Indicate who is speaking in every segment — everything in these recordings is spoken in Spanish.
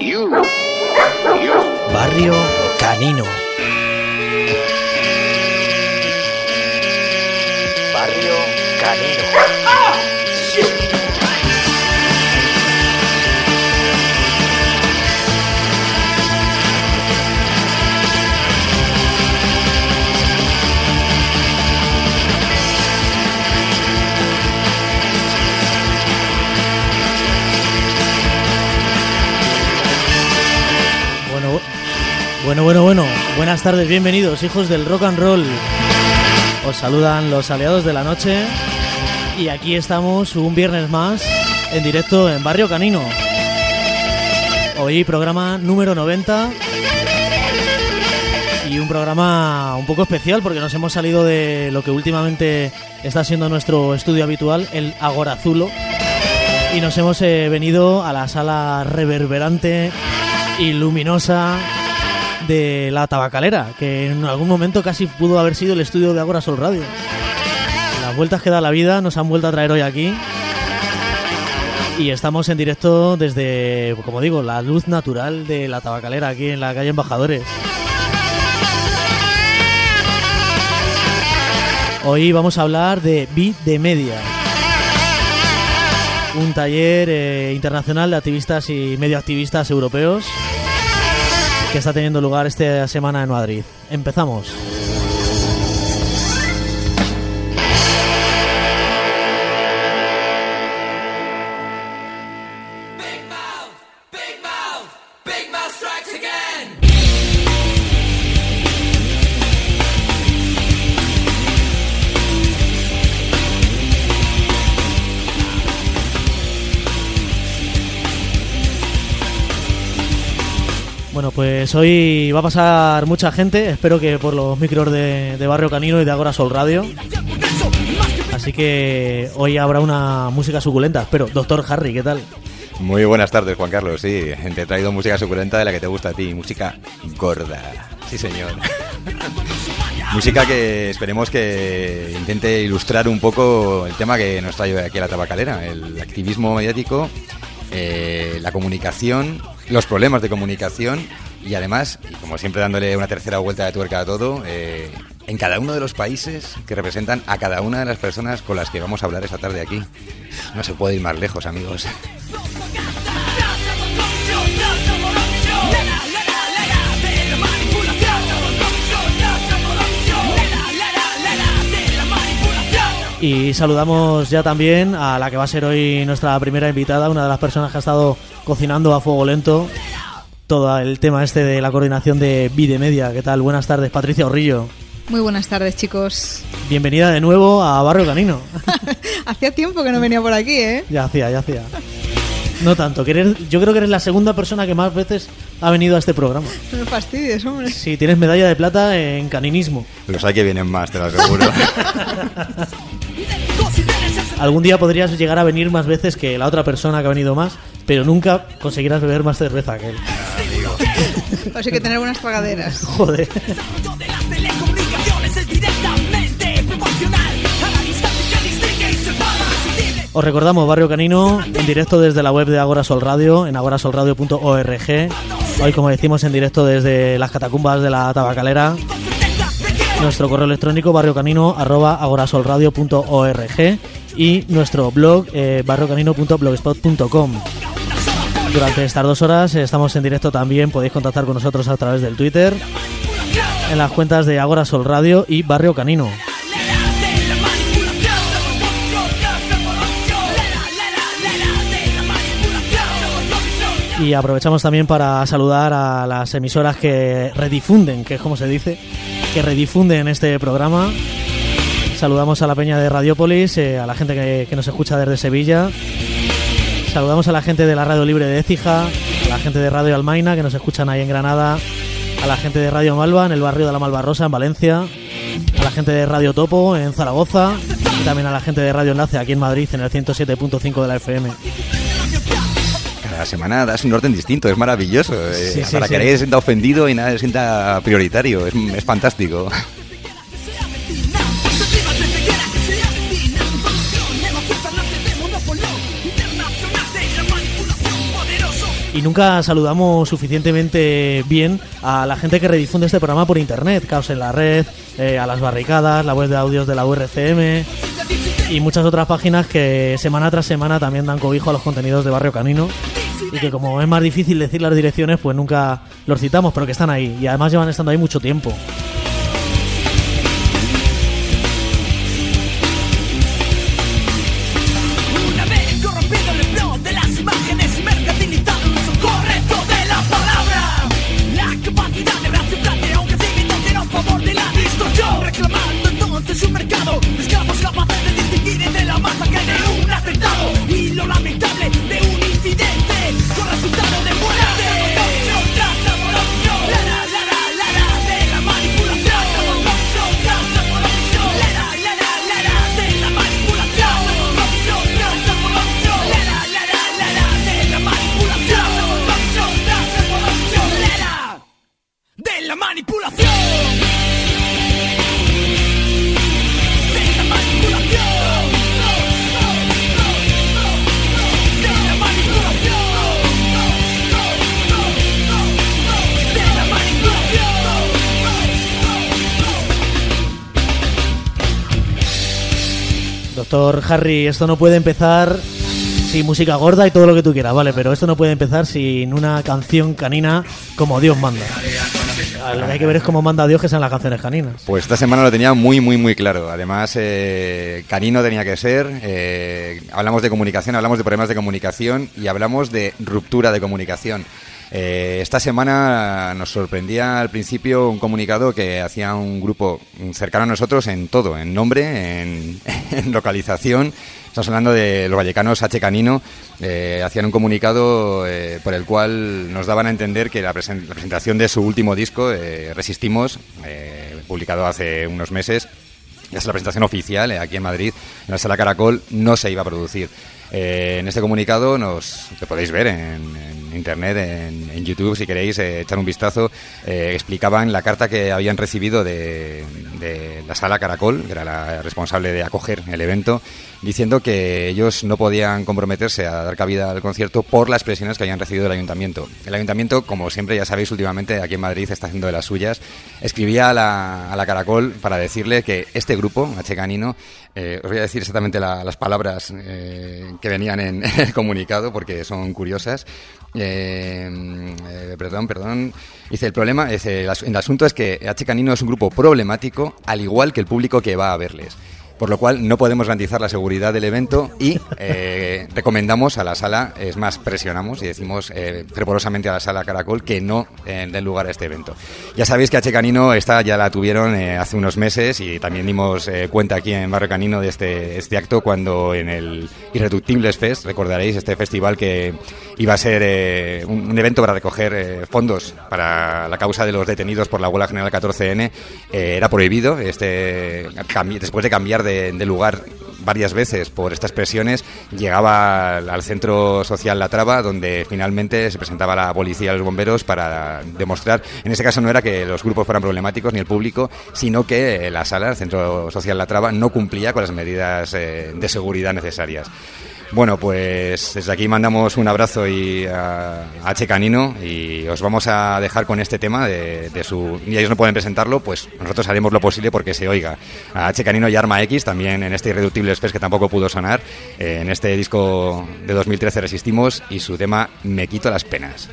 Speaker 1: Barrio Canino. Barrio Canino. Bueno. Buenas tardes, bienvenidos, hijos del rock and roll. Os saludan los aliados de la noche. Y aquí estamos un viernes más, en directo en Barrio Canino. Hoy programa número 90. Y un programa un poco especial porque nos hemos salido de lo que últimamente está siendo nuestro estudio habitual, el Agorazulo. Y nos hemos venido a la sala reverberante y luminosa de la Tabacalera, que en algún momento casi pudo haber sido el estudio de Agora Sol Radio. Las vueltas que da la vida nos han vuelto a traer hoy aquí y estamos en directo desde, como digo, la luz natural de la Tabacalera, aquí en la calle Embajadores. Hoy vamos a hablar de Beat de Media, un taller internacional de activistas y medioactivistas europeos que está teniendo lugar esta semana en Madrid. Empezamos. Bueno, pues hoy va a pasar mucha gente, espero que por los micros de Barrio Canino y de Agora Sol Radio. Así que hoy habrá una música suculenta, espero. Doctor Harry, ¿qué tal?
Speaker 2: Muy buenas tardes, Juan Carlos, sí, te he traído música suculenta de la que te gusta a ti, música gorda, sí señor. Música que esperemos que intente ilustrar un poco el tema que nos trae aquí a la Tabacalera, el activismo mediático, la comunicación, los problemas de comunicación y además, y como siempre dándole una tercera vuelta de tuerca a todo, en cada uno de los países que representan a cada una de las personas con las que vamos a hablar esta tarde aquí. No se puede ir más lejos, amigos.
Speaker 1: Y saludamos ya también a la que va a ser hoy nuestra primera invitada, una de las personas que ha estado cocinando a fuego lento todo el tema este de la coordinación de Beat Media. ¿Qué tal? Buenas tardes, Patricia Orrillo.
Speaker 3: Muy buenas tardes, chicos.
Speaker 1: Bienvenida de nuevo a Barrio Canino.
Speaker 3: Hacía tiempo que no venía por aquí, ¿eh?
Speaker 1: Ya hacía. No tanto, yo creo que eres la segunda persona que más veces ha venido a este programa.
Speaker 3: No me fastidies, hombre.
Speaker 1: Sí, tienes medalla de plata en caninismo.
Speaker 2: Los hay que vienen más, te lo aseguro.
Speaker 1: Algún día podrías llegar a venir más veces que la otra persona que ha venido más, pero nunca conseguirás beber más cerveza que él.
Speaker 3: Pues hay que tener buenas tragaderas.
Speaker 1: Joder. Os recordamos, Barrio Canino, en directo desde la web de Agora Sol Radio, en agorasolradio.org. Hoy, como decimos, en directo desde las catacumbas de la Tabacalera. Nuestro correo electrónico, barriocanino@agorasolradio.org, y nuestro blog, barriocanino.blogspot.com. Durante estas 2 horas estamos en directo también. Podéis contactar con nosotros a través del Twitter, en las cuentas de Agora Sol Radio y Barrio Canino. Y aprovechamos también para saludar a las emisoras que redifunden, que es como se dice, que redifunden este programa. Saludamos a la peña de Radiópolis, a la gente que nos escucha desde Sevilla. Saludamos a la gente de la Radio Libre de Écija, a la gente de Radio Almaina, que nos escuchan ahí en Granada, a la gente de Radio Malva, en el barrio de la Malvarrosa, en Valencia, a la gente de Radio Topo, en Zaragoza, y también a la gente de Radio Enlace, aquí en Madrid, en el 107.5 de la FM.
Speaker 2: Cada semana das un orden distinto, es maravilloso.
Speaker 1: Sí,
Speaker 2: para que nadie se sienta ofendido y nadie se sienta prioritario, es fantástico.
Speaker 1: Y nunca saludamos suficientemente bien a la gente que redifunde este programa por internet, Caos en la Red, a Las Barricadas, la web de audios de la URCM y muchas otras páginas que semana tras semana también dan cobijo a los contenidos de Barrio Canino y que, como es más difícil decir las direcciones, pues nunca los citamos, pero que están ahí y además llevan estando ahí mucho tiempo. Doctor Harry, esto no puede empezar sin música gorda y todo lo que tú quieras, vale, pero esto no puede empezar sin una canción canina como Dios manda. Lo que hay que ver es cómo manda Dios que sean las canciones caninas.
Speaker 2: Pues esta semana lo tenía muy claro. Además, canino tenía que ser. Hablamos de comunicación, hablamos de problemas de comunicación y hablamos de ruptura de comunicación. Esta semana nos sorprendía al principio un comunicado que hacía un grupo cercano a nosotros en todo, en nombre, en localización. Estamos hablando de los vallecanos H. Canino. Hacían un comunicado por el cual nos daban a entender que la presentación de su último disco, Resistimos, publicado hace unos meses, ya es la presentación oficial aquí en Madrid, en la Sala Caracol, no se iba a producir. En este comunicado lo podéis ver en internet, en YouTube, si queréis echar un vistazo. Explicaban la carta que habían recibido de la Sala Caracol, que era la responsable de acoger el evento, diciendo que ellos no podían comprometerse a dar cabida al concierto por las presiones que habían recibido del Ayuntamiento. El Ayuntamiento, como siempre, ya sabéis, últimamente aquí en Madrid está haciendo de las suyas. Escribía a la Caracol para decirle que este grupo, H. Canino, os voy a decir exactamente las palabras que venían en el comunicado porque son curiosas. Perdón. Dice, el asunto es que H. Canino es un grupo problemático, al igual que el público que va a verles. Por lo cual no podemos garantizar la seguridad del evento y recomendamos a la sala, es más, presionamos y decimos fervorosamente a la Sala Caracol que no den lugar a este evento. Ya sabéis que H. Canino ya la tuvieron hace unos meses y también dimos cuenta aquí en Barrio Canino de este acto cuando en el Irreductibles Fest, recordaréis, este festival que iba a ser un evento para recoger fondos para la causa de los detenidos por la huelga general 14N, era prohibido después de cambiar de lugar varias veces por estas presiones, llegaba al Centro Social La Traba, donde finalmente se presentaba la policía y los bomberos para demostrar, en ese caso no era que los grupos fueran problemáticos ni el público, sino que la sala, el Centro Social La Traba, no cumplía con las medidas de seguridad necesarias. Bueno, pues desde aquí mandamos un abrazo a H. Canino y os vamos a dejar con este tema de su... Y ellos no pueden presentarlo, pues nosotros haremos lo posible porque se oiga. A H. Canino y Arma X, también en este Irreductibles Fest que tampoco pudo sonar, en este disco de 2013 Resistimos, y su tema Me quito las penas.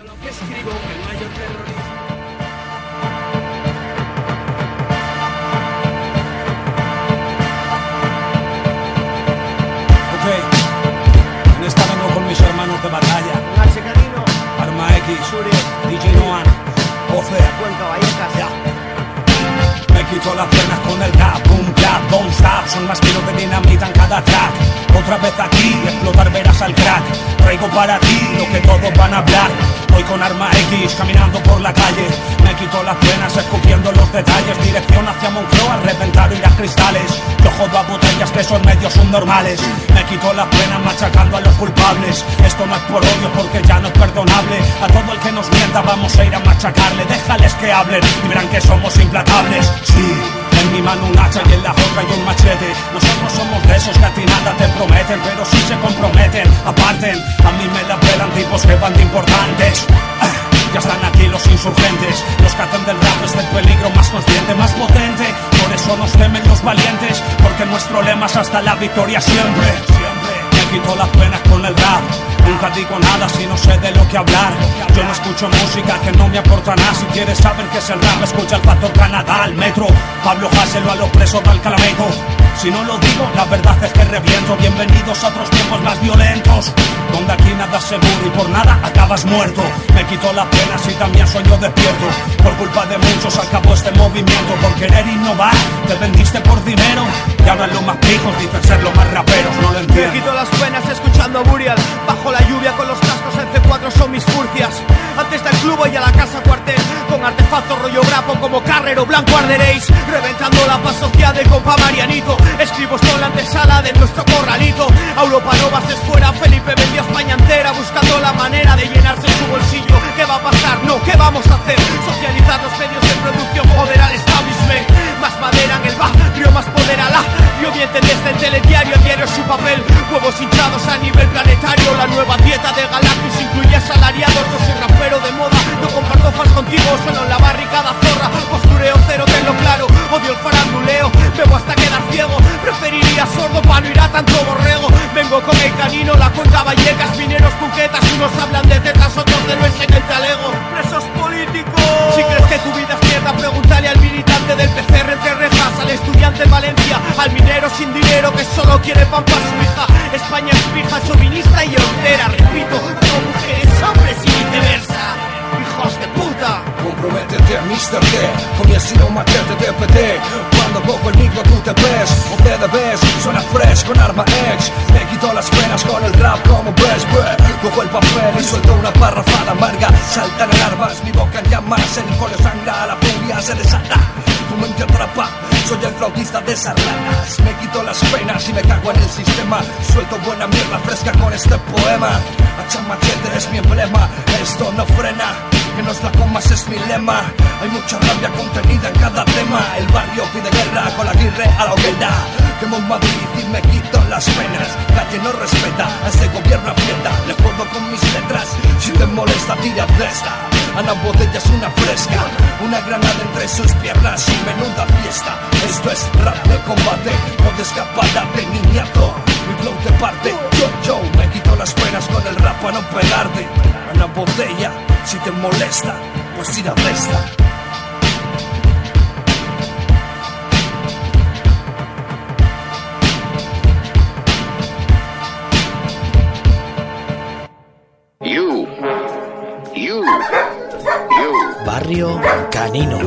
Speaker 4: Mis hermanos de batalla,
Speaker 5: H. Canino,
Speaker 4: Arma X,
Speaker 5: Suri,
Speaker 4: DJ Noan, Oce,
Speaker 5: Cuenca Vallecas.
Speaker 4: ya. Me quito las penas con el rap, boom, clap, don't stop. Son más kilos de dinamita en cada track. Otra vez aquí, explotar verás al crack. Traigo para ti lo que todos van a hablar. Voy con Arma X, caminando por la calle. Me quito las penas, escupiendo los detalles. Dirección hacia Moncloa, reventar y las cristales. Yo jodo a botellas que son medios subnormales. Me quito las penas machacando a los culpables. Esto no es por odio porque ya no es perdonable. A todo el que nos mienta vamos a ir a machacarle. Déjales que hablen y verán que somos implacables. Sí, aquí. En mi mano un hacha y en la otra y un machete. Nosotros somos de esos que a ti nada te prometen, pero sí se comprometen. Aparten, a mí me la pelan tipos que van de importantes. Ya están aquí los insurgentes, los que hacen del rap es el peligro más consciente, más potente. Por eso nos temen los valientes, porque nuestro lema es hasta la victoria siempre. Me quito las penas con el rap. Nunca digo nada si no sé de lo que hablar. Yo no escucho música que no me aporta nada. Si quieres saber qué es el rap, escucha el Factor Canadá, el Metro, Pablo Hasél a los presos del Calameco. Si no lo digo, la verdad es que reviento. Bienvenidos a otros tiempos más violentos, donde aquí nada es seguro y por nada acabas muerto. Me quito las penas y también sueño despierto. Por culpa de muchos acabó este movimiento. Por querer innovar, te vendiste por dinero. Y ahora los más pijos dicen ser los más raperos, no lo entiendo.
Speaker 5: Me quito las penas escuchando a Burial. Bajo la lluvia con los cascos en C4 son mis furcias. Antes del club voy a la casa cuartel, con artefactos rollo grapo como Carrero Blanco arderéis. Reventando la paz social del compa Marianito. Escribo esto en la antesala de nuestro corralito. A Europa no vas fuera, Felipe vendió España entera, buscando la manera de llenarse su bolsillo. ¿Qué va a pasar? No, ¿qué vamos a hacer? Socializar los medios de producción, joder al establishment. Más madera en el barrio, más poder a la yo bien desde el telediario, el diario su papel. Huevos hinchados a nivel planetario. La nueva dieta de Galactus incluye asalariados. No soy rapero de moda, no comparto fans contigo. Sueno en la barricada zorra, postureo cero, tenlo claro. Odio el faranduleo, bebo hasta quedar ciego. Preferiría sordo para no ir a tanto borrego. Vengo con el canino, la cuenca Vallecas, mineros cuquetas. Unos hablan de tetas, otros de nuez en el talego. Presos políticos. Si crees que tu vida es mierda, pregúntale al militante del PCR entre rejas, al estudiante en Valencia, al minero sin dinero que solo quiere pan para su hija. España es pija, chauvinista y hortera. Repito, como mujeres, hombres y viceversa. Hijos de puta.
Speaker 6: Comprométete a Mr. D, con mi estilo machete de PT. Cuando cojo el micro tú te ves, o te debes. Suena fresh con arma edge. Me quito las penas con el rap como Bresh. Cojo el papel y suelto una parrafada amarga. Saltan alarmas, mi boca en llamas. El folio sangra, la furia se desata. Tu mente atrapa, soy el flautista de sardanas. Me quito las penas y me cago en el sistema. Suelto buena mierda fresca con este poema. Hacha machete es mi emblema, esto no frena. Que nos la comas es mi lema. Hay mucha rabia contenida en cada tema. El barrio pide guerra con la guirre a la hoguera. Quemo en Madrid y me quito las penas. Calle no respeta, a este gobierno aprieta. Le jodo con mis letras, si te molesta tira de esta. Ana Botella es una fresca, una granada entre sus piernas y menuda fiesta. Esto es rap de combate, no de escaparate, niñato. Mi flow te parte, yo me quito las penas con el rap para no pegarte. Ana Botella, si te molesta, pues tira de esta.
Speaker 1: Barrio Canino.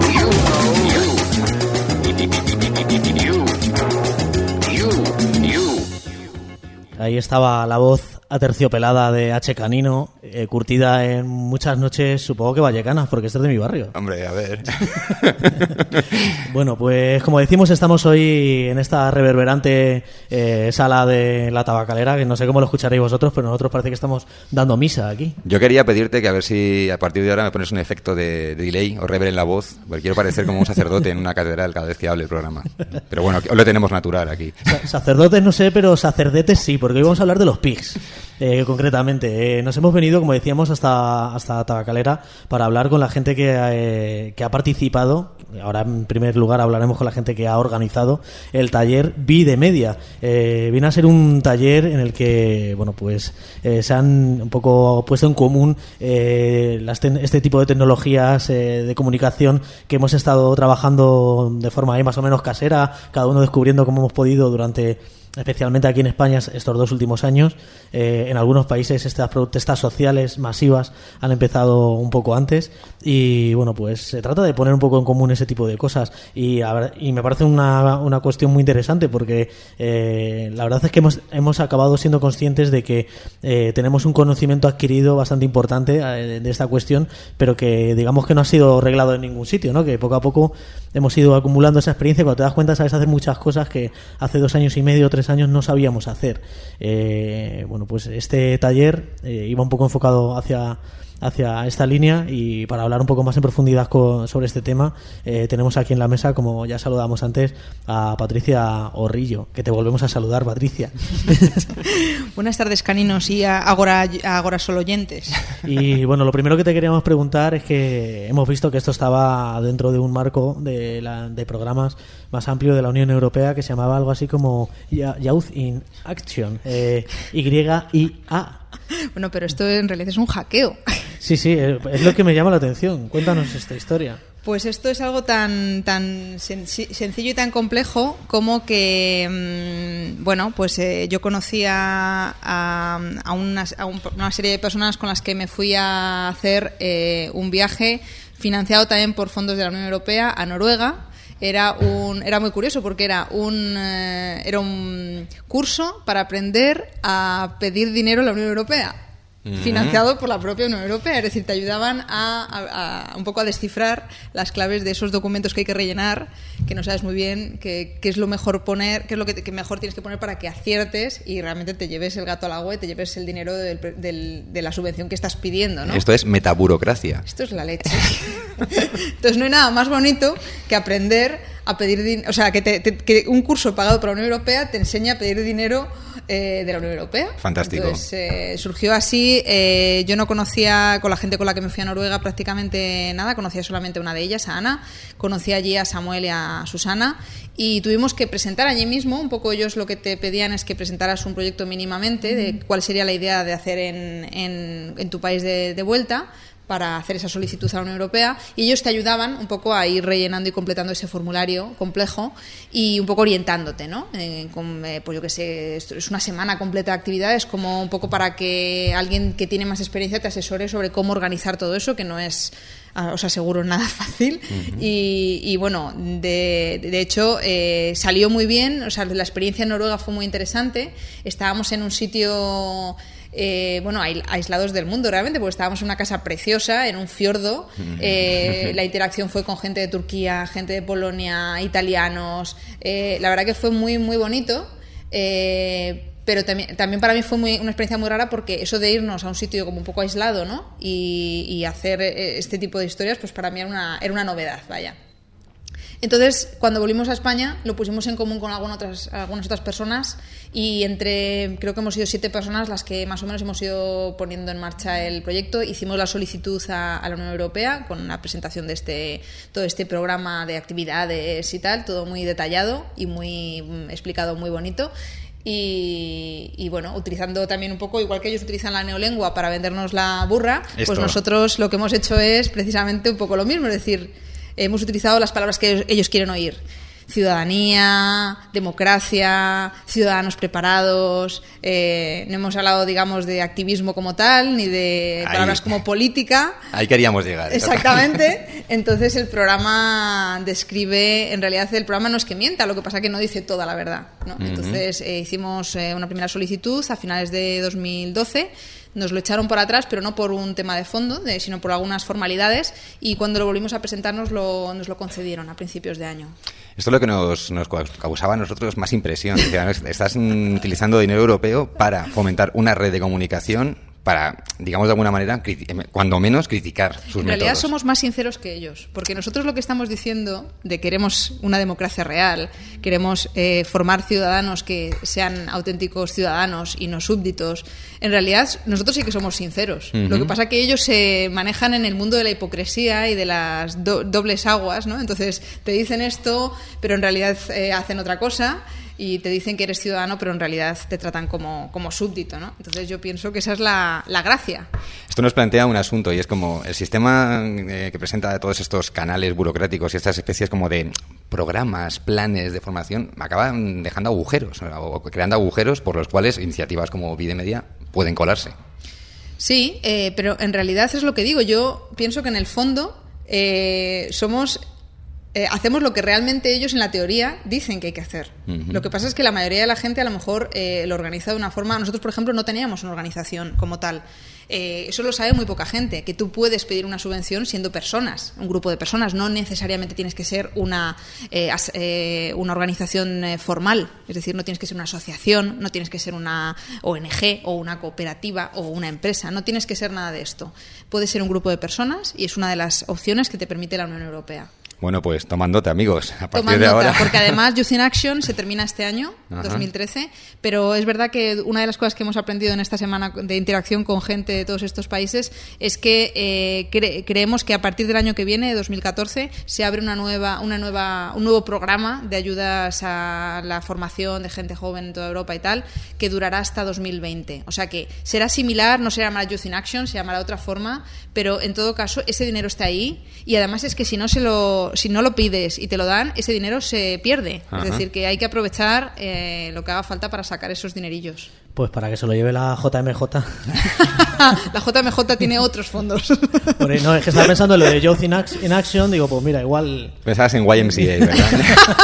Speaker 1: Ahí estaba la voz aterciopelada de H. Canino, curtida en muchas noches, supongo que vallecanas, porque este es de mi barrio.
Speaker 2: Hombre, a ver.
Speaker 1: Bueno, pues como decimos, estamos hoy en esta reverberante sala de La Tabacalera, que no sé cómo lo escucharéis vosotros, pero nosotros parece que estamos dando misa aquí.
Speaker 2: Yo quería pedirte que a ver si a partir de ahora me pones un efecto de delay o reverb en la voz, porque quiero parecer como un sacerdote en una catedral cada vez que hable el programa. Pero bueno, hoy lo tenemos natural aquí.
Speaker 1: Sacerdotes no sé, pero sacerdetes sí, porque hoy vamos a hablar de los pigs. Concretamente, nos hemos venido, como decíamos, hasta Tabacalera para hablar con la gente que ha participado. Ahora, en primer lugar, hablaremos con la gente que ha organizado el taller Vide Media. Viene a ser un taller en el que, bueno, pues se han un poco puesto en común este tipo de tecnologías de comunicación que hemos estado trabajando de forma ahí más o menos casera, cada uno descubriendo cómo hemos podido durante, especialmente aquí en España, estos 2 últimos años. En algunos países estas protestas sociales masivas han empezado un poco antes y bueno, pues se trata de poner un poco en común ese tipo de cosas y me parece una cuestión muy interesante porque la verdad es que hemos acabado siendo conscientes de que tenemos un conocimiento adquirido bastante importante de esta cuestión, pero que digamos que no ha sido reglado en ningún sitio, ¿no? Que poco a poco hemos ido acumulando esa experiencia. Cuando te das cuenta sabes hacer muchas cosas que hace 2 años y medio, 3 años no sabíamos hacer. Bueno, pues este taller iba un poco enfocado hacia hacia esta línea, y para hablar un poco más en profundidad sobre este tema tenemos aquí en la mesa, como ya saludamos antes, a Patricia Orrillo, que te volvemos a saludar, Patricia.
Speaker 3: Buenas tardes, caninos, y a agora solo oyentes.
Speaker 1: Y bueno, lo primero que te queríamos preguntar es que hemos visto que esto estaba dentro de un marco de programas más amplio de la Unión Europea, que se llamaba algo así como Youth in Action, YIA.
Speaker 3: Bueno, pero esto en realidad es un hackeo.
Speaker 1: Sí, es lo que me llama la atención. Cuéntanos esta historia.
Speaker 3: Pues esto es algo tan sencillo y tan complejo como que, yo conocía a una serie de personas con las que me fui a hacer un viaje financiado también por fondos de la Unión Europea a Noruega. Era muy curioso porque era un curso para aprender a pedir dinero a la Unión Europea, financiado por la propia Unión Europea. Es decir, te ayudaban a un poco a descifrar las claves de esos documentos que hay que rellenar, que no sabes muy bien qué es lo mejor poner, qué es lo que mejor tienes que poner para que aciertes y realmente te lleves el gato al agua y te lleves el dinero de la subvención que estás pidiendo, ¿no?
Speaker 2: Esto es metaburocracia.
Speaker 3: Esto es la leche. Entonces no hay nada más bonito que aprender a pedir dinero, o sea, que un curso pagado por la Unión Europea te enseña a pedir dinero de la Unión Europea.
Speaker 2: Fantástico.
Speaker 3: Entonces surgió así. Yo no conocía, con la gente con la que me fui a Noruega, prácticamente nada. Conocía solamente una de ellas, a Ana. Conocí allí a Samuel y a Susana, y tuvimos que presentar allí mismo. Un poco ellos lo que te pedían es que presentaras un proyecto mínimamente de cuál sería la idea de hacer en tu país de vuelta, para hacer esa solicitud a la Unión Europea, y ellos te ayudaban un poco a ir rellenando y completando ese formulario complejo y un poco orientándote, ¿no? Pues yo qué sé, esto es una semana completa de actividades, como un poco para que alguien que tiene más experiencia te asesore sobre cómo organizar todo eso, que no es, os aseguro, nada fácil. Y bueno, de hecho salió muy bien. O sea, la experiencia en Noruega fue muy interesante. Estábamos en un sitio aislados del mundo realmente, porque estábamos en una casa preciosa, en un fiordo. La interacción fue con gente de Turquía, gente de Polonia, italianos. La verdad que fue muy, muy bonito. Pero también para mí fue una experiencia muy rara, porque eso de irnos a un sitio como un poco aislado, ¿no? Y hacer este tipo de historias, pues para mí era una novedad, vaya. Entonces, cuando volvimos a España, lo pusimos en común con algunas otras personas, y creo que hemos sido 7 personas las que más o menos hemos ido poniendo en marcha el proyecto. Hicimos la solicitud a la Unión Europea con la presentación de todo este programa de actividades y tal, todo muy detallado y muy explicado, muy bonito. Y bueno, utilizando también un poco, igual que ellos utilizan la neolengua para vendernos la burra, pues nosotros lo que hemos hecho es precisamente un poco lo mismo. Es decir, hemos utilizado las palabras que ellos quieren oír: ciudadanía, democracia, ciudadanos preparados. No hemos hablado, digamos, de activismo como tal, ni de palabras como política.
Speaker 2: Ahí queríamos llegar.
Speaker 3: Exactamente. Entonces el programa describe, en realidad el programa no es que mienta, lo que pasa es que no dice toda la verdad, ¿no? Entonces hicimos una primera solicitud a finales de 2012. Nos lo echaron por atrás, pero no por un tema de fondo, sino por algunas formalidades, y cuando lo volvimos a presentar nos lo concedieron a principios de año.
Speaker 2: Esto es lo que nos causaba a nosotros más impresión. O sea, estás utilizando dinero europeo para fomentar una red de comunicación, para, digamos, de alguna manera, cuando menos criticar sus métodos.
Speaker 3: En realidad somos más sinceros que ellos, porque nosotros lo que estamos diciendo de queremos una democracia real, queremos formar ciudadanos que sean auténticos ciudadanos y no súbditos. En realidad nosotros sí que somos sinceros. Lo que pasa es que ellos se manejan en el mundo de la hipocresía y de las dobles aguas, ¿no? Entonces te dicen esto, pero en realidad hacen otra cosa. Y te dicen que eres ciudadano, pero en realidad te tratan como súbdito, ¿no? Entonces yo pienso que esa es la gracia.
Speaker 2: Esto nos plantea un asunto, y es como el sistema que presenta todos estos canales burocráticos y estas especies como de programas, planes de formación, acaban dejando agujeros, o creando agujeros por los cuales iniciativas como Videmedia pueden colarse.
Speaker 3: Sí, pero en realidad es lo que digo. Yo pienso que en el fondo somos hacemos lo que realmente ellos en la teoría dicen que hay que hacer. Lo que pasa es que la mayoría de la gente a lo mejor lo organiza de una forma... Nosotros, por ejemplo, no teníamos una organización como tal. Eso lo sabe muy poca gente, que tú puedes pedir una subvención siendo personas, un grupo de personas. No necesariamente tienes que ser una organización formal. Es decir, no tienes que ser una asociación, no tienes que ser una ONG o una cooperativa o una empresa. No tienes que ser nada de esto. Puedes ser un grupo de personas y es una de las opciones que te permite la Unión Europea.
Speaker 2: Bueno, pues tomándote, amigos, a partir
Speaker 3: Tomad
Speaker 2: de
Speaker 3: nota,
Speaker 2: ahora.
Speaker 3: porque además Youth in Action se termina este año, 2013, pero es verdad que una de las cosas que hemos aprendido en esta semana de interacción con gente de todos estos países es que creemos que a partir del año que viene, 2014, se abre un nuevo programa de ayudas a la formación de gente joven en toda Europa y tal, que durará hasta 2020. O sea que será similar, no se llamará Youth in Action, se llamará de otra forma, pero en todo caso ese dinero está ahí y además es que si no lo pides y te lo dan, ese dinero se pierde. Es decir, que hay que aprovechar lo que haga falta para sacar esos dinerillos.
Speaker 1: Pues para que se lo lleve la JMJ.
Speaker 3: La JMJ tiene otros fondos.
Speaker 1: Porque no, es que estaba pensando en lo de Youth in Action, digo, pues mira, igual...
Speaker 2: Pensabas en YMCA, ¿verdad?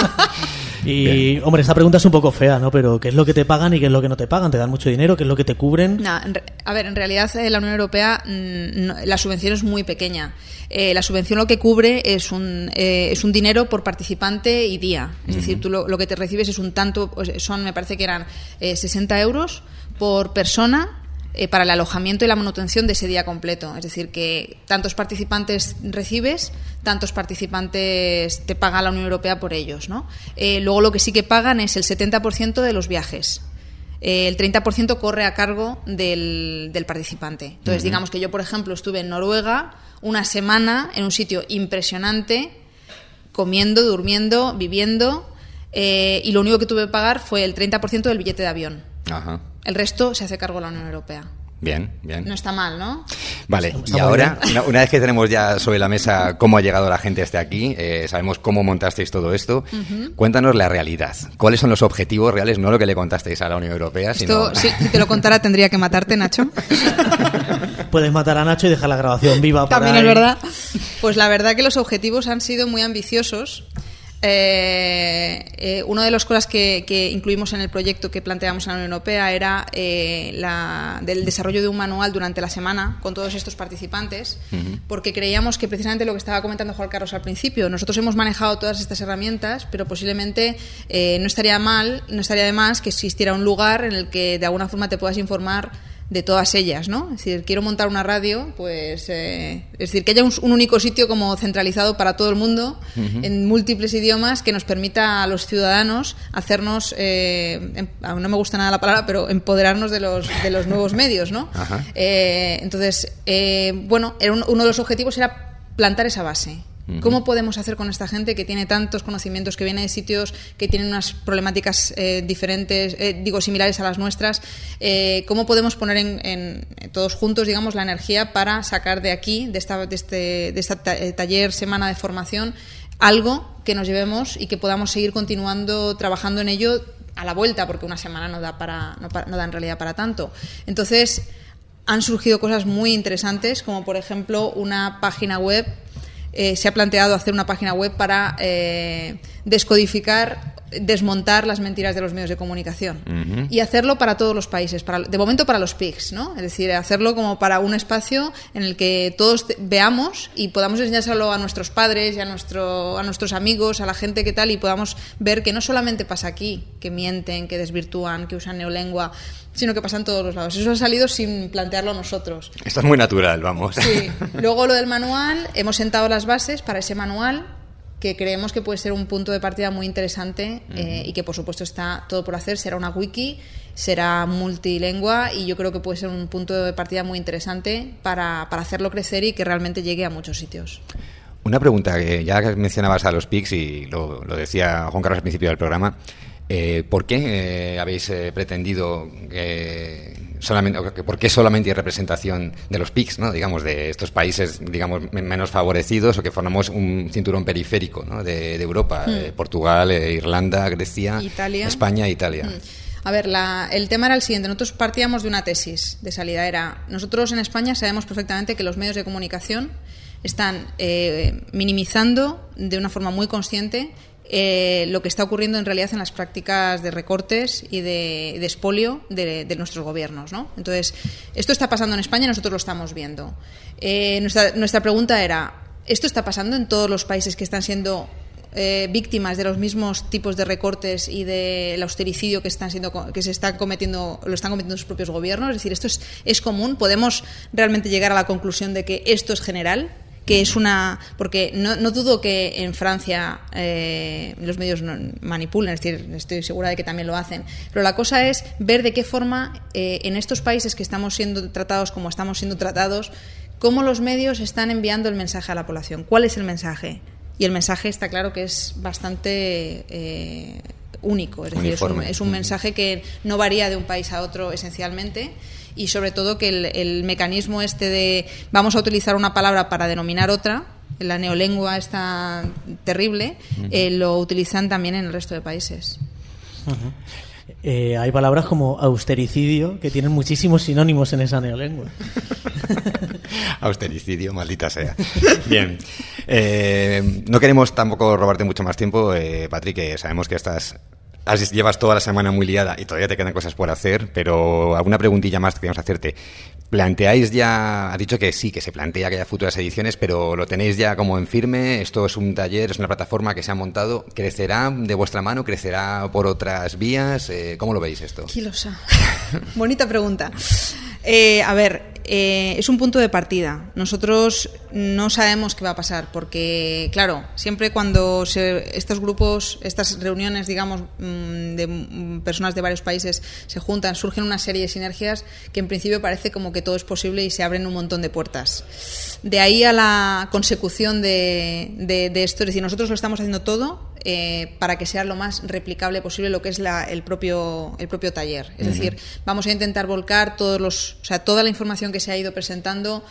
Speaker 1: Y,
Speaker 2: bien.
Speaker 1: hombre, esta pregunta es un poco fea, ¿no? Pero ¿qué es lo que te pagan y qué es lo que no te pagan? ¿Te dan mucho dinero? ¿Qué es lo que te cubren?
Speaker 3: No, a ver, en realidad la Unión Europea, la subvención es muy pequeña. La subvención lo que cubre es un dinero por participante y día. Es decir, tú lo que te recibes es un tanto, me parece que eran 60 euros por persona para el alojamiento y la manutención de ese día completo. Es decir, que tantos participantes recibes, tantos participantes te paga la Unión Europea por ellos, ¿no? Luego lo que sí que pagan es el 70% de los viajes. El 30% corre a cargo del participante. Entonces, digamos que yo, por ejemplo, estuve en Noruega una semana en un sitio impresionante, comiendo, durmiendo, viviendo, y lo único que tuve que pagar fue el 30% del billete de avión.
Speaker 2: Ajá.
Speaker 3: El resto se hace cargo la Unión Europea.
Speaker 2: Bien, bien.
Speaker 3: No está mal, ¿no?
Speaker 2: Vale, y ahora, una vez que tenemos ya sobre la mesa cómo ha llegado la gente hasta aquí, sabemos cómo montasteis todo esto, cuéntanos la realidad. ¿Cuáles son los objetivos reales? No lo que le contasteis a la Unión Europea, sino...
Speaker 3: Esto, si te lo contara, tendría que matarte, Nacho.
Speaker 1: Puedes matar a Nacho y dejar la grabación viva.
Speaker 3: También es verdad. Pues la verdad que los objetivos han sido muy ambiciosos. Una de las cosas que incluimos en el proyecto que planteamos en la Unión Europea era del desarrollo de un manual durante la semana con todos estos participantes, porque creíamos que precisamente lo que estaba comentando Juan Carlos al principio, nosotros hemos manejado todas estas herramientas, pero posiblemente no estaría de más que existiera un lugar en el que de alguna forma te puedas informar de todas ellas, ¿no? Es decir, quiero montar una radio, pues es decir, que haya un único sitio como centralizado para todo el mundo, en múltiples idiomas, que nos permita a los ciudadanos hacernos, no me gusta nada la palabra, pero empoderarnos de los nuevos medios, ¿no? Entonces, uno de los objetivos era plantar esa base. ¿Cómo podemos hacer con esta gente que tiene tantos conocimientos, que viene de sitios que tienen unas problemáticas diferentes, similares a las nuestras? ¿Cómo podemos poner en todos juntos, digamos, la energía para sacar de aquí, de esta taller, semana de formación, algo que nos llevemos y que podamos seguir continuando trabajando en ello a la vuelta, porque una semana no da en realidad para tanto? Entonces, han surgido cosas muy interesantes, como por ejemplo una página web. Se ha planteado hacer una página web para descodificar, desmontar las mentiras de los medios de comunicación y hacerlo para todos los países, de momento para los PIGs, ¿no? Es decir, hacerlo como para un espacio en el que todos veamos y podamos enseñárselo a nuestros padres y a nuestros amigos, a la gente que tal, y podamos ver que no solamente pasa aquí, que mienten, que desvirtúan, que usan neolengua, sino que pasa en todos los lados. Eso ha salido sin plantearlo nosotros.
Speaker 2: Esto es muy natural, vamos.
Speaker 3: Sí. Luego lo del manual, hemos sentado las bases para ese manual, que creemos que puede ser un punto de partida muy interesante y que por supuesto está todo por hacer. Será una wiki, será multilingüe y yo creo que puede ser un punto de partida muy interesante para hacerlo crecer y que realmente llegue a muchos sitios.
Speaker 2: Una pregunta, que ya mencionabas a los PIGs y lo decía Juan Carlos al principio del programa. ¿Por qué habéis pretendido ¿por qué solamente hay representación de los PIGs, ¿no? Digamos, de estos países, digamos, menos favorecidos, o que formamos un cinturón periférico, ¿no? de Europa, Portugal, Irlanda, Grecia, Italia. España e Italia?
Speaker 3: A ver, el tema era el siguiente. Nosotros partíamos de una tesis de salida. Nosotros en España sabemos perfectamente que los medios de comunicación están minimizando de una forma muy consciente lo que está ocurriendo en realidad en las prácticas de recortes y de expolio de nuestros gobiernos, ¿no? Entonces, esto está pasando en España y nosotros lo estamos viendo. Nuestra pregunta era, ¿esto está pasando en todos los países que están siendo víctimas de los mismos tipos de recortes y del austericidio que se están cometiendo, lo están cometiendo sus propios gobiernos? Es decir, ¿esto es común? ¿Podemos realmente llegar a la conclusión de que esto es general? Que es porque no dudo que en Francia los medios manipulen, es decir, estoy segura de que también lo hacen, pero la cosa es ver de qué forma en estos países que estamos siendo tratados como estamos siendo tratados, cómo los medios están enviando el mensaje a la población. ¿Cuál es el mensaje? Y el mensaje está claro que es bastante único, es decir, es un mensaje que no varía de un país a otro esencialmente. Y sobre todo que el mecanismo de vamos a utilizar una palabra para denominar otra, la neolengua está terrible, lo utilizan también en el resto de países.
Speaker 1: Hay palabras como austericidio que tienen muchísimos sinónimos en esa neolengua.
Speaker 2: Austericidio, maldita sea. Bien. No queremos tampoco robarte mucho más tiempo, Patrick, que sabemos que llevas toda la semana muy liada y todavía te quedan cosas por hacer, pero alguna preguntilla más que queremos hacerte. ¿Planteáis ya, has dicho que sí, que se plantea que haya futuras ediciones, pero lo tenéis ya como en firme? ¿Esto es un taller, es una plataforma que se ha montado? ¿Crecerá de vuestra mano? ¿Crecerá por otras vías? ¿Cómo lo veis esto?
Speaker 3: Quilosa. Bonita pregunta. Es un punto de partida. Nosotros no sabemos qué va a pasar porque, claro, siempre cuando estos grupos, estas reuniones, digamos, de personas de varios países se juntan, surgen una serie de sinergias que en principio parece como que todo es posible y se abren un montón de puertas. De ahí a la consecución de esto, es decir, nosotros lo estamos haciendo todo para que sea lo más replicable posible lo que es el propio taller. Es decir, vamos a intentar volcar toda la información que se ha ido presentando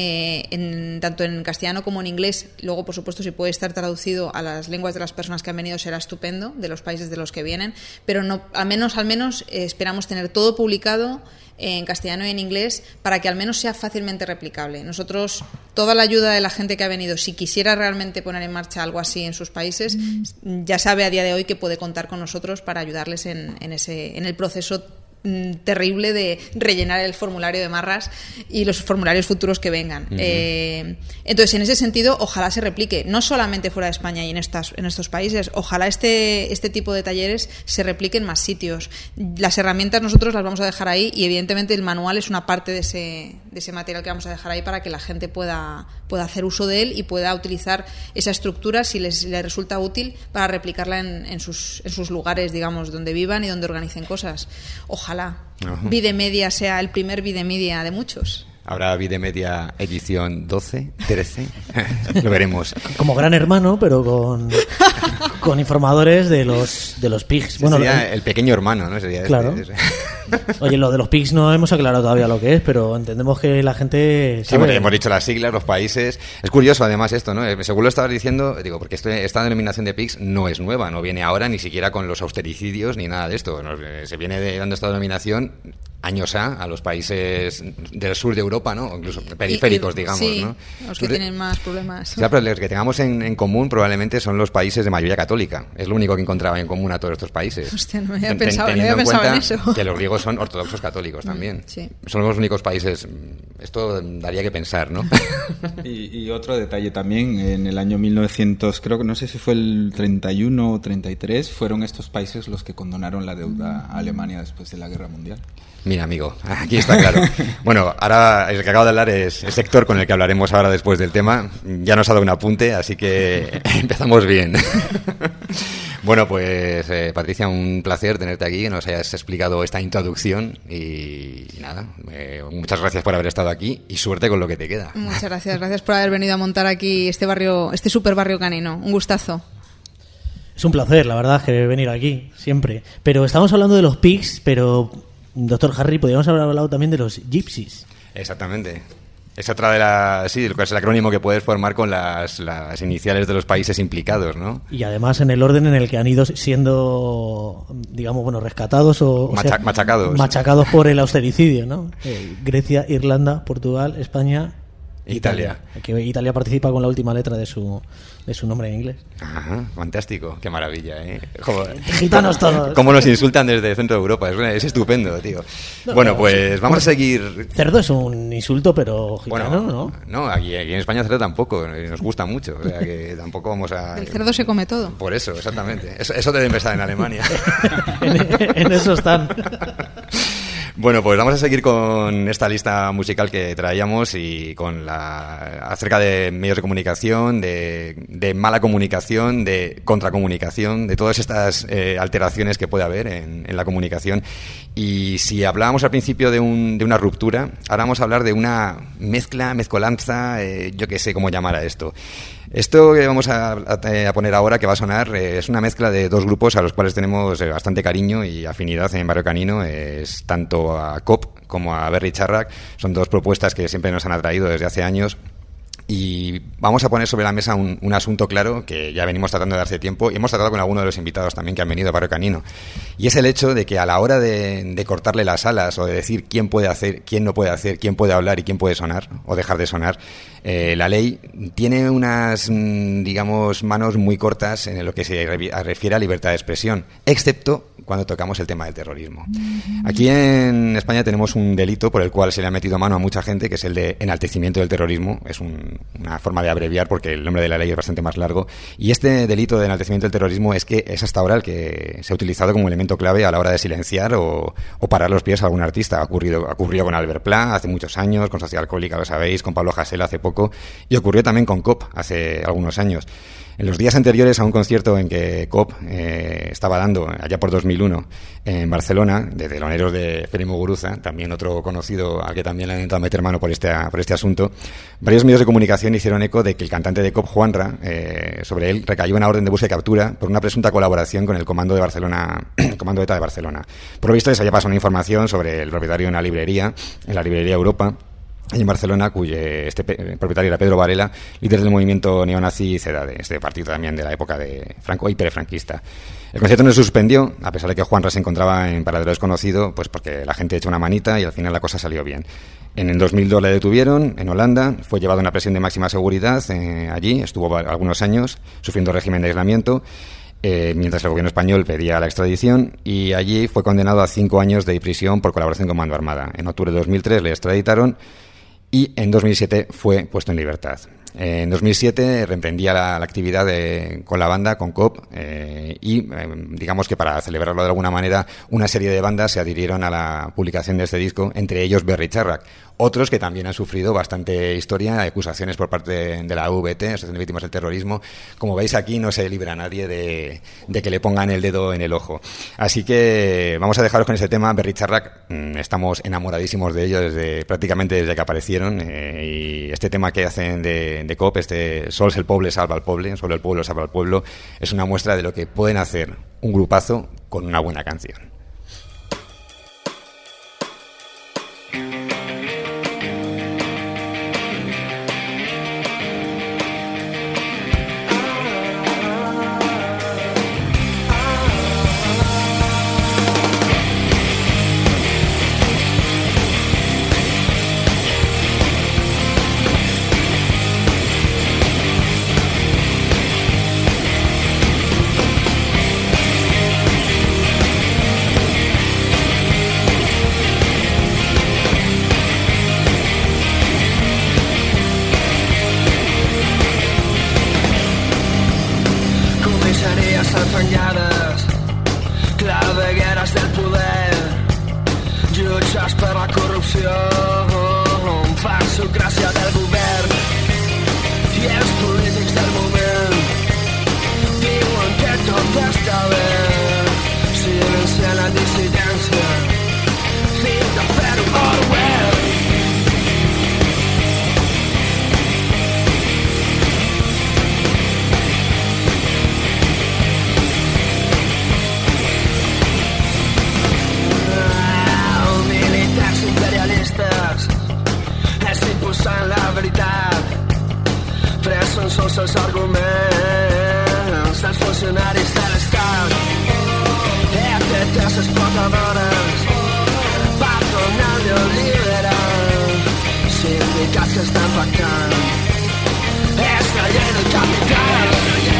Speaker 3: tanto en castellano como en inglés. Luego, por supuesto, si puede estar traducido a las lenguas de las personas que han venido será estupendo, de los países de los que vienen, pero no, al menos esperamos tener todo publicado en castellano y en inglés para que al menos sea fácilmente replicable. Nosotros, toda la ayuda de la gente que ha venido, si quisiera realmente poner en marcha algo así en sus países, ya sabe a día de hoy que puede contar con nosotros para ayudarles en el proceso terrible de rellenar el formulario de Marras y los formularios futuros que vengan. Entonces, en ese sentido, ojalá se replique, no solamente fuera de España y en estos países, ojalá este tipo de talleres se replique en más sitios. Las herramientas nosotros las vamos a dejar ahí y evidentemente el manual es una parte de ese material que vamos a dejar ahí para que la gente pueda hacer uso de él y pueda utilizar esa estructura si les resulta útil para replicarla en sus lugares, digamos, donde vivan y donde organicen cosas. Ojalá Videmedia sea el primer Videmedia de muchos.
Speaker 2: Habrá Videmedia edición 12, 13, lo veremos.
Speaker 1: Como Gran Hermano, pero con informadores de los PIGs.
Speaker 2: Bueno, sería el pequeño hermano, ¿no? Sería
Speaker 1: claro. Oye, lo de los PIGs no hemos aclarado todavía lo que es, pero entendemos que la gente sabe.
Speaker 2: Sí, hemos dicho las siglas, los países. Es curioso, además, esto, ¿no? Según lo estabas diciendo, digo, porque esta denominación de PIGs no es nueva, no viene ahora ni siquiera con los austericidios ni nada de esto. Se viene dando esta denominación años a los países del sur de Europa, ¿no? O incluso periféricos, digamos,
Speaker 3: sí,
Speaker 2: ¿no?
Speaker 3: Los que tienen más problemas.
Speaker 2: Claro, pero los que tengamos en común probablemente son los países de mayoría católica. Es lo único que encontraba en común a todos estos países.
Speaker 3: Hostia, no había pensado en eso.
Speaker 2: Que los griegos son ortodoxos católicos también.
Speaker 3: Sí.
Speaker 2: Son los únicos países. Esto daría que pensar, ¿no?
Speaker 7: Y otro detalle también, en el año 1900, creo que no sé si fue el 31 o 33, fueron estos países los que condonaron la deuda a Alemania después de la Guerra Mundial.
Speaker 2: Mira, amigo, aquí está claro. Bueno, ahora el que acabo de hablar es el sector con el que hablaremos ahora después del tema. Ya nos ha dado un apunte, así que empezamos bien. Bueno, pues Patricia, un placer tenerte aquí, que nos hayas explicado esta introducción y nada, muchas gracias por haber estado aquí y suerte con lo que te queda.
Speaker 3: Muchas gracias por haber venido a montar aquí este super barrio canino. Un gustazo.
Speaker 1: Es un placer, la verdad, que venir aquí, siempre. Pero estamos hablando de los PIGs, pero, doctor Harry, podríamos haber hablado también de los gypsies.
Speaker 2: Exactamente. Es otra es el acrónimo que puedes formar con las iniciales de los países implicados, ¿no? Y
Speaker 1: además en el orden en el que han ido siendo, digamos, bueno, rescatados o
Speaker 2: machacados.
Speaker 1: Machacados por el austericidio, ¿no? Grecia, Irlanda, Portugal, España
Speaker 2: Italia.
Speaker 1: Que Italia participa con la última letra de su nombre en inglés.
Speaker 2: Ajá, fantástico, qué maravilla, ¿eh? Joder.
Speaker 1: Gitanos todos.
Speaker 2: Cómo nos insultan desde el centro de Europa, es estupendo, tío. Bueno, pues vamos a seguir.
Speaker 1: Cerdo es un insulto, pero gitano,
Speaker 2: bueno, no, aquí en España cerdo tampoco, nos gusta mucho, o sea que tampoco vamos a...
Speaker 3: El cerdo se come todo.
Speaker 2: Por eso, exactamente. Eso debe empezar en Alemania.
Speaker 1: en eso están.
Speaker 2: Bueno, pues vamos a seguir con esta lista musical que traíamos y con acerca de medios de comunicación, de mala comunicación, de contracomunicación, de todas estas alteraciones que puede haber en la comunicación. Y si hablábamos al principio de una ruptura, ahora vamos a hablar de una mezcolanza, yo que sé cómo llamar a esto. Esto que vamos a poner ahora, que va a sonar, es una mezcla de dos grupos a los cuales tenemos bastante cariño y afinidad en Barrio Canino. Es tanto a Cop como a Berri Txarrak. Son dos propuestas que siempre nos han atraído desde hace años. Y vamos a poner sobre la mesa un asunto claro que ya venimos tratando de hace tiempo y hemos tratado con algunos de los invitados también que han venido a Barrio Canino. Y es el hecho de que a la hora de cortarle las alas o de decir quién puede hacer, quién no puede hacer, quién puede hablar y quién puede sonar o dejar de sonar, la ley tiene unas, digamos, manos muy cortas en lo que se refiere a libertad de expresión, excepto cuando tocamos el tema del terrorismo. Aquí en España tenemos un delito por el cual se le ha metido mano a mucha gente, que es el de enaltecimiento del terrorismo. Es una forma de abreviar porque el nombre de la ley es bastante más largo. Y este delito de enaltecimiento del terrorismo es hasta ahora el que se ha utilizado como elemento clave a la hora de silenciar o parar los pies a algún artista. Ocurrió con Albert Pla hace muchos años, con Sociedad Alcohólica, lo sabéis, con Pablo Hasél hace poco, y ocurrió también con COP hace algunos años. En los días anteriores a un concierto en que COP estaba dando, allá por 2001, en Barcelona, de teloneros de Félix Muguruza, también otro conocido al que también le han intentado meter mano por este asunto, varios medios de comunicación hicieron eco de que el cantante de COP, Juanra, sobre él recayó una orden de búsqueda y captura por una presunta colaboración con el Comando de Barcelona, Comando ETA de Barcelona. Por lo visto les había pasado una información sobre el propietario de una librería, en la librería Europa, en Barcelona, cuyo propietario era Pedro Varela, líder del movimiento neonazi CEDADE, este partido también de la época de Franco y prefranquista. El concierto no se suspendió, a pesar de que Juanra se encontraba en paradero desconocido, pues porque la gente echó una manita y al final la cosa salió bien. En el 2002 le detuvieron en Holanda, fue llevado a una prisión de máxima seguridad allí, estuvo algunos años sufriendo régimen de aislamiento, mientras el gobierno español pedía la extradición, y allí fue condenado a 5 años de prisión por colaboración con Mando Armada. En octubre de 2003 le extraditaron y en 2007 fue puesto en libertad. En 2007 reemprendía la actividad con la banda, con COP, y digamos que para celebrarlo de alguna manera una serie de bandas se adhirieron a la publicación de este disco, entre ellos Berri Txarrak. Otros que también han sufrido bastante historia, acusaciones por parte de la AVT, Asociación de Víctimas del Terrorismo. Como veis aquí no se libra nadie de que le pongan el dedo en el ojo. Así que vamos a dejaros con ese tema, Berri Txarrak. Estamos enamoradísimos de ellos prácticamente desde que aparecieron, y este tema que hacen de COP, Sols el Poble salva al Poble, solo el pueblo salva al pueblo, es una muestra de lo que pueden hacer un grupazo con una buena canción.
Speaker 8: Explotadores, patronal neoliberal, sin
Speaker 6: únicas que están bacán es creer el capital.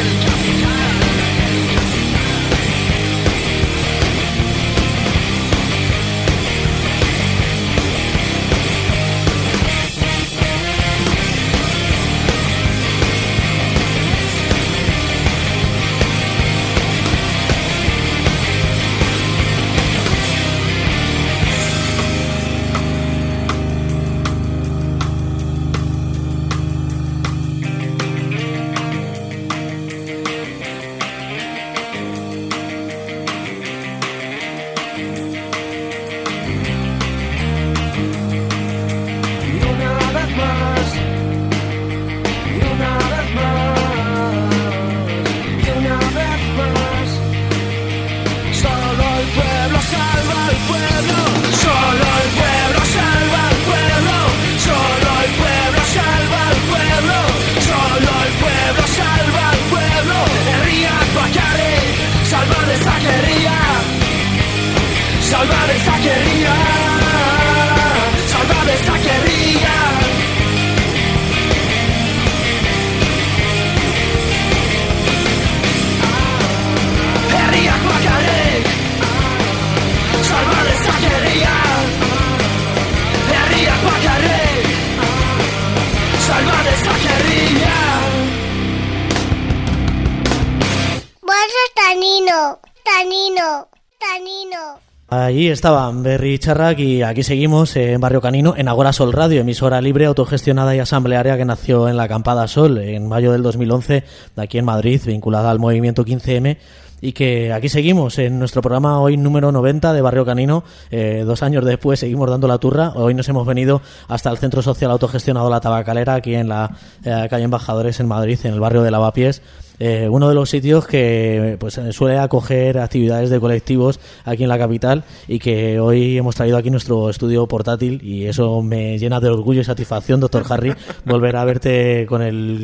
Speaker 1: Ahí estaban Berri y Charrak y aquí seguimos en Barrio Canino, en Agora Sol Radio, emisora libre, autogestionada y asamblearia que nació en la Acampada Sol en mayo del 2011, de aquí en Madrid, vinculada al movimiento 15M. Y que aquí seguimos en nuestro programa hoy número 90 de Barrio Canino. 2 años después seguimos dando la turra. Hoy nos hemos venido hasta el Centro Social Autogestionado La Tabacalera, aquí en la calle Embajadores en Madrid, en el barrio de Lavapiés. Uno de los sitios que pues suele acoger actividades de colectivos aquí en la capital, y que hoy hemos traído aquí nuestro estudio portátil, y eso me llena de orgullo y satisfacción, doctor Harry, volver a verte con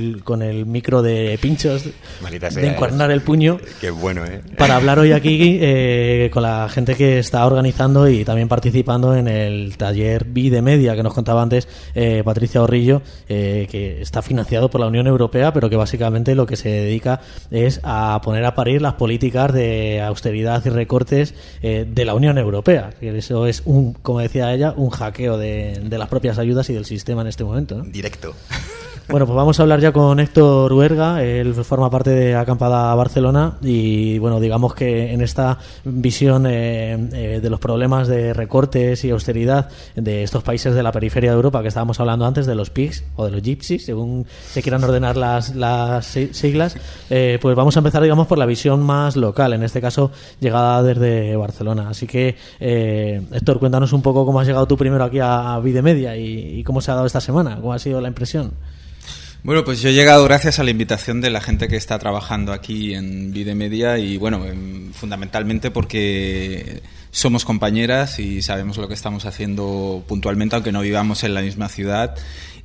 Speaker 1: el micro de pinchos, de encuernar el puño.
Speaker 2: Qué bueno,
Speaker 1: para hablar hoy aquí con la gente que está organizando y también participando en el taller Vide Media que nos contaba antes Patricia Orrillo, que está financiado por la Unión Europea, pero que básicamente lo que se dedica es a poner a parir las políticas de austeridad y recortes de la Unión Europea. Eso es, como decía ella, un hackeo de las propias ayudas y del sistema en este momento, ¿no?
Speaker 2: Directo.
Speaker 1: Bueno, pues vamos a hablar ya con Héctor Huerga. Él forma parte de Acampada Barcelona y, bueno, digamos que en esta visión de los problemas de recortes y austeridad de estos países de la periferia de Europa que estábamos hablando antes, de los PIGS o de los gypsies, según se quieran ordenar las siglas, pues vamos a empezar, digamos, por la visión más local, en este caso llegada desde Barcelona. Así que, Héctor, cuéntanos un poco cómo has llegado tú primero aquí a Vide Media y cómo se ha dado esta semana, cómo ha sido la impresión.
Speaker 7: Bueno, pues yo he llegado gracias a la invitación de la gente que está trabajando aquí en Vide Media y, bueno, fundamentalmente porque somos compañeras y sabemos lo que estamos haciendo puntualmente, aunque no vivamos en la misma ciudad.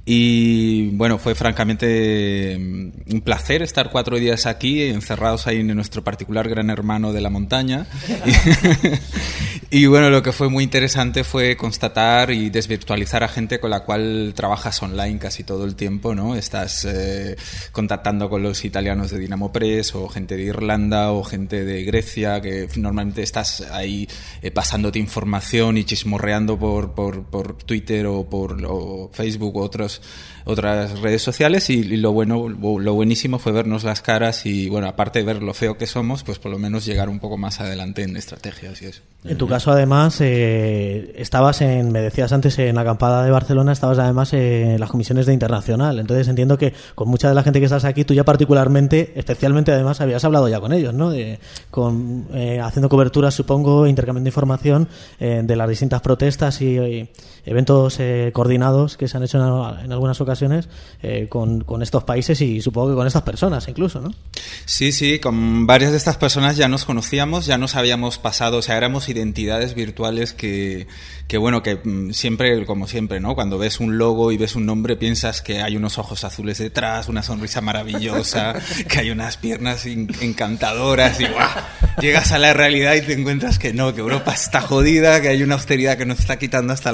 Speaker 7: Y, bueno, fue francamente un placer estar 4 días aquí, encerrados ahí en nuestro particular gran hermano de la montaña. Y, bueno, lo que fue muy interesante fue constatar y desvirtualizar a gente con la cual trabajas online casi todo el tiempo, ¿no? Estás contactando con los italianos de Dinamo Press, o gente de Irlanda, o gente de Grecia, que normalmente estás ahí pasándote información y chismorreando por Twitter o por Facebook u otras redes sociales, y lo buenísimo fue vernos las caras y, bueno, aparte de ver lo feo que somos, pues por lo menos llegar un poco más adelante en estrategias y eso.
Speaker 1: En tu caso, además, estabas me decías antes, en la Acampada de Barcelona, estabas además en las comisiones de internacional. Entonces entiendo que con mucha de la gente que estás aquí, tú ya particularmente, especialmente además, habías hablado ya con ellos, ¿no? Haciendo coberturas, supongo, intercambiando información de las distintas protestas y eventos coordinados que se han hecho en algunas ocasiones con estos países y supongo que con estas personas incluso, ¿no?
Speaker 7: Sí, con varias de estas personas ya nos conocíamos, ya nos habíamos pasado, o sea, éramos identidades virtuales que siempre, como siempre, ¿no? Cuando ves un logo y ves un nombre, piensas que hay unos ojos azules detrás, una sonrisa maravillosa, que hay unas piernas encantadoras y ¡guau! Llegas a la realidad y te encuentras que no, que Europa está jodida, que hay una austeridad que nos está quitando hasta la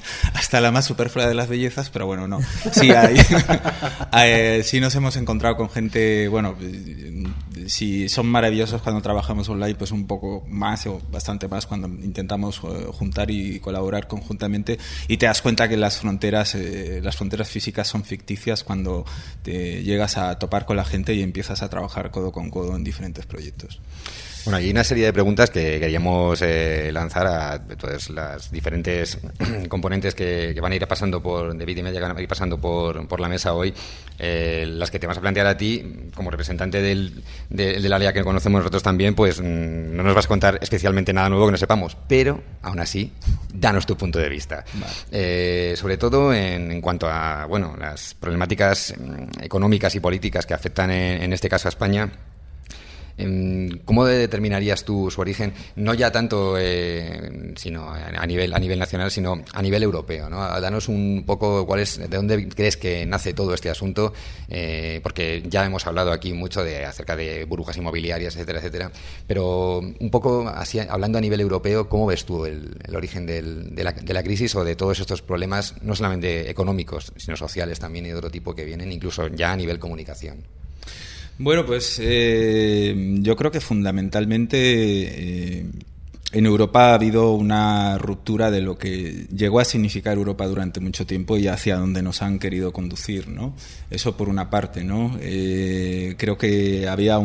Speaker 7: hasta la más superflua de las bellezas, pero bueno, no. Sí, sí nos hemos encontrado con gente, bueno, si son maravillosos cuando trabajamos online, pues un poco más o bastante más cuando intentamos juntar y colaborar conjuntamente, y te das cuenta que las fronteras físicas son ficticias cuando te llegas a topar con la gente y empiezas a trabajar codo con codo en diferentes proyectos.
Speaker 2: Bueno, hay una serie de preguntas que queríamos lanzar a todas las diferentes componentes que van a ir pasando de Vidimedia, que van a ir pasando por la mesa hoy, las que te vas a plantear a ti como representante del área que conocemos nosotros también, pues no nos vas a contar especialmente nada nuevo que no sepamos, pero aún así, danos tu punto de vista. Vale. Sobre todo en cuanto a las problemáticas económicas y políticas que afectan en este caso a España. ¿Cómo determinarías tú su origen? No ya tanto sino a nivel nacional, sino a nivel europeo, ¿no? Danos un poco de dónde crees que nace todo este asunto, porque ya hemos hablado aquí mucho acerca de burbujas inmobiliarias, etcétera, etcétera, pero un poco así, hablando a nivel europeo, ¿cómo ves tú el origen de la crisis o de todos estos problemas, no solamente económicos, sino sociales también y de otro tipo que vienen, incluso ya a nivel comunicación?
Speaker 7: Bueno, pues yo creo que fundamentalmente en Europa ha habido una ruptura de lo que llegó a significar Europa durante mucho tiempo y hacia donde nos han querido conducir, ¿no? Eso por una parte, ¿no? Creo que ha habido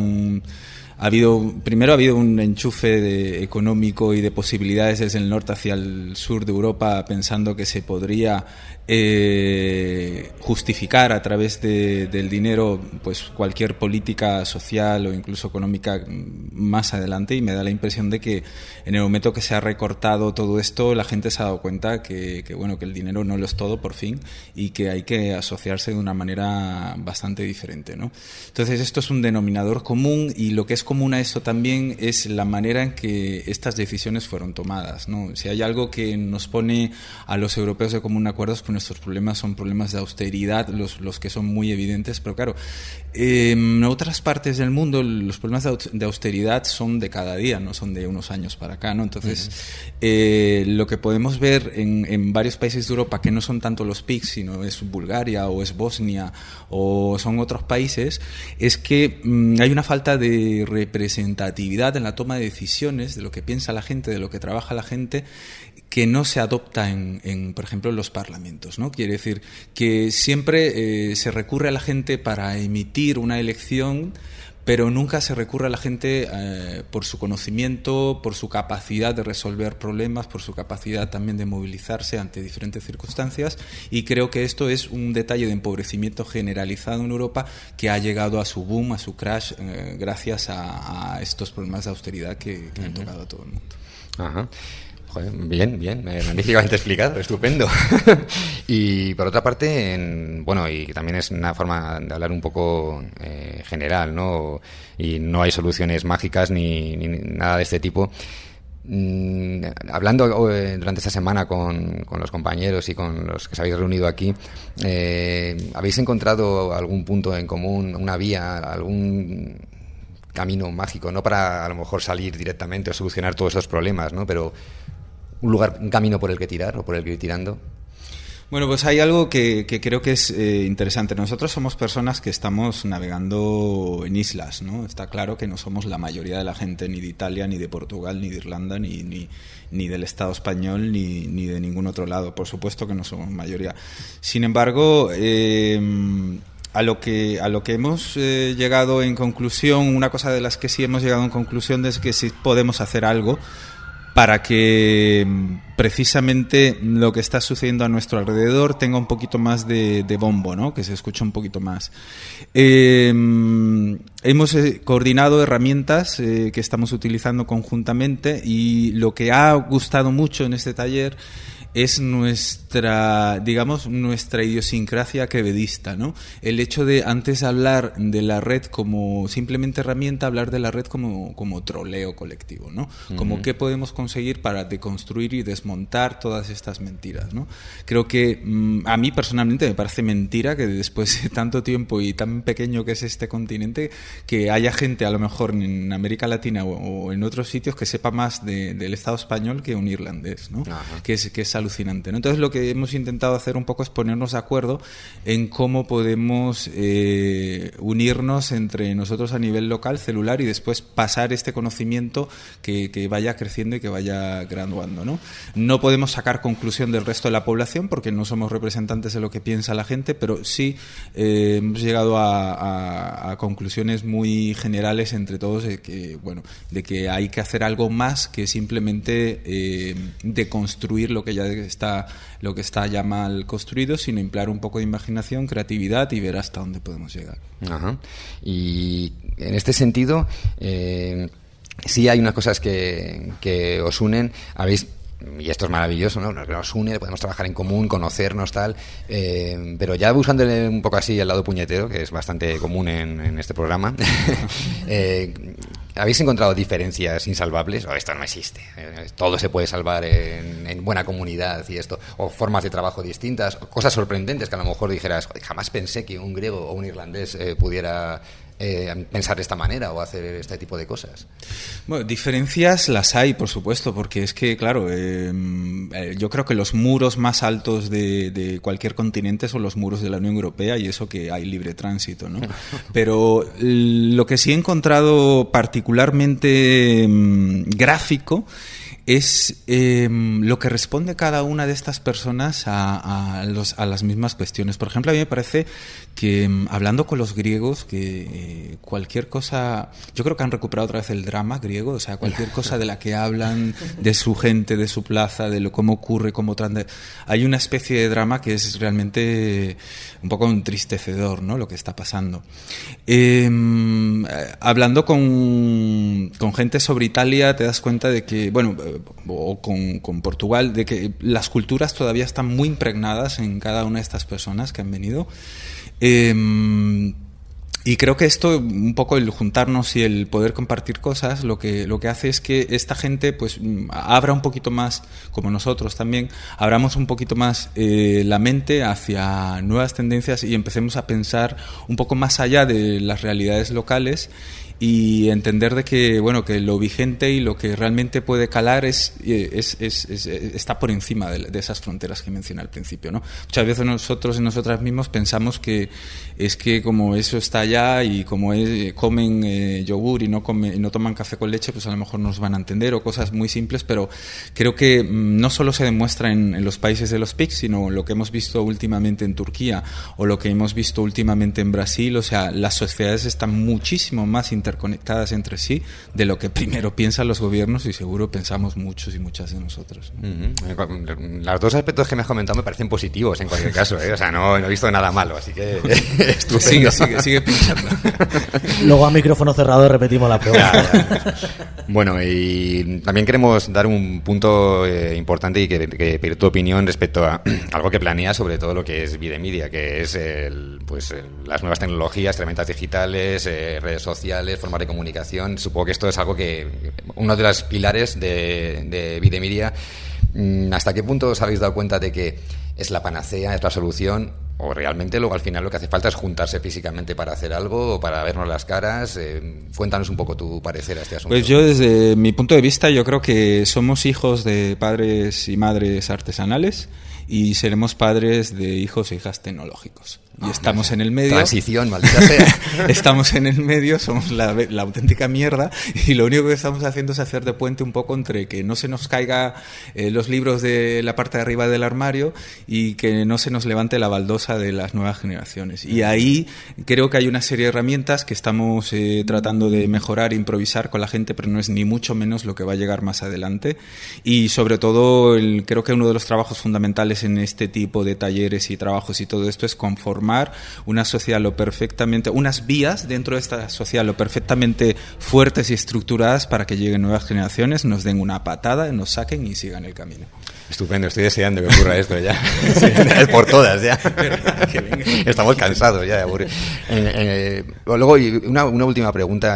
Speaker 7: un enchufe económico y de posibilidades desde el norte hacia el sur de Europa, pensando que se podría justificar a través del dinero pues cualquier política social o incluso económica más adelante, y me da la impresión de que en el momento que se ha recortado todo esto, la gente se ha dado cuenta que el dinero no lo es todo, por fin, y que hay que asociarse de una manera bastante diferente, ¿no? Entonces esto es un denominador común, y lo que es común a esto también es la manera en que estas decisiones fueron tomadas, ¿no? Si hay algo que nos pone a los europeos de común acuerdo es que nuestros problemas son problemas de austeridad, los que son muy evidentes, pero claro, en otras partes del mundo los problemas de austeridad son de cada día, no son de unos años para acá, ¿no? Entonces, lo que podemos ver en varios países de Europa, que no son tanto los PIGS, sino es Bulgaria o es Bosnia o son otros países, es que hay una falta de representatividad en la toma de decisiones, de lo que piensa la gente, de lo que trabaja la gente, que no se adopta por ejemplo, en los parlamentos, ¿no? Quiere decir que siempre se recurre a la gente para emitir una elección, pero nunca se recurre a la gente por su conocimiento, por su capacidad de resolver problemas, por su capacidad también de movilizarse ante diferentes circunstancias, y creo que esto es un detalle de empobrecimiento generalizado en Europa que ha llegado a su boom, a su crash, gracias a estos problemas de austeridad que han tocado a todo el mundo.
Speaker 2: Ajá. Joder, bien, magníficamente explicado, estupendo. Y por otra parte, y también es una forma de hablar un poco general, ¿no? Y no hay soluciones mágicas ni nada de este tipo. Hablando durante esta semana con los compañeros y con los que os habéis reunido aquí, ¿habéis encontrado algún punto en común, una vía, algún camino mágico, no para a lo mejor salir directamente o solucionar todos esos problemas, ¿no? Pero un camino por el que tirar o por el que ir tirando?
Speaker 7: Bueno, pues hay algo que creo que es interesante. Nosotros somos personas que estamos navegando en islas, ¿no? Está claro que no somos la mayoría de la gente ni de Italia, ni de Portugal, ni de Irlanda, ni del Estado español, ni de ningún otro lado. Por supuesto que no somos mayoría. Sin embargo, a lo que hemos llegado en conclusión, una cosa de las que sí hemos llegado en conclusión es que sí podemos hacer algo para que precisamente lo que está sucediendo a nuestro alrededor tenga un poquito más de bombo, ¿no? Que se escuche un poquito más. Hemos coordinado herramientas que estamos utilizando conjuntamente, y lo que ha gustado mucho en este taller es nuestra idiosincrasia quevedista, ¿no? El hecho de, antes de hablar de la red como simplemente herramienta, hablar de la red como troleo colectivo, ¿no? Como qué podemos conseguir para deconstruir y desmontar todas estas mentiras, ¿no? Creo que a mí personalmente me parece mentira que después de tanto tiempo y tan pequeño que es este continente, que haya gente a lo mejor en América Latina o en otros sitios que sepa más del Estado español que un irlandés, ¿no? Que es algo alucinante, ¿no? Entonces lo que hemos intentado hacer un poco es ponernos de acuerdo en cómo podemos unirnos entre nosotros a nivel local, celular, y después pasar este conocimiento que vaya creciendo y que vaya graduando, ¿no? No podemos sacar conclusión del resto de la población porque no somos representantes de lo que piensa la gente, pero sí hemos llegado a conclusiones muy generales entre todos de que hay que hacer algo más que simplemente deconstruir lo que está ya mal construido, sino emplear un poco de imaginación, creatividad y ver hasta dónde podemos llegar.
Speaker 2: Ajá. Y en este sentido, sí hay unas cosas que os unen. Y esto es maravilloso, ¿no? Nos une, podemos trabajar en común, conocernos, tal. Pero ya buscándole un poco así el lado puñetero, que es bastante común en este programa, ¿habéis encontrado diferencias insalvables? O esto no existe. Todo se puede salvar en buena comunidad y esto. O formas de trabajo distintas, o cosas sorprendentes que a lo mejor dijeras, jamás pensé que un griego o un irlandés pudiera pensar de esta manera o hacer este tipo de cosas.
Speaker 7: Bueno, diferencias las hay, por supuesto, porque es que, claro, yo creo que los muros más altos de cualquier continente son los muros de la Unión Europea, y eso que hay libre tránsito, ¿no? Pero lo que sí he encontrado particularmente gráfico es lo que responde cada una de estas personas a las mismas cuestiones. Por ejemplo, a mí me parece que hablando con los griegos, que cualquier cosa, yo creo que han recuperado otra vez el drama griego, o sea, cualquier cosa de la que hablan, de su gente, de su plaza, de cómo ocurre, hay una especie de drama que es realmente un poco entristecedor, ¿no? Lo que está pasando. Hablando con gente sobre Italia, te das cuenta de que, bueno, o con Portugal, de que las culturas todavía están muy impregnadas en cada una de estas personas que han venido. Y creo que esto, un poco el juntarnos y el poder compartir cosas, lo que hace es que esta gente pues abra un poquito más, como nosotros también, abramos un poquito más la mente hacia nuevas tendencias y empecemos a pensar un poco más allá de las realidades locales y entender de que, bueno, que lo vigente y lo que realmente puede calar está por encima de esas fronteras que mencioné al principio, ¿no? Muchas veces nosotros y nosotras mismos pensamos que es que como eso está allá y como comen yogur y no toman café con leche, pues a lo mejor nos van a entender, o cosas muy simples, pero creo que no solo se demuestra en los países de los PIC, sino lo que hemos visto últimamente en Turquía o lo que hemos visto últimamente en Brasil. O sea, las sociedades están muchísimo más interconectadas entre sí de lo que primero piensan los gobiernos, y seguro pensamos muchos y muchas de nosotros.
Speaker 2: Uh-huh. Los dos aspectos que me has comentado me parecen positivos en cualquier caso, ¿eh? O sea, no he visto nada malo, así que sigue pinchando.
Speaker 1: Luego a micrófono cerrado repetimos la pregunta.
Speaker 2: Ya. Bueno, y también queremos dar un punto importante y que pedir tu opinión respecto a algo que planea sobre todo lo que es Videmedia, que es las nuevas tecnologías, herramientas digitales, redes sociales, formas de comunicación. Supongo que esto es algo que uno de los pilares de Videmedia. ¿Hasta qué punto os habéis dado cuenta de que es la panacea, es la solución, o realmente luego al final lo que hace falta es juntarse físicamente para hacer algo o para vernos las caras? Cuéntanos un poco tu parecer a este asunto.
Speaker 7: Pues yo, desde mi punto de vista, yo creo que somos hijos de padres y madres artesanales y seremos padres de hijos e hijas tecnológicos. Y estamos en el medio.
Speaker 2: Transición, maldita sea.
Speaker 7: Estamos en el medio, somos la auténtica mierda, y lo único que estamos haciendo es hacer de puente un poco entre que no se nos caiga los libros de la parte de arriba del armario y que no se nos levante la baldosa de las nuevas generaciones. Y ahí creo que hay una serie de herramientas que estamos tratando de mejorar e improvisar con la gente, pero no es ni mucho menos lo que va a llegar más adelante. Y sobre todo, creo que uno de los trabajos fundamentales en este tipo de talleres y trabajos y todo esto es conformar una sociedad unas vías dentro de esta sociedad lo perfectamente fuertes y estructuradas para que lleguen nuevas generaciones, nos den una patada, nos saquen y sigan el camino.
Speaker 2: Estupendo, estoy deseando que ocurra esto ya. Es por todas ya. Estamos cansados ya de aburrir. Luego, una última pregunta,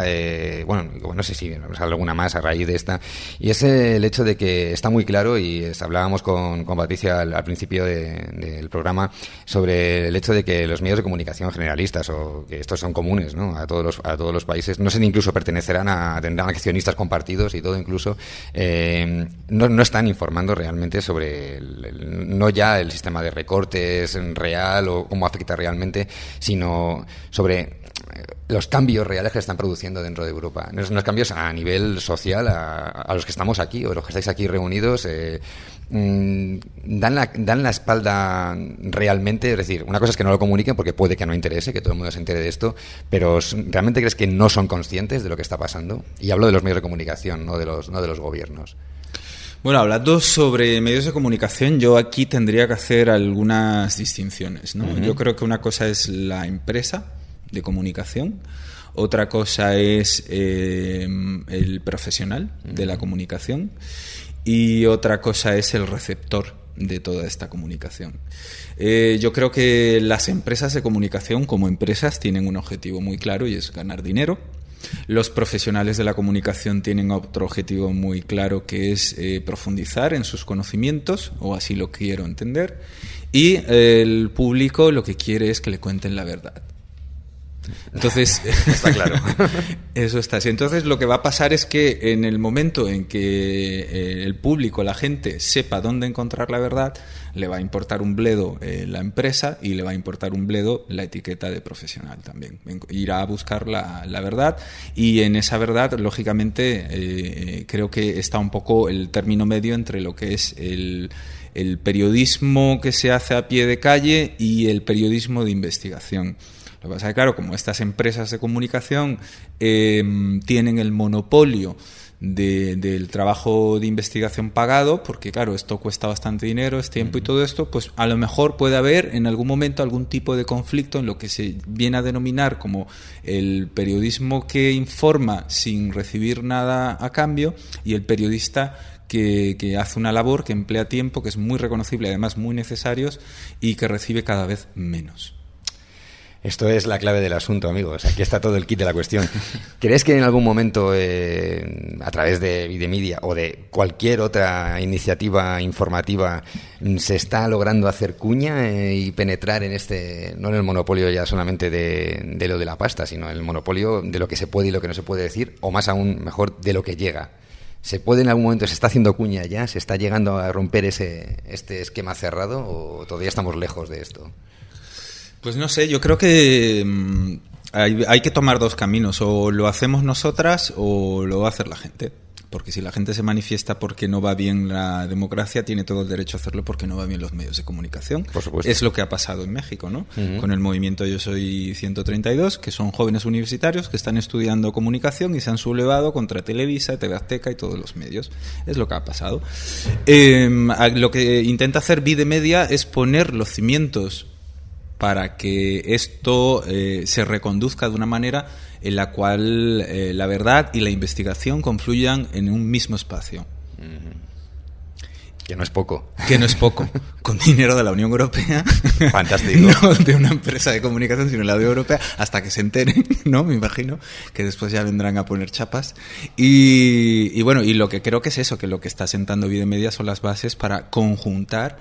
Speaker 2: no sé si nos sale alguna más a raíz de esta, y es el hecho de que está muy claro, y hablábamos con Patricia al principio del programa, sobre el hecho de que que los medios de comunicación generalistas, o que estos son comunes, ¿no?, a todos los países, no sé, incluso tendrán accionistas compartidos y todo, incluso no están informando realmente sobre no ya el sistema de recortes real o cómo afecta realmente, sino sobre los cambios reales que se están produciendo dentro de Europa. Los cambios a nivel social, a los que estamos aquí o los que estáis aquí reunidos, dan la espalda realmente. Es decir, una cosa es que no lo comuniquen porque puede que no interese, que todo el mundo se entere de esto, pero ¿realmente crees que no son conscientes de lo que está pasando? Y hablo de los medios de comunicación, no de los gobiernos.
Speaker 7: Bueno, hablando sobre medios de comunicación, yo aquí tendría que hacer algunas distinciones, ¿no? Uh-huh. Yo creo que una cosa es la empresa de comunicación, otra cosa es el profesional de la comunicación y otra cosa es el receptor de toda esta comunicación. Yo creo que las empresas de comunicación como empresas tienen un objetivo muy claro y es ganar dinero. Los profesionales de la comunicación tienen otro objetivo muy claro que es profundizar en sus conocimientos, o así lo quiero entender, y el público lo que quiere es que le cuenten la verdad. Entonces,
Speaker 2: está claro.
Speaker 7: Eso está así. Entonces, lo que va a pasar es que en el momento en que el público, la gente, sepa dónde encontrar la verdad, le va a importar un bledo la empresa y le va a importar un bledo la etiqueta de profesional también. Irá a buscar la verdad y en esa verdad, lógicamente, creo que está un poco el término medio entre lo que es el periodismo que se hace a pie de calle y el periodismo de investigación. Lo que pasa es que, claro, como estas empresas de comunicación tienen el monopolio del trabajo de investigación pagado, porque, claro, esto cuesta bastante dinero, es tiempo y todo esto, pues a lo mejor puede haber en algún momento algún tipo de conflicto en lo que se viene a denominar como el periodismo que informa sin recibir nada a cambio y el periodista que hace una labor, que emplea tiempo, que es muy reconocible y además muy necesarios y que recibe cada vez menos.
Speaker 2: Esto es la clave del asunto, amigos. Aquí está todo el kit de la cuestión. ¿Crees que en algún momento, a través de Videmedia o de cualquier otra iniciativa informativa, se está logrando hacer cuña y penetrar en no en el monopolio ya solamente de lo de la pasta, sino en el monopolio de lo que se puede y lo que no se puede decir, o más aún, mejor, de lo que llega? ¿Se puede en algún momento, se está haciendo cuña ya, se está llegando a romper este esquema cerrado, o todavía estamos lejos de esto?
Speaker 7: Pues no sé, yo creo que hay que tomar dos caminos, o lo hacemos nosotras o lo va a hacer la gente. Porque si la gente se manifiesta porque no va bien la democracia, tiene todo el derecho a hacerlo porque no va bien los medios de comunicación.
Speaker 2: Por supuesto.
Speaker 7: Es lo que ha pasado en México, ¿no?
Speaker 2: Uh-huh.
Speaker 7: Con el movimiento Yo Soy 132, que son jóvenes universitarios que están estudiando comunicación y se han sublevado contra Televisa, TV Azteca y todos los medios. Es lo que ha pasado. Lo que intenta hacer Videmedia es poner los cimientos para que esto se reconduzca de una manera en la cual la verdad y la investigación confluyan en un mismo espacio.
Speaker 2: Que no es poco.
Speaker 7: Que no es poco. Con dinero de la Unión Europea.
Speaker 2: Fantástico.
Speaker 7: No de una empresa de comunicación, sino de la Unión Europea, hasta que se enteren, ¿no? Me imagino que después ya vendrán a poner chapas. Y bueno, y lo que creo que es eso, que lo que está sentando Videmedia son las bases para conjuntar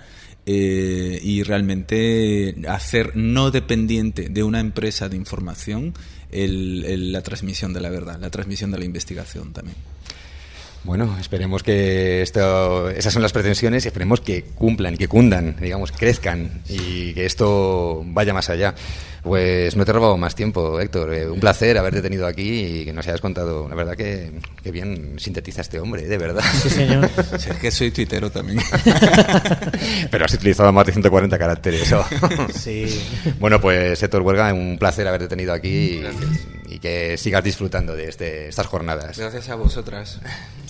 Speaker 7: y realmente hacer no dependiente de una empresa de información la transmisión de la verdad, la transmisión de la investigación también.
Speaker 2: Bueno, esperemos que esas son las pretensiones y esperemos que cumplan y que cundan, digamos, crezcan y que esto vaya más allá. Pues no te he robado más tiempo, Héctor. Un placer haberte tenido aquí y que nos hayas contado. La verdad que bien sintetiza este hombre, de verdad.
Speaker 1: Sí, señor.
Speaker 7: Sí, es que soy tuitero también.
Speaker 2: Pero has utilizado más de 140 caracteres. ¿Oh?
Speaker 1: Sí.
Speaker 2: Bueno, pues Héctor Huerga, un placer haberte tenido aquí y que sigas disfrutando de estas jornadas.
Speaker 7: Gracias a vosotras.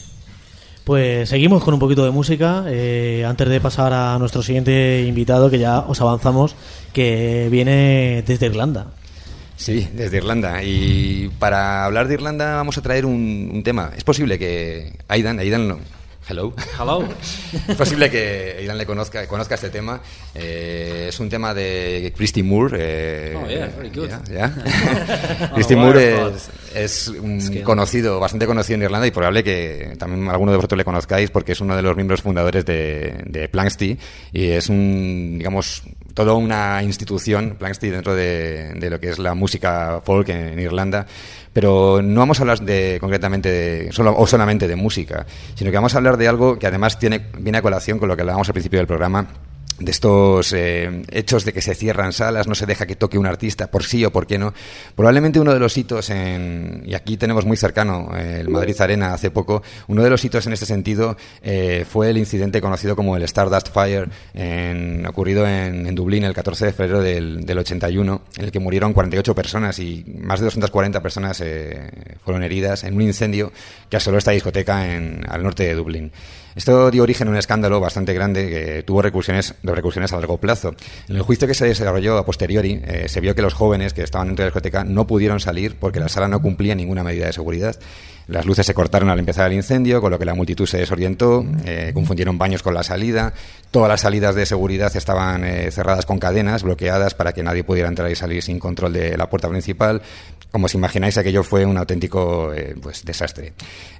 Speaker 1: Pues seguimos con un poquito de música antes de pasar a nuestro siguiente invitado, que ya os avanzamos, que viene desde Irlanda.
Speaker 2: Sí, desde Irlanda. Y para hablar de Irlanda vamos a traer un tema. Es posible que Aidan no. Hello. Es posible que Aidan conozca este tema. Es un tema de Christy Moore.
Speaker 8: Very good.
Speaker 2: Christy Moore es bastante conocido en Irlanda y probable que también alguno de vosotros le conozcáis porque es uno de los miembros fundadores de Planxty y es toda una institución, Planxty, dentro de lo que es la música folk en Irlanda. Pero no vamos a hablar concretamente solamente de música, sino que vamos a hablar de algo que además viene a colación con lo que hablábamos al principio del programa, de estos hechos de que se cierran salas, no se deja que toque un artista por sí o por qué no. Probablemente uno de los hitos, y aquí tenemos muy cercano el Madrid Arena hace poco, uno de los hitos en este sentido fue el incidente conocido como el Stardust Fire, ocurrido en Dublín el 14 de febrero del 81, en el que murieron 48 personas y más de 240 personas fueron heridas en un incendio que asoló esta discoteca al norte de Dublín. Esto dio origen a un escándalo bastante grande que tuvo repercusiones a largo plazo. En el juicio que se desarrolló a posteriori, se vio que los jóvenes que estaban dentro de la discoteca no pudieron salir porque la sala no cumplía ninguna medida de seguridad. Las luces se cortaron al empezar el incendio, con lo que la multitud se desorientó, confundieron baños con la salida, todas las salidas de seguridad estaban cerradas con cadenas, bloqueadas para que nadie pudiera entrar y salir sin control de la puerta principal. Como os imagináis, aquello fue un auténtico desastre.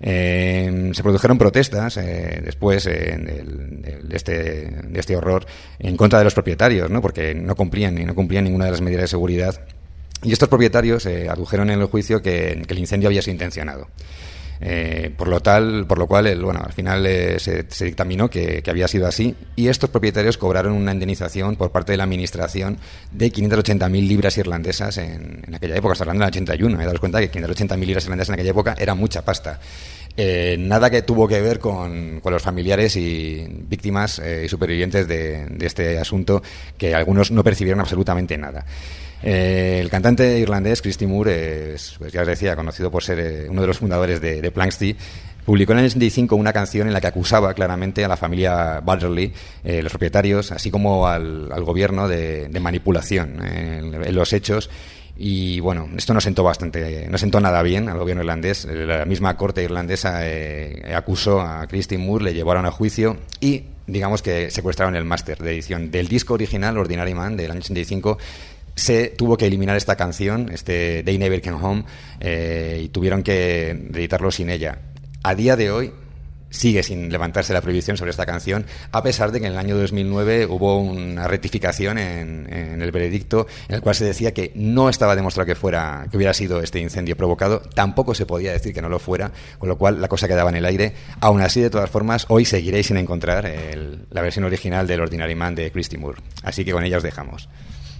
Speaker 2: Se produjeron protestas después de este horror en contra de los propietarios, ¿no? Porque no cumplían ninguna de las medidas de seguridad. Y estos propietarios adujeron en el juicio que el incendio había sido intencionado. Por lo cual, al final se dictaminó que había sido así, y estos propietarios cobraron una indemnización por parte de la administración de 580.000 libras irlandesas en aquella época. Hasta hablando del 81, daos cuenta que 580.000 libras irlandesas en aquella época era mucha pasta. Nada que tuvo que ver con los familiares y víctimas y supervivientes de este asunto, que algunos no percibieron absolutamente nada. El cantante irlandés Christy Moore pues ya os decía, conocido por ser uno de los fundadores de Planxty, publicó en el 65 una canción en la que acusaba claramente a la familia Badgerly, los propietarios, así como al gobierno de manipulación en los hechos. Y bueno, esto no sentó nada bien al gobierno irlandés. La misma corte irlandesa acusó a Christy Moore, le llevaron a juicio y digamos que secuestraron el máster de edición del disco original, Ordinary Man, del año 85. Se tuvo que eliminar esta canción, They Never Came Home, y tuvieron que editarlo sin ella. A día de hoy sigue sin levantarse la prohibición sobre esta canción, a pesar de que en el año 2009 hubo una rectificación en el veredicto en el cual se decía que no estaba demostrado que hubiera sido este incendio provocado, tampoco se podía decir que no lo fuera, con lo cual la cosa quedaba en el aire. Aún así, de todas formas, hoy seguiréis sin encontrar la versión original del Ordinary Man de Christy Moore, así que con ella os dejamos.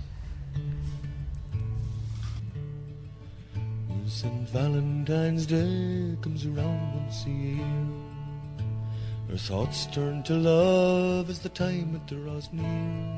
Speaker 8: St. Valentine's Day comes around once a year. Our thoughts turn to love as the time it draws near.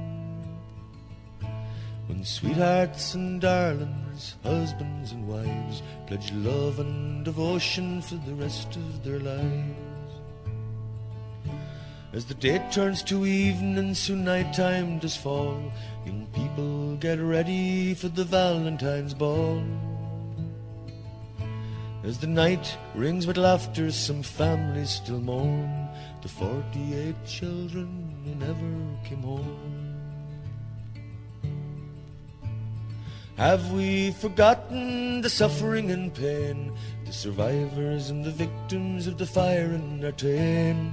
Speaker 8: When sweethearts and darlings, husbands and wives, pledge love and devotion for the rest of their lives. As the day turns to evening, soon night time does fall. Young people get ready for the Valentine's ball. As the night rings with laughter, some families still mourn the 48 children who never came home. Have we forgotten the suffering and pain, the survivors and the victims of the fire in Artane?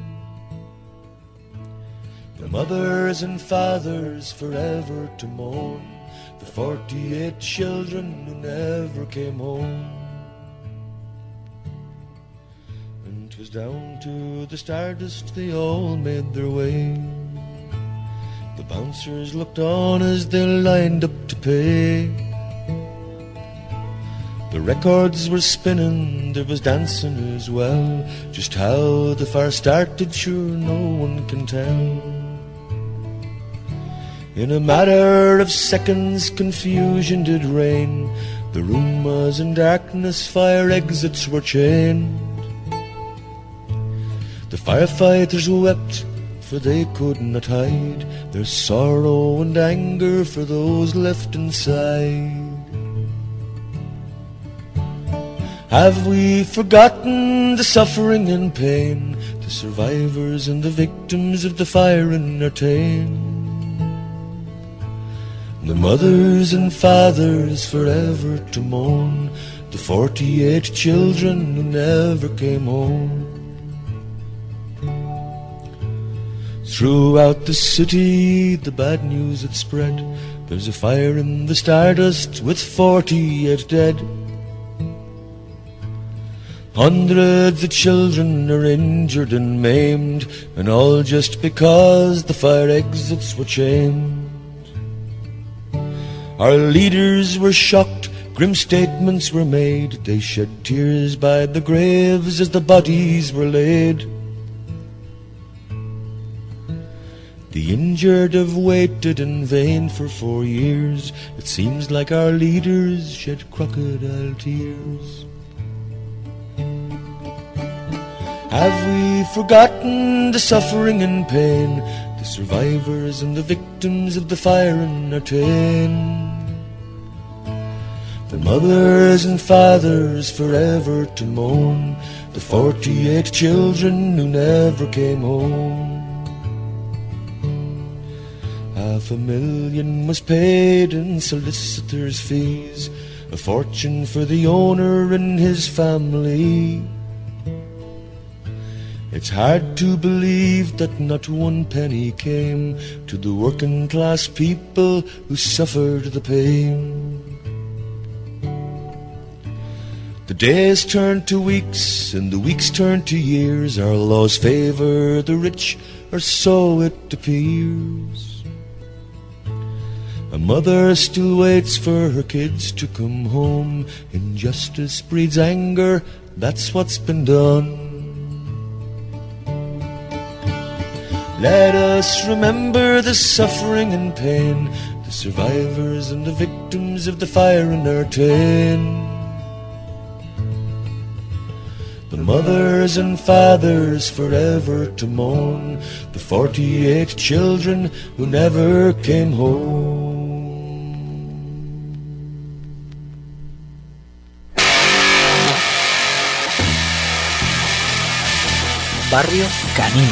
Speaker 8: The mothers and fathers forever to mourn the 48 children who never came home. And 'twas down to the Stardust they all made their way. The bouncers looked on as they lined up to pay. The records were spinning, there was dancing as well. Just how the fire started, sure no one can tell. In a matter of seconds, confusion did reign. The room was in darkness, fire exits were chained. The firefighters wept, for they could not hide their sorrow and anger for those left inside. Have we forgotten the suffering and pain, the survivors and the victims of the fire in Artane? The mothers and fathers forever to mourn the 48 children who never came home. Throughout the city the bad news had spread. There's a fire in the Stardust with 48 dead. Hundreds of children are injured and maimed, and all just because the fire exits were chained. Our leaders were shocked, grim statements were made. They shed tears by the graves as the bodies were laid. The injured have waited in vain for 4 years. It seems like our leaders shed crocodile tears. Have we forgotten the suffering and pain, the survivors and the victims of the fire in Artane? The mothers and fathers forever to mourn, the 48 children who never came home. 500,000 was paid in solicitors' fees, a fortune for the owner and his family. It's hard to believe that not one penny came to the working class people who suffered the pain. The days turn to weeks and the weeks turn to years. Our laws favour the rich, or so it appears. A mother still waits for her kids to come home. Injustice breeds anger, that's what's been done. Let us remember the suffering and pain, the survivors and the victims of the fire in Artane. The mothers and fathers forever to mourn, the 48 children who never came home.
Speaker 1: Barrio Canino.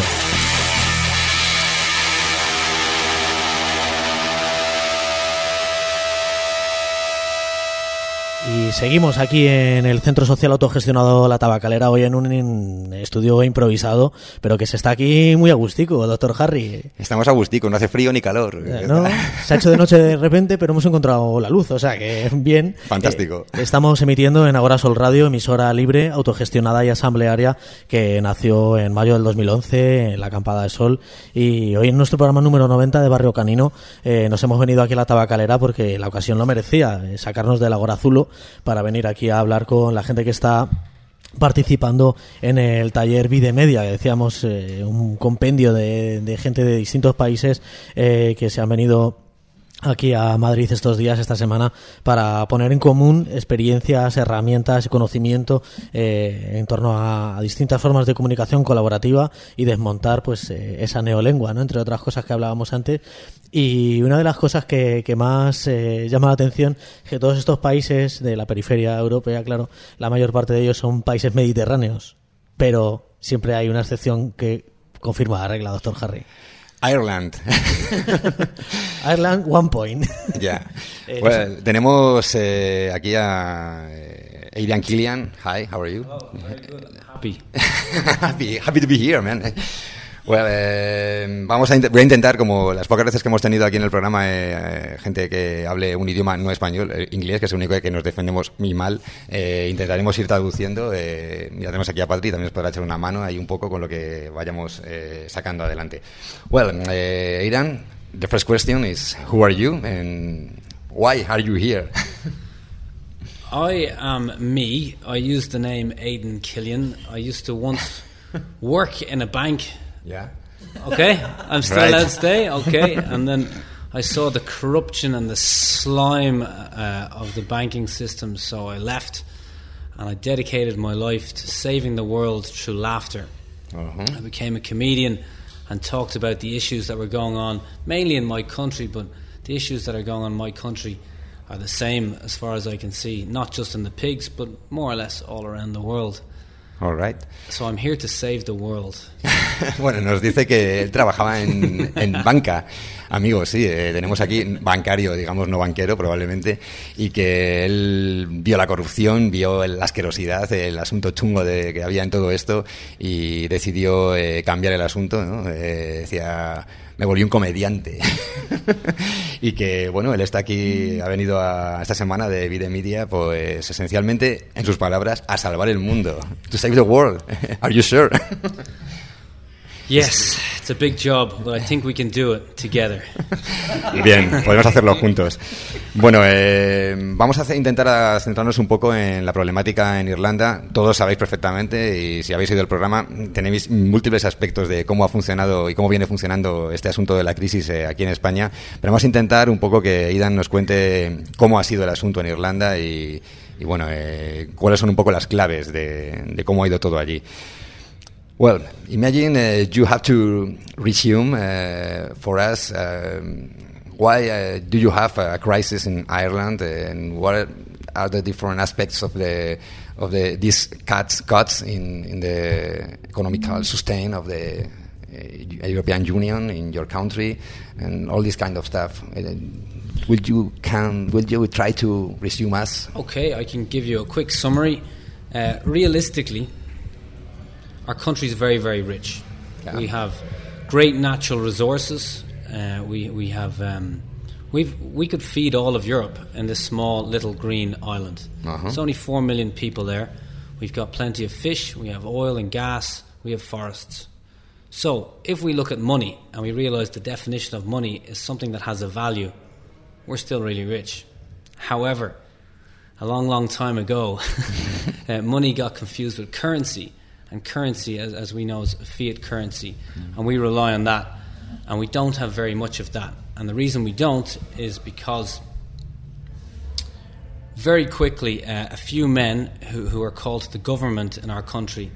Speaker 1: Y seguimos aquí en el Centro Social Autogestionado La Tabacalera, hoy en un estudio improvisado, pero que se está aquí muy agustico, doctor Harry.
Speaker 2: Estamos agustico, no hace frío ni calor.
Speaker 1: No, se ha hecho de noche de repente, pero hemos encontrado la luz, o sea que bien.
Speaker 2: Fantástico.
Speaker 1: Estamos emitiendo en Agora Sol Radio, emisora libre, autogestionada y asamblearia, que nació en mayo del 2011 en la Acampada de Sol, y hoy en nuestro programa número 90 de Barrio Canino nos hemos venido aquí a La Tabacalera porque la ocasión lo merecía, sacarnos del Agora Zulo para venir aquí a hablar con la gente que está participando en el taller Videmedia, que decíamos, un compendio de gente de distintos países que se han venido aquí a Madrid estos días, esta semana, para poner en común experiencias, herramientas y conocimiento en torno a distintas formas de comunicación colaborativa y desmontar pues esa neolengua, ¿no? Entre otras cosas que hablábamos antes. Y una de las cosas que más llama la atención es que todos estos países de la periferia europea, claro, la mayor parte de ellos son países mediterráneos, pero siempre hay una excepción que confirma la regla, doctor Harry.
Speaker 2: Ireland.
Speaker 1: Ireland, 1 point.
Speaker 2: Ya. Yeah. Well, tenemos aquí a Aidan Killian. Hi, how are you?
Speaker 9: Oh, very good. Happy.
Speaker 2: happy to be here, man. Well, voy a intentar, como las pocas veces que hemos tenido aquí en el programa, gente que hable un idioma no español, inglés, que es el único que nos defendemos muy mal, intentaremos ir traduciendo. Ya tenemos aquí a Patri, también nos podrá echar una mano ahí un poco con lo que vayamos sacando adelante. Well, Aidan, the first question is, who are you and why are you here?
Speaker 9: I am me. I use the name Aidan Killian. I used to once work in a bank.
Speaker 2: Yeah.
Speaker 9: Okay, I'm still
Speaker 2: Right.
Speaker 9: allowed to stay. Okay, and then I saw the corruption and the slime of the banking system, so I left, and I dedicated my life to saving the world through laughter.
Speaker 2: Uh-huh.
Speaker 9: I became a comedian and talked about the issues that were going on, mainly in my country, but the issues that are going on in my country are the same as far as I can see, not just in the pigs, but more or less all around the world.
Speaker 2: All right.
Speaker 9: So I'm here to save the world.
Speaker 2: Bueno, nos dice que él trabajaba en banca. Amigos, sí, tenemos aquí bancario, digamos, no banquero probablemente, y que él vio la corrupción, vio la asquerosidad, el asunto chungo que había en todo esto y decidió cambiar el asunto, ¿no? Decía, me volví un comediante. Y que, bueno, él está aquí, ha venido esta semana de Vida Media, pues esencialmente, en sus palabras, a salvar el mundo. To save the world. Are you sure?
Speaker 9: Yes, it's a big job, but I think we can do it together.
Speaker 2: Bien, podemos hacerlo juntos. Bueno, vamos a intentar centrarnos un poco en la problemática en Irlanda. Todos sabéis perfectamente, y si habéis oído el programa, tenéis múltiples aspectos de cómo ha funcionado y cómo viene funcionando este asunto de la crisis aquí en España. Pero vamos a intentar un poco que Aidan nos cuente cómo ha sido el asunto en Irlanda y bueno, cuáles son un poco las claves de cómo ha ido todo allí. Well, imagine you have to resume for us why do you have a crisis in Ireland, and what are the different aspects of these cuts in the economical sustain of the European Union in your country, and all this kind of stuff. Will you try to resume us?
Speaker 9: Okay, I can give you a quick summary. Realistically, our country is very, very rich. Yeah. We have great natural resources. We could feed all of Europe in this small little green island. Uh-huh. There's only 4 million people there. We've got plenty of fish. We have oil and gas. We have forests. So if we look at money and we realise the definition of money is something that has a value, we're still really rich. However, a long, long time ago, money got confused with currency. And currency, as we know, is a fiat currency. And we rely on that. And we don't have very much of that. And the reason we don't is because very quickly a few men who are called the government in our country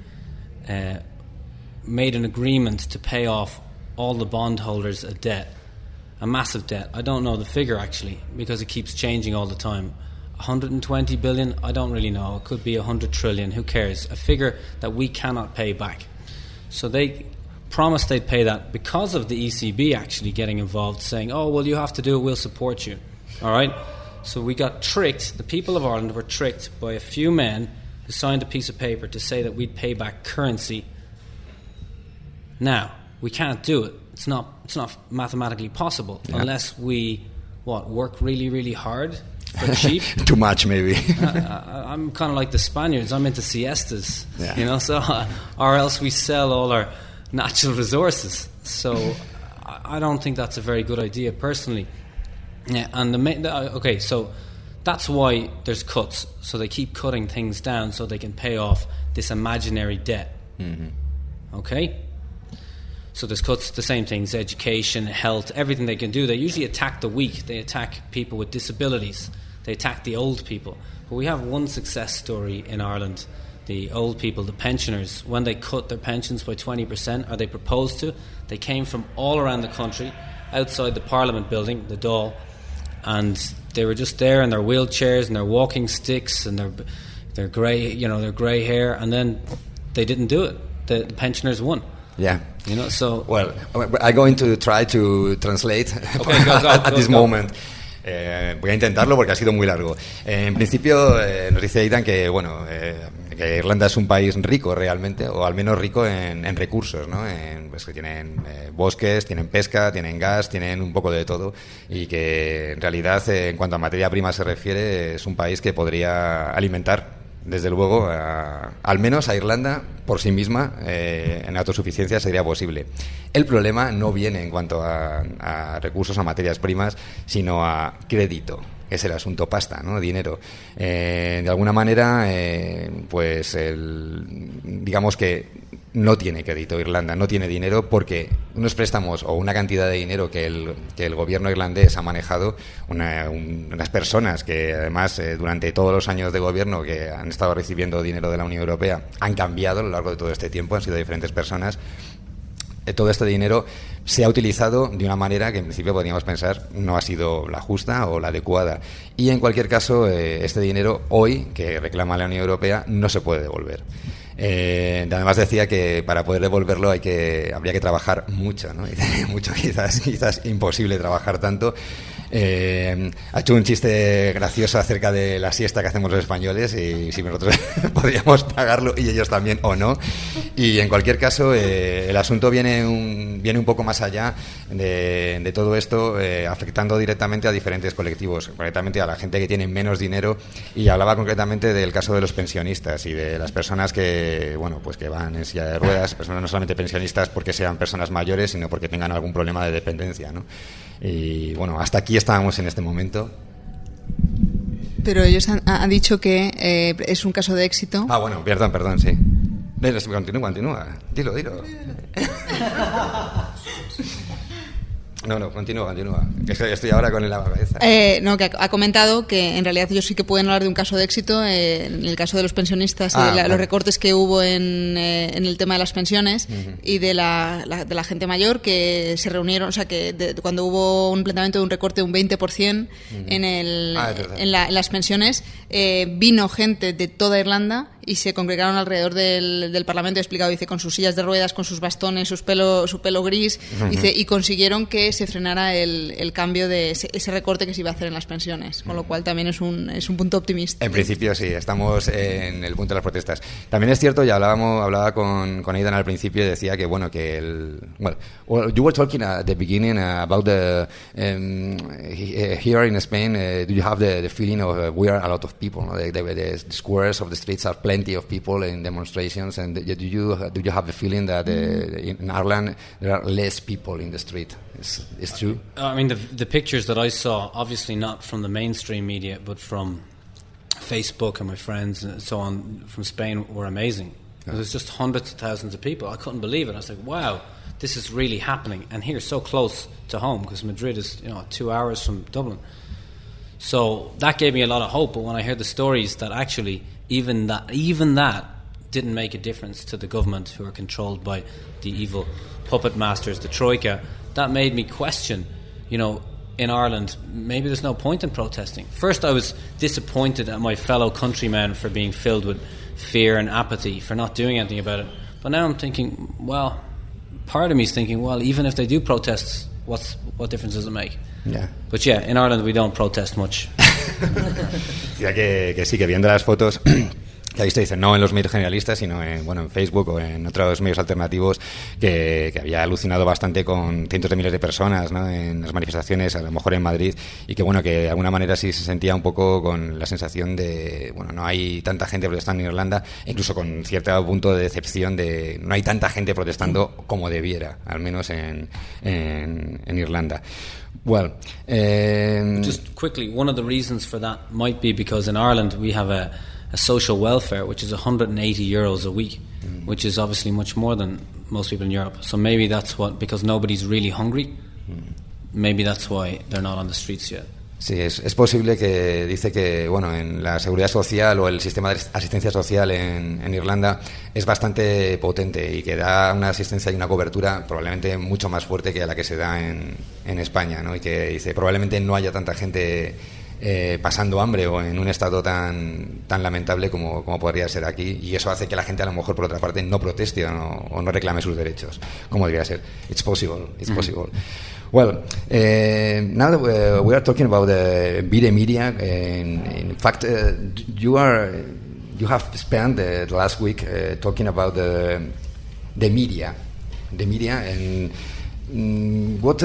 Speaker 9: made an agreement to pay off all the bondholders a debt, a massive debt. I don't know the figure actually, because it keeps changing all the time. 120 billion, I don't really know. It could be 100 trillion, who cares? A figure that we cannot pay back. So they promised they'd pay that because of the ECB actually getting involved, saying, oh, well, you have to do it, we'll support you. All right? So we got tricked. The people of Ireland were tricked by a few men who signed a piece of paper to say that we'd pay back currency. Now, we can't do it. It's not mathematically possible unless we, work really, really hard for cheap.
Speaker 2: Too much, maybe.
Speaker 9: I'm kind of like the Spaniards. I'm into siestas, so or else we sell all our natural resources. So I don't think that's a very good idea, personally. Yeah, and so that's why there's cuts. So they keep cutting things down so they can pay off this imaginary debt. Mm-hmm. Okay? So there's cuts, the same things, education, health, everything they can do. They usually attack the weak. They attack people with disabilities. They attack the old people. But we have one success story in Ireland. The old people, the pensioners, when they cut their pensions by 20%, or they proposed to, they came from all around the country, outside the Parliament building, the Dáil, and they were just there in their wheelchairs and their walking sticks and their grey hair, and then they didn't do it. The pensioners won.
Speaker 2: Yeah.
Speaker 9: So...
Speaker 2: Well, I'm going to try to translate at this moment. Voy a intentarlo porque ha sido muy largo. En principio, nos dice Aidan que, que Irlanda es un país rico realmente, o al menos rico en recursos, ¿no? Pues que tienen bosques, tienen pesca, tienen gas, tienen un poco de todo, y que en realidad, en cuanto a materia prima se refiere, es un país que podría alimentar, desde luego, al menos a Irlanda por sí misma, en autosuficiencia sería posible. El problema no viene en cuanto a recursos, a materias primas, sino a crédito, que es el asunto pasta, ¿no? Dinero. De alguna manera, digamos que no tiene crédito Irlanda, no tiene dinero, porque unos préstamos o una cantidad de dinero que el gobierno irlandés ha manejado, unas personas que además durante todos los años de gobierno que han estado recibiendo dinero de la Unión Europea han cambiado a lo largo de todo este tiempo, han sido diferentes personas. Todo este dinero se ha utilizado de una manera que en principio podríamos pensar no ha sido la justa o la adecuada, y en cualquier caso este dinero hoy que reclama la Unión Europea no se puede devolver. Además decía que para poder devolverlo habría que trabajar mucho, ¿no? Mucho, quizás imposible trabajar tanto. Ha hecho un chiste gracioso acerca de la siesta que hacemos los españoles y si nosotros podríamos pagarlo y ellos también o no. Y en cualquier caso, el asunto viene un poco más allá de todo esto, afectando directamente a diferentes colectivos, concretamente a la gente que tiene menos dinero, y hablaba concretamente del caso de los pensionistas y de las personas que, bueno, pues que van en silla de ruedas, personas no solamente pensionistas porque sean personas mayores, sino porque tengan algún problema de dependencia, ¿no? Y bueno, hasta aquí estábamos en este momento.
Speaker 3: Pero ellos han dicho que es un caso de éxito.
Speaker 2: Ah, bueno, perdón, sí. Continúa. Dilo. No, continúa. Estoy ahora con la cabeza.
Speaker 3: No, que ha comentado que en realidad ellos sí que pueden hablar de un caso de éxito en el caso de los pensionistas y de los recortes que hubo en el tema de las pensiones y de la gente mayor, que se reunieron, o sea, que cuando hubo un planteamiento de un recorte de un 20% en las pensiones, vino gente de toda Irlanda y se congregaron alrededor del Parlamento, explicado, dice, con sus sillas de ruedas, con sus bastones, su pelo gris, dice, y consiguieron que se frenara el cambio de ese recorte que se iba a hacer en las pensiones, con lo cual también es un punto optimista.
Speaker 2: En principio sí, estamos en el punto de las protestas. También es cierto, ya hablaba con Aidan al principio y decía que bueno, que you were talking at the beginning about the here in Spain, do you have the feeling of we are a lot of people, no? The squares of the streets are plenty of people in demonstrations, and do you have the feeling that in Ireland there are less people in the street? It's true.
Speaker 9: I mean, the pictures that I saw, obviously not from the mainstream media, but from Facebook and my friends and so on from Spain, were amazing. It was just hundreds of thousands of people. I couldn't believe it. I was like, wow, this is really happening, and here so close to home, because Madrid is 2 hours from Dublin. So that gave me a lot of hope. But when I heard the stories that actually even that didn't make a difference to the government, who are controlled by the evil puppet masters, the Troika, that made me question, in Ireland, maybe there's no point in protesting. First, I was disappointed at my fellow countrymen for being filled with fear and apathy, for not doing anything about it. But now I'm thinking, well, part of me is thinking, well, even if they do protest, what difference does it make?
Speaker 2: Yeah.
Speaker 9: But yeah, in Ireland we don't protest much.
Speaker 2: Ya que sí, que viendo las fotos que visto, dicen, no en los medios generalistas, sino en Facebook o en otros medios alternativos, que había alucinado bastante con cientos de miles de personas, ¿no? En las manifestaciones, a lo mejor en Madrid, y que bueno, que de alguna manera sí se sentía un poco con la sensación de, bueno, no hay tanta gente protestando en Irlanda, incluso con cierto punto de decepción de no hay tanta gente protestando como debiera, al menos en Irlanda. Well,
Speaker 9: just quickly, one of the reasons for that might be because in Ireland we have a social welfare which is €180 a week, which is obviously much more than most people in Europe. So maybe that's because nobody's really hungry, maybe that's why they're not on the streets yet.
Speaker 2: Sí, es posible que dice que, bueno, en la seguridad social o el sistema de asistencia social en Irlanda es bastante potente y que da una asistencia y una cobertura probablemente mucho más fuerte que la que se da en España, ¿no? Y que dice probablemente no haya tanta gente pasando hambre o en un estado tan lamentable como podría ser aquí, y eso hace que la gente a lo mejor por otra parte no proteste o no reclame sus derechos como debería ser. It's possible. Well, now that we are talking about the Vide Media, in fact, you have spent the last week talking about the media, and what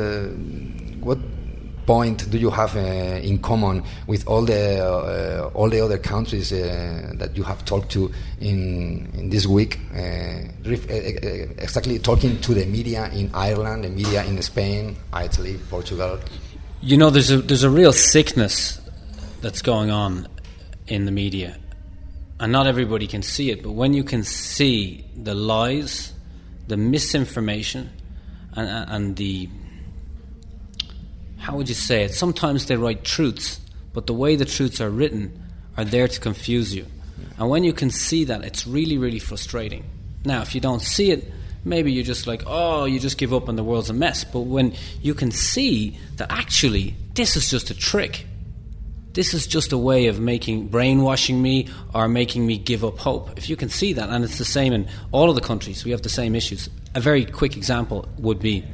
Speaker 2: point do you have in common with all the other countries that you have talked to in this week? Exactly, talking to the media in Ireland, the media in Spain, Italy, Portugal.
Speaker 9: There's a real sickness that's going on in the media, and not everybody can see it. But when you can see the lies, the misinformation, and the, how would you say it? Sometimes they write truths, but the way the truths are written are there to confuse you. And when you can see that, it's really, really frustrating. Now, if you don't see it, maybe you're just like, oh, you just give up and the world's a mess. But when you can see that actually this is just a trick, this is just a way of brainwashing me or making me give up hope. If you can see that, and it's the same in all of the countries, we have the same issues. A very quick example would be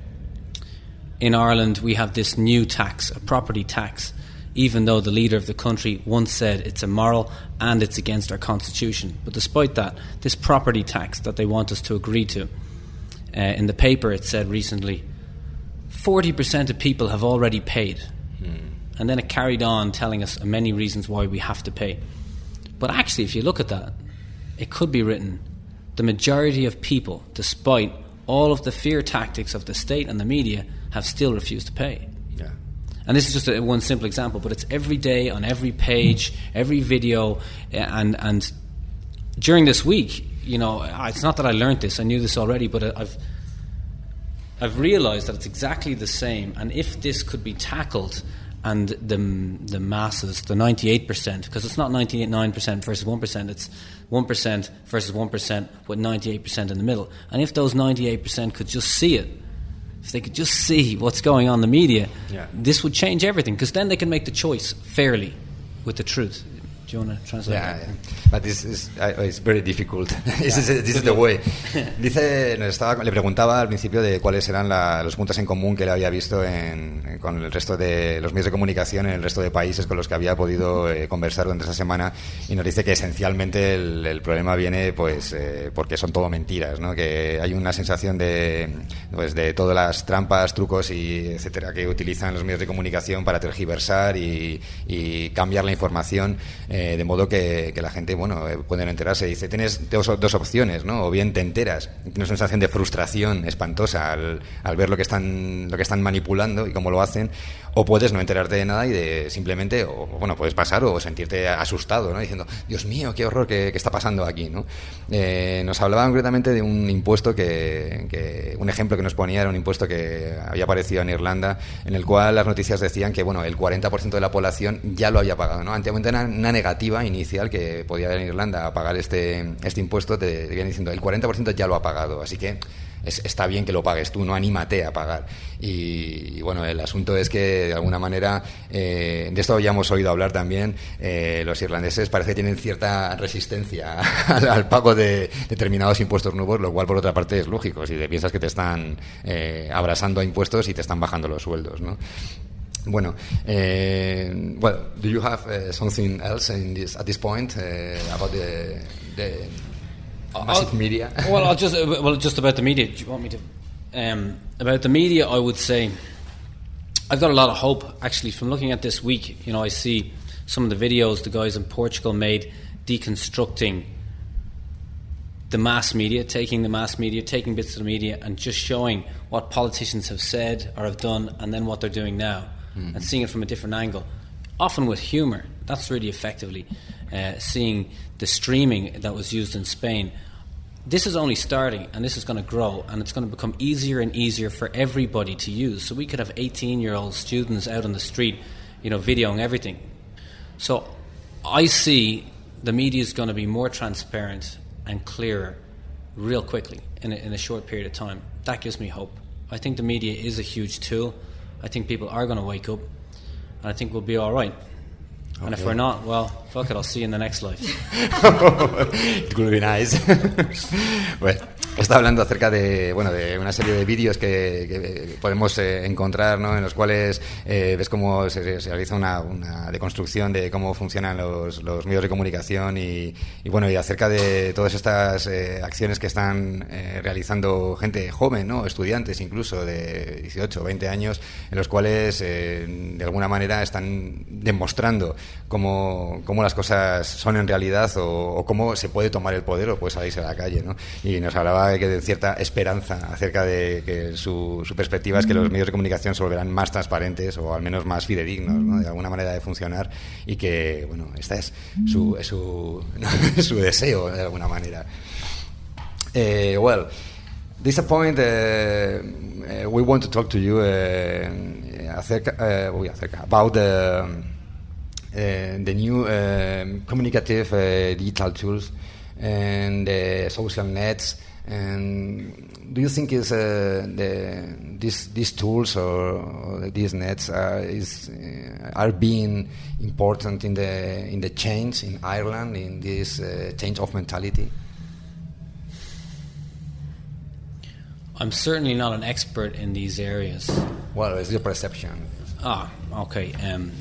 Speaker 9: in Ireland we have this new tax, a property tax, even though the leader of the country once said it's immoral and it's against our constitution. But despite that, this property tax that they want us to agree to, in the paper it said recently, 40% of people have already paid. And then it carried on telling us many reasons why we have to pay. But actually, if you look at that, it could be written, the majority of people, despite all of the fear tactics of the state and the media, have still refused to pay. Yeah. And this is just one simple example, but it's every day on every page, every video, and during this week, it's not that I learned this, I knew this already, but I've realised that it's exactly the same. And if this could be tackled, and the masses, the 98%, because it's not 99% versus 1%, it's 1% versus 1% with 98% in the middle. And if those 98% could just see it, if they could just see what's going on in the media, this would change everything, because then they can make the choice fairly with the truth. Do you want to translate that?
Speaker 2: Yeah. But this is it's very difficult. This is the way. Le preguntaba al principio de cuáles eran los puntos en común que él había visto con el resto de los medios de comunicación en el resto de países con los que había podido conversar durante esa semana, y nos dice que esencialmente el problema viene porque son todo mentiras, ¿no? Que hay una sensación de todas las trampas, trucos y etcétera que utilizan los medios de comunicación para tergiversar y cambiar la información. De modo que la gente, pueden enterarse. Dice, tienes dos opciones, ¿no? O bien te enteras, tienes una sensación de frustración espantosa al ver lo que están manipulando y cómo lo hacen, o puedes no enterarte de nada y simplemente, puedes pasar o sentirte asustado, ¿no? Diciendo, Dios mío, qué horror, qué está pasando aquí, ¿no? Nos hablaba concretamente de un impuesto que un ejemplo que nos ponía era un impuesto que había aparecido en Irlanda, en el cual las noticias decían que, el 40% de la población ya lo había pagado, ¿no? Antiguamente era una negativa inicial que podía haber en Irlanda a pagar este impuesto, te vienen diciendo, el 40% ya lo ha pagado, así que está bien que lo pagues tú, no, anímate a pagar. Y el asunto es que de alguna manera, de esto ya hemos oído hablar también, los irlandeses parece que tienen cierta resistencia al pago de determinados impuestos nuevos, lo cual por otra parte es lógico, si te piensas que te están abrasando a impuestos y te están bajando los sueldos, ¿no? Well, do you have something else at this point about the massive media?
Speaker 9: Just about the media. Do you want me to? About the media, I would say I've got a lot of hope, actually, from looking at this week. I see some of the videos the guys in Portugal made deconstructing the mass media, taking bits of the media and just showing what politicians have said or have done and then what they're doing now. And seeing it from a different angle, often with humour. That's really effectively seeing the streaming that was used in Spain. This is only starting, and this is going to grow, and it's going to become easier and easier for everybody to use. So we could have 18-year-old students out on the street, videoing everything. So I see the media is going to be more transparent and clearer real quickly in a short period of time. That gives me hope. I think the media is a huge tool. I think people are going to wake up, and I think we'll be all right. Okay. And if we're not, well, fuck it, I'll see you in the next life.
Speaker 2: It could be nice. Bueno, está hablando acerca de una serie de vídeos que podemos encontrar, ¿no? En los cuales ves cómo se realiza una deconstrucción de cómo funcionan los medios de comunicación y acerca de todas estas acciones que están realizando gente joven, ¿no? Estudiantes incluso de 18 o 20 años, en los cuales de alguna manera están demostrando cómo las cosas son en realidad o cómo se puede tomar el poder o puede salirse a la calle, ¿no? Y nos hablaba de cierta esperanza acerca de que su perspectiva es que los medios de comunicación se volverán más transparentes o al menos más fidedignos, ¿no? De alguna manera de funcionar, y que esta es su deseo de alguna manera. This is a point we want to talk to you about the new communicative digital tools and the social nets And do you think is these tools or these nets are being important in the change in Ireland, in this change of mentality?
Speaker 9: I'm certainly not an expert in these areas.
Speaker 2: Well, it's your perception.
Speaker 9: Okay.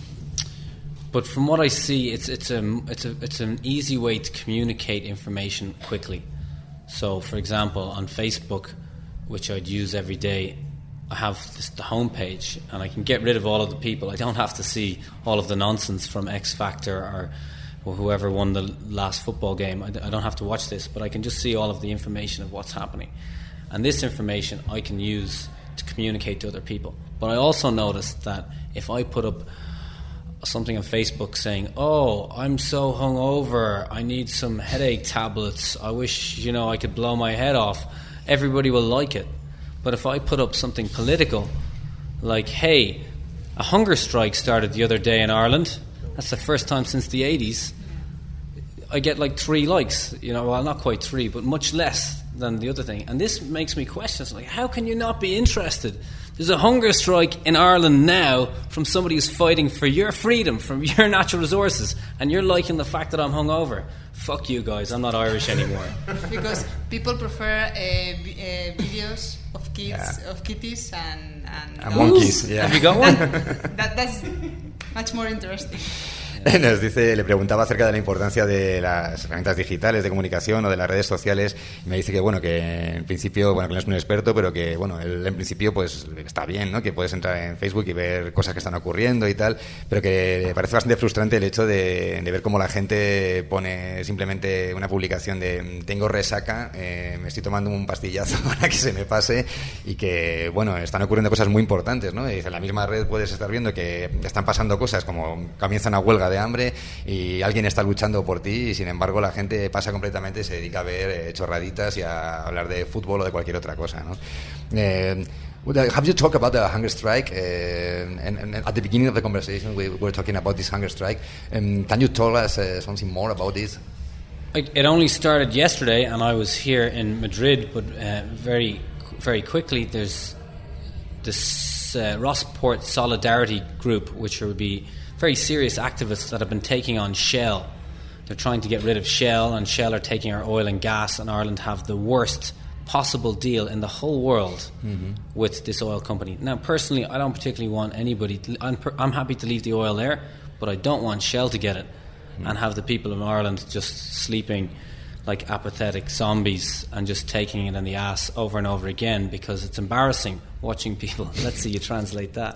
Speaker 9: But from what I see, it's an easy way to communicate information quickly. So, for example, on Facebook, which I'd use every day, I have the homepage, and I can get rid of all of the people. I don't have to see all of the nonsense from X Factor or whoever won the last football game. I don't have to watch this, but I can just see all of the information of what's happening. And this information I can use to communicate to other people. But I also noticed that if I put up something on Facebook saying, "Oh, I'm so hungover, I need some headache tablets, I wish, I could blow my head off," everybody will like it. But if I put up something political, like, "Hey, a hunger strike started the other day in Ireland, that's the first time since the 80s, I get like 3 likes, well, not quite 3, but much less than the other thing. And this makes me question, it's like, how can you not be interested? There's a hunger strike in Ireland now from somebody who's fighting for your freedom, from your natural resources, and you're liking the fact that I'm hungover. Fuck you guys, I'm not Irish anymore.
Speaker 3: Because people prefer videos of kids, of kitties and
Speaker 2: monkeys. Yeah.
Speaker 9: Have you got one?
Speaker 3: That's much more interesting.
Speaker 2: Le preguntaba acerca de la importancia de las herramientas digitales de comunicación o de las redes sociales, y me dice que en principio, que no es un experto, pero que él en principio pues está bien, ¿no? Que puedes entrar en Facebook y ver cosas que están ocurriendo y tal, pero que le parece bastante frustrante el hecho de ver cómo la gente pone simplemente una publicación de "tengo resaca, me estoy tomando un pastillazo para que se me pase", y que están ocurriendo cosas muy importantes, ¿no? Y dice, en la misma red puedes estar viendo que están pasando cosas como comienza una huelga de hambre y alguien está luchando por ti, y sin embargo la gente pasa completamente y se dedica a ver chorraditas y a hablar de fútbol o de cualquier otra cosa, ¿no? Have you talked about the hunger strike? And at the beginning of the conversation we were talking about this hunger strike. Can you tell us something more about this?
Speaker 9: It only started yesterday, and I was here in Madrid, but very, very quickly there's this Rossport Solidarity group, which would be very serious activists that have been taking on Shell. They're trying to get rid of Shell, and Shell are taking our oil and gas, and Ireland have the worst possible deal in the whole world with this oil company. Now, personally, I don't particularly want anybody... I'm happy to leave the oil there, but I don't want Shell to get it and have the people in Ireland just sleeping like apathetic zombies and just taking it in the ass over and over again, because it's embarrassing watching people. Let's see you translate that.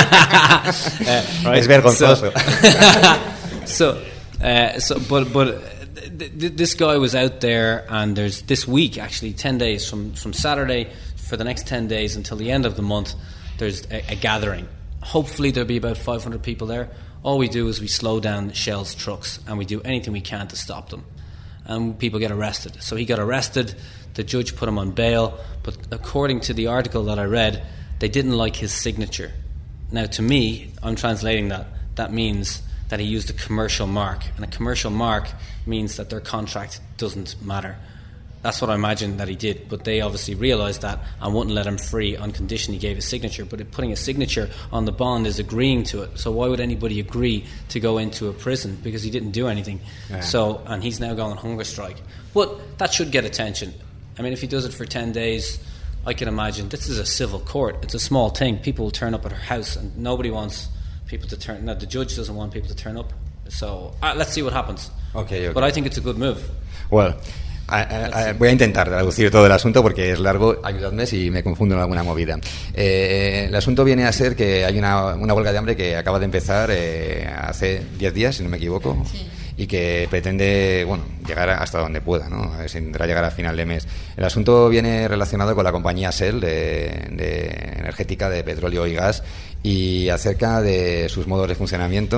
Speaker 2: Right? Es vergonzoso.
Speaker 9: But this guy was out there, and there's this week, actually 10 days from Saturday for the next 10 days until the end of the month, there's a gathering. Hopefully there'll be about 500 people there. All we do is we slow down Shell's trucks, and we do anything we can to stop them. And people get arrested. So he got arrested, the judge put him on bail, but according to the article that I read, they didn't like his signature. Now, to me, I'm translating that means that he used a commercial mark, and a commercial mark means that their contract doesn't matter. That's what I imagine that he did, but they obviously realised that and wouldn't let him free on condition he gave a signature. But putting a signature on the bond is agreeing to it. So why would anybody agree to go into a prison? Because he didn't do anything. Yeah. So, and he's now going on hunger strike. But that should get attention. I mean, if he does it for 10 days, I can imagine this is a civil court. It's a small thing. People will turn up at her house, and nobody wants people to turn... No, the judge doesn't want people to turn up. So let's see what happens.
Speaker 2: Okay.
Speaker 9: But I think it's a good move.
Speaker 2: Well... voy a intentar traducir todo el asunto porque es largo, ayudadme si me confundo en alguna movida. El asunto viene a ser que hay una huelga de hambre que acaba de empezar hace 10 días, si no me equivoco, sí. Y que pretende llegar hasta donde pueda, ¿no? Se intentará llegar a final de mes. El asunto viene relacionado con la compañía Shell de energética de petróleo y gas, y acerca de sus modos de funcionamiento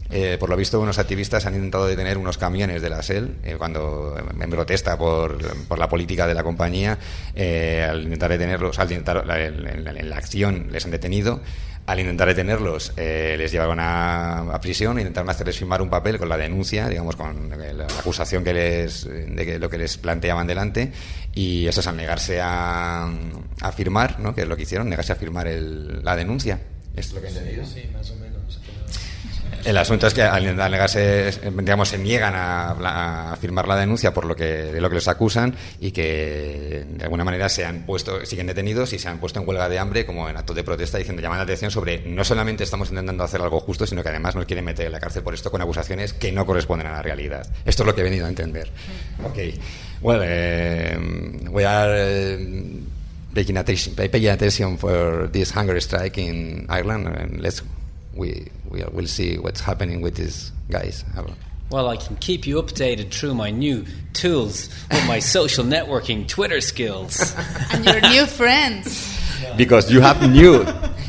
Speaker 2: Por lo visto, unos activistas han intentado detener unos camiones de la SEL cuando en protesta por la política de la compañía. Al intentar detenerlos, en la acción les han detenido. Al intentar detenerlos, les llevaron a prisión e intentaron hacerles firmar un papel con la denuncia, digamos, con la acusación de lo que les planteaban delante, y eso es al negarse a firmar, ¿no? Que es lo que hicieron, negarse a firmar la denuncia. ¿Esto es lo que he entendido?
Speaker 10: Sí, más o menos.
Speaker 2: El asunto es que al negarse, digamos, se niegan a firmar la denuncia de lo que les acusan, y que de alguna manera siguen detenidos y se han puesto en huelga de hambre como en acto de protesta, llamando la atención sobre no solamente estamos intentando hacer algo justo, sino que además nos quieren meter en la cárcel por esto con acusaciones que no corresponden a la realidad. Esto es lo que he venido a entender. Okay. Well, we are paying attention for this hunger strike in Ireland, and we'll see what's happening with these guys.
Speaker 9: Well, I can keep you updated through my new tools with my social networking Twitter skills.
Speaker 3: And your new friends.
Speaker 2: Because you have new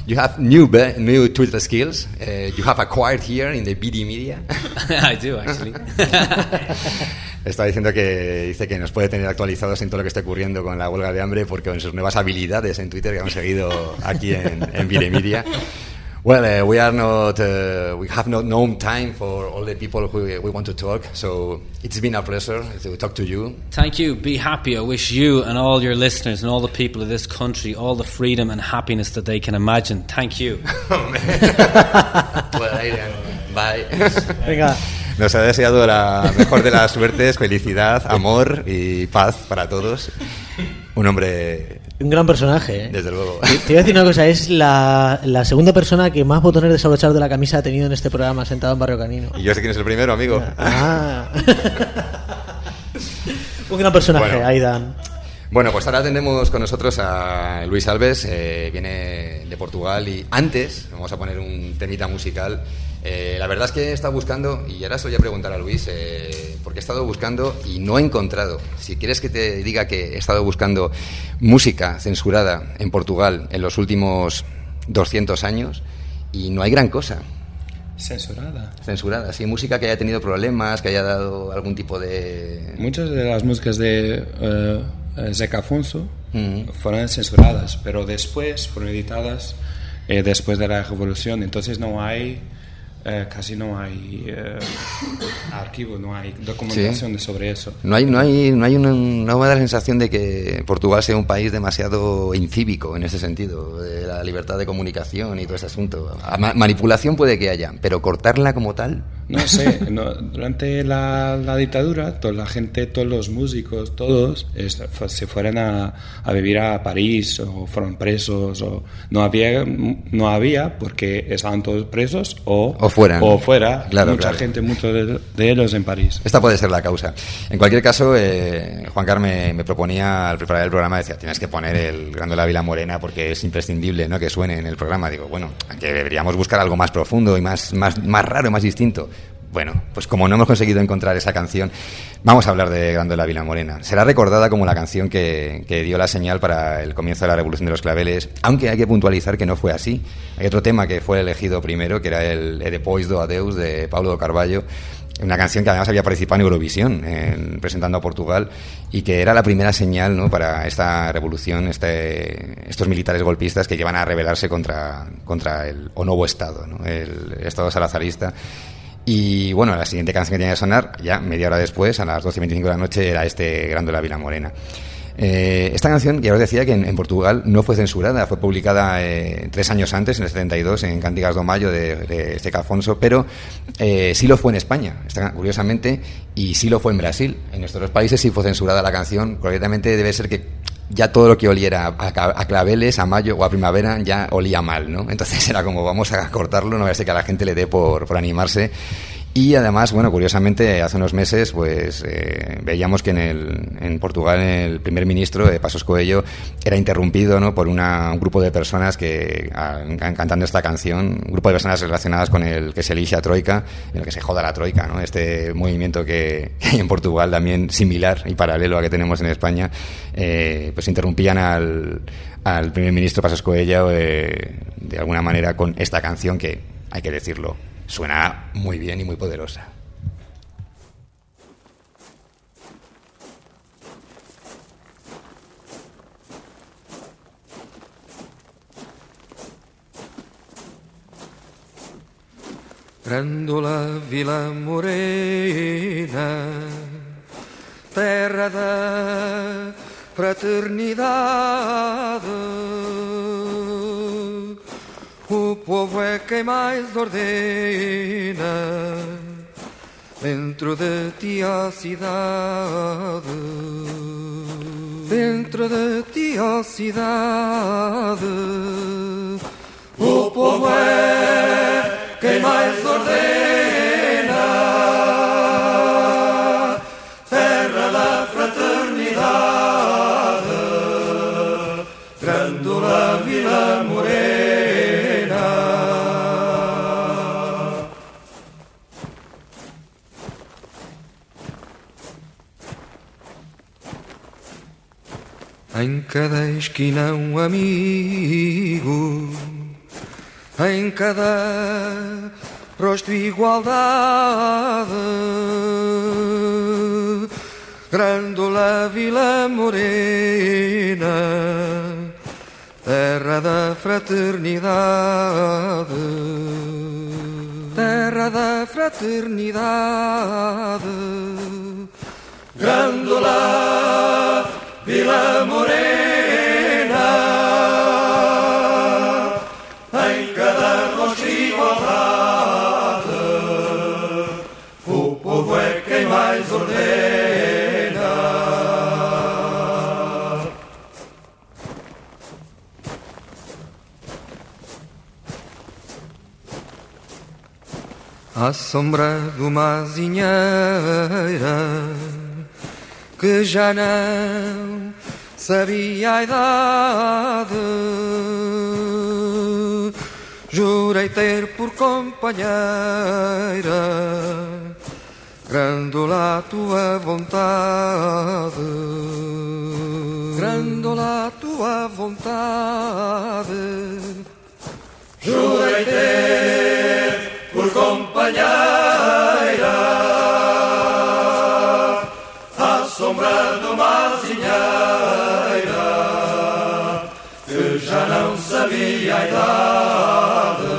Speaker 2: Twitter skills you have acquired here in the BD Media.
Speaker 9: I do, actually.
Speaker 2: Estaba diciendo que dice que nos puede tener actualizados en todo lo que está ocurriendo con la huelga de hambre, porque con sus nuevas habilidades en Twitter que hemos seguido aquí en BD Media. Well, we have not known time for all the people who we want to talk, so it's been a pleasure to talk to you.
Speaker 9: Thank you. Be happy. I wish you and all your listeners and all the people of this country all the freedom and happiness that they can imagine. Thank you.
Speaker 2: Well, Adrian, bye.
Speaker 1: Venga.
Speaker 2: Nos ha deseado la mejor de las suertes, felicidad, amor y paz para todos. Un hombre...
Speaker 1: Un gran personaje, ¿eh?
Speaker 2: Desde luego.
Speaker 1: Te iba a decir una cosa, es la segunda persona que más botones desabrochados de la camisa ha tenido en este programa, sentado en Barrio Canino.
Speaker 2: Y yo sé quién es el primero, amigo.
Speaker 1: Ah. Un gran personaje,
Speaker 2: bueno.
Speaker 1: Aidan.
Speaker 2: Bueno, pues ahora tendremos con nosotros a Luis Alves, viene de Portugal, y antes vamos a poner un temita musical. La verdad es que he estado buscando, y ahora se lo voy a preguntar a Luis, porque he estado buscando y no he encontrado. Si quieres que te diga que he estado buscando música censurada en Portugal en los últimos 200 años, y no hay gran cosa. Censurada, sí, música que haya tenido problemas, que haya dado algún tipo de...
Speaker 10: Muchas de las músicas de Zeca Afonso fueron censuradas, pero después fueron editadas después de la Revolución. Entonces no hay casi no hay archivo, no hay documentación sobre eso.
Speaker 2: No me da la sensación de que Portugal sea un país demasiado incívico en ese sentido, de la libertad de comunicación y todo ese asunto. Manipulación puede que haya, pero cortarla como tal...
Speaker 10: No sé, durante la dictadura, toda la gente, todos los músicos, todos se fueron a vivir a París o fueron presos, o no había porque estaban todos presos o fuera.
Speaker 2: Claro,
Speaker 10: mucha gente, muchos de ellos en París.
Speaker 2: Esta puede ser la causa. En cualquier caso, Juan Carlos me proponía al preparar el programa, decía, tienes que poner el Grándola Vila Morena porque es imprescindible, ¿no?, que suene en el programa. Digo, bueno, que deberíamos buscar algo más profundo y más raro, más distinto. Bueno, pues como no hemos conseguido encontrar esa canción, vamos a hablar de Grándola Vila Morena. Será recordada como la canción que dio la señal para el comienzo de la Revolución de los Claveles, aunque hay que puntualizar que no fue así. Hay otro tema que fue elegido primero, que era el Depois do Adeus de Paulo do Carvalho, una canción que además había participado en Eurovisión, presentando a Portugal, y que era la primera señal, ¿no?, para esta revolución, estos militares golpistas que llevan a rebelarse contra o nuevo Estado, ¿no?, el Estado salazarista. Y bueno, la siguiente canción que tenía que sonar, ya media hora después, a las 12:25 de la noche, era Grándola Vila Morena. Esta canción, ya os decía que en Portugal no fue censurada, fue publicada 3 años antes, en el 72, en Cânticas do Maio de Zeca Afonso, pero sí lo fue en España, curiosamente, y sí lo fue en Brasil. En estos dos países sí fue censurada la canción. Concretamente debe ser que ya todo lo que oliera a claveles, a mayo o a primavera ya olía mal, ¿no? Entonces era como, vamos a cortarlo, no vaya a ser que a la gente le dé por animarse. Y además, bueno, curiosamente, hace unos meses, pues veíamos que en Portugal el primer ministro, Passos Coelho, era interrumpido, ¿no?, por un grupo de personas que cantando esta canción, un grupo de personas relacionadas con el que se elige a Troika, en el que se joda la Troika, ¿no?, este movimiento que hay en Portugal también similar y paralelo a que tenemos en España, pues interrumpían al primer ministro Passos Coelho de alguna manera con esta canción que, hay que decirlo, suena muy bien y muy poderosa.
Speaker 11: Grândola Vila Morena, terra da fraternidade, o povo é quem mais ordena dentro de ti a cidade, dentro de ti a cidade, o povo é quem mais ordena, terra da fraternidade, Grândola Vila Morena. Em cada esquina um amigo, em cada rosto igualdade, Grândola Vila Morena, terra da fraternidade, terra da fraternidade, Grândola Vila Morena. Em cada rosto igualdade, o povo é quem mais ordena. À sombra de uma azinheira que já não sabia a idade, jurei ter por companheira Grândola a tua vontade, Grândola a tua vontade, jurei ter por companheira à sombra de uma azinheira que já não sabia a idade.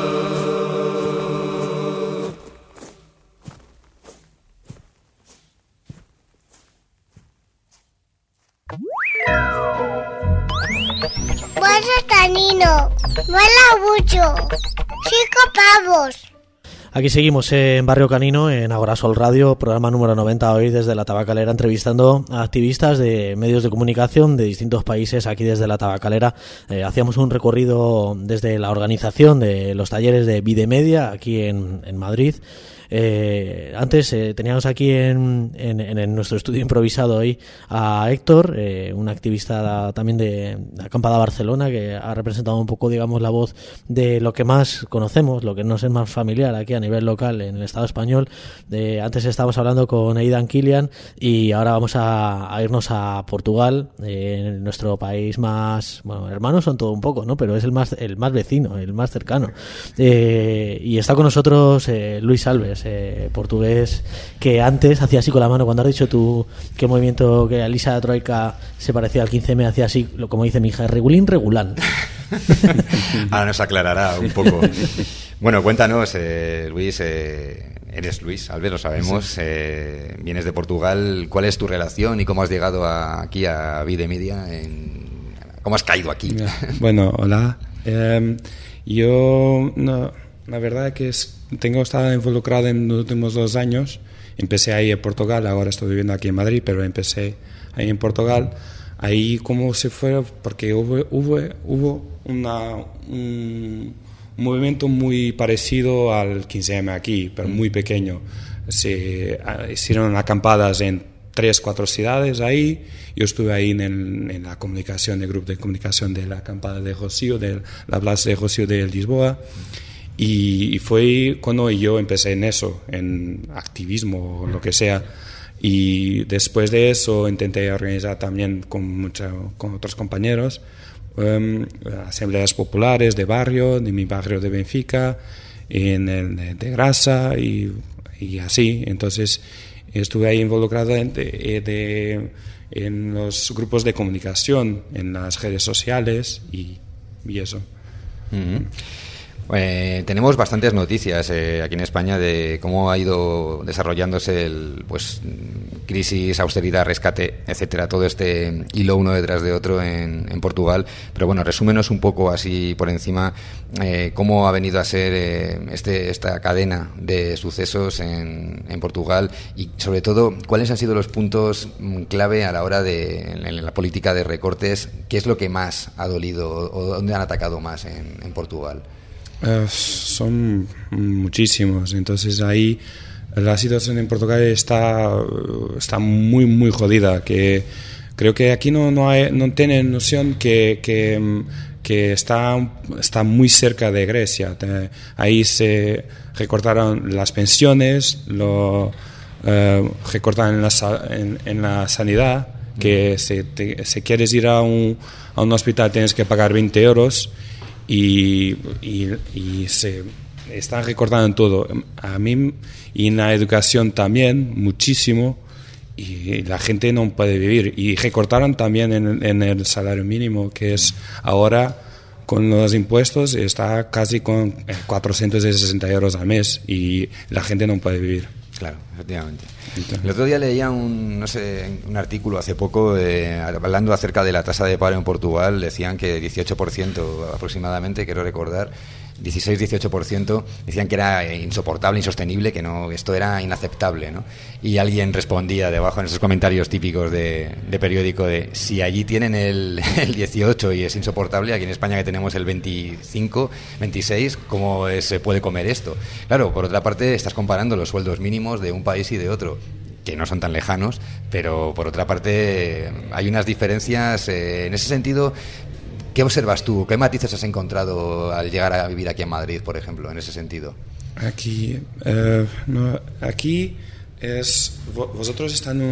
Speaker 12: Buenos Canino, vuela mucho, 5 pavos.
Speaker 1: Aquí seguimos en Barrio Canino, en Agora Sol Radio, programa número 90, hoy desde la Tabacalera, entrevistando a activistas de medios de comunicación de distintos países. Aquí desde la Tabacalera hacíamos un recorrido desde la organización de los talleres de Videmedia aquí en Madrid. Antes teníamos aquí en nuestro estudio improvisado hoy a Héctor, un activista también de Acampada Barcelona, que ha representado un poco, digamos, la voz de lo que más conocemos, lo que nos es más familiar aquí a nivel local en el Estado español. Antes estábamos hablando con Aidan Kilian y ahora vamos a irnos a Portugal, nuestro país más, bueno, hermanos son todo un poco, ¿no? Pero es el más vecino, el más cercano. Y está con nosotros Luis Alves, portugués, que antes hacía así con la mano. Cuando has dicho tú qué movimiento, que Elisa Troika se parecía al 15M, hacía así, como dice mi hija, regulín, regulán.
Speaker 2: Ahora nos aclarará un poco. Bueno, cuéntanos, Luis, eres Luis Alves, lo sabemos, vienes de Portugal. ¿Cuál es tu relación y cómo has llegado aquí a Videmedia? ¿Cómo has caído aquí?
Speaker 10: Bueno, hola. Yo, no, la verdad es que tengo estado involucrado en los últimos 2 años. Empecé ahí en Portugal, ahora estoy viviendo aquí en Madrid, pero empecé ahí en Portugal. Ahí como se fue, porque hubo un movimiento muy parecido al 15M aquí, pero muy pequeño. Se hicieron acampadas en 3-4 ciudades ahí. Yo estuve ahí en la comunicación, el grupo de comunicación de la acampada de Rocío, de la plaza de Rocío de Lisboa. Y fue cuando yo empecé en eso, en activismo o lo que sea. Y después de eso intenté organizar también con otros compañeros asambleas populares de barrio, de mi barrio de Benfica, de grasa y así. Entonces estuve ahí involucrado en los grupos de comunicación, en las redes sociales y eso.
Speaker 2: Uh-huh. Tenemos bastantes noticias aquí en España de cómo ha ido desarrollándose crisis, austeridad, rescate, etcétera, todo este hilo uno detrás de otro en Portugal. Pero bueno, resúmenos un poco así por encima cómo ha venido a ser esta cadena de sucesos en Portugal y sobre todo cuáles han sido los puntos clave a la hora en la política de recortes. ¿Qué es lo que más ha dolido o dónde han atacado más en Portugal?
Speaker 10: Son muchísimos. Entonces ahí la situación en Portugal está muy muy jodida, que creo que aquí no tienen noción que está muy cerca de Grecia. Ahí se recortaron las pensiones, recortan en la sanidad, que si quieres ir a un hospital tienes que pagar 20 euros. Y se están recortando en todo. A mí, y en la educación también, muchísimo, y la gente no puede vivir. Y recortaron también en el salario mínimo, que es ahora, con los impuestos, está casi con 460 euros al mes, y la gente no puede vivir.
Speaker 2: Claro, efectivamente. El otro día leía un artículo hace poco hablando acerca de la tasa de paro en Portugal. Decían que 18% aproximadamente, quiero recordar, 16-18%, decían que era insoportable, insostenible, que no, esto era inaceptable, ¿no? Y alguien respondía debajo en esos comentarios típicos de periódico de si allí tienen el 18 y es insoportable, aquí en España que tenemos el 25, 26, ¿cómo se puede comer esto? Claro, por otra parte estás comparando los sueldos mínimos de un país y de otro, que no son tan lejanos, pero por otra parte hay unas diferencias en ese sentido. ¿Qué observas tú? ¿Qué matices has encontrado al llegar a vivir aquí en Madrid, por ejemplo, en ese sentido?
Speaker 10: Aquí vosotros están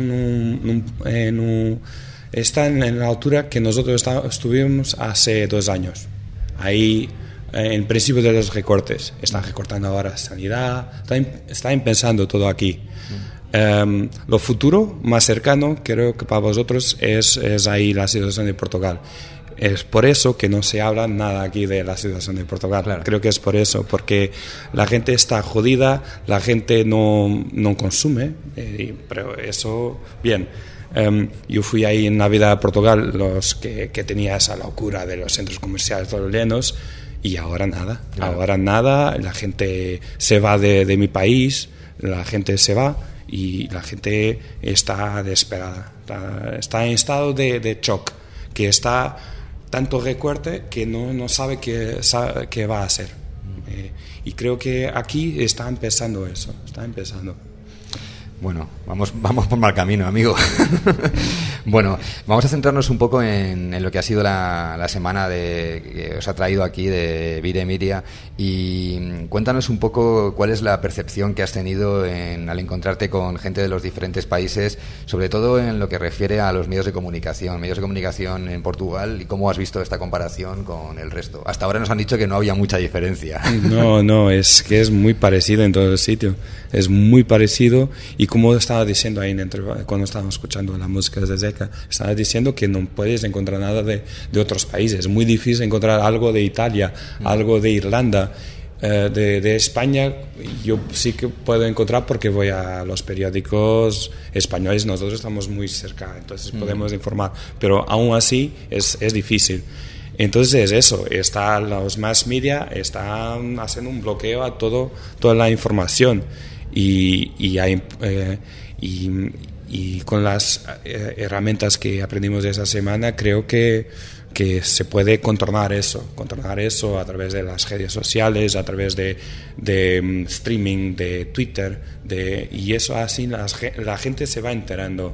Speaker 10: están en la altura que nosotros estuvimos hace 2 años. Ahí, en principio de los recortes, están recortando ahora sanidad, están pensando todo aquí. Lo futuro más cercano, creo que para vosotros es ahí la situación de Portugal. Es por eso que no se habla nada aquí de la situación de Portugal. Claro. Creo que es por eso, porque la gente está jodida, la gente no consume, pero eso, bien. Yo fui ahí en Navidad a Portugal, los que tenía esa locura de los centros comerciales todos llenos, y ahora nada. Claro. Ahora nada, la gente se va de mi país, la gente se va y la gente está desesperada, está en estado de shock, que está tanto recorte que no sabe qué va a hacer. Y creo que aquí está empezando eso, está empezando.
Speaker 2: Bueno, vamos por mal camino, amigo. Bueno, vamos a centrarnos un poco en lo que ha sido la semana que os ha traído aquí de Vide Media, y cuéntanos un poco cuál es la percepción que has tenido al encontrarte con gente de los diferentes países, sobre todo en lo que refiere a los medios de comunicación en Portugal, y cómo has visto esta comparación con el resto. Hasta ahora nos han dicho que no había mucha diferencia.
Speaker 10: No, es que es muy parecido en todo el sitio, es muy parecido. Y como estaba diciendo ahí cuando estábamos escuchando la música de Zeca, estaba diciendo que no puedes encontrar nada de otros países. Es muy difícil encontrar algo de Italia, algo de Irlanda. De España yo sí que puedo encontrar porque voy a los periódicos españoles, nosotros estamos muy cerca, entonces podemos informar, pero aún así es difícil. Entonces eso, los mass media están haciendo un bloqueo a toda la información. Y con las herramientas que aprendimos de esa semana, creo que se puede contornar eso a través de las redes sociales, a través de streaming, de Twitter, y eso así la gente se va enterando.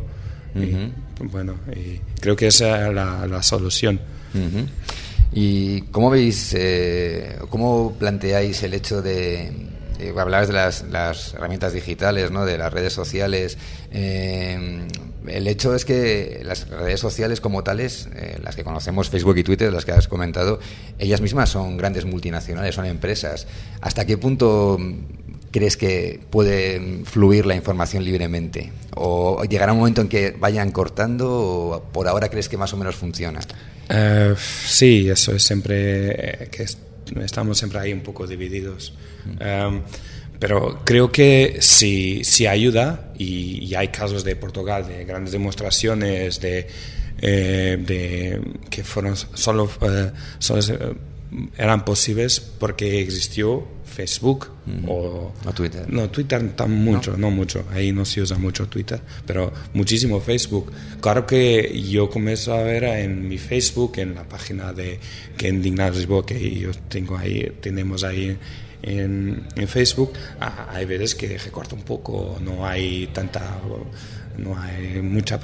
Speaker 10: Y creo que esa es la solución.
Speaker 2: ¿Y cómo veis, cómo planteáis el hecho de... Hablabas de las herramientas digitales, ¿no?, de las redes sociales, el el hecho es que las redes sociales como tales, las que conocemos, Facebook y Twitter, las que has comentado, ellas mismas son grandes multinacionales, son empresas. ¿Hasta qué punto crees que puede fluir la información libremente? ¿O llegará un momento en que vayan cortando o por ahora crees que más o menos funciona?
Speaker 10: Sí, eso es siempre que estamos siempre ahí un poco divididos. Pero creo que sí ayuda y hay casos de Portugal de grandes demostraciones de que fueron solo eran posibles porque existió Facebook o
Speaker 2: Twitter.
Speaker 10: No, Twitter no mucho. Ahí no se usa mucho Twitter, pero muchísimo Facebook. Claro que yo comienzo a ver en mi Facebook, en la página de que Indignados Lisboa, que yo tenemos ahí en Facebook, hay veces que recorta un poco, no hay mucha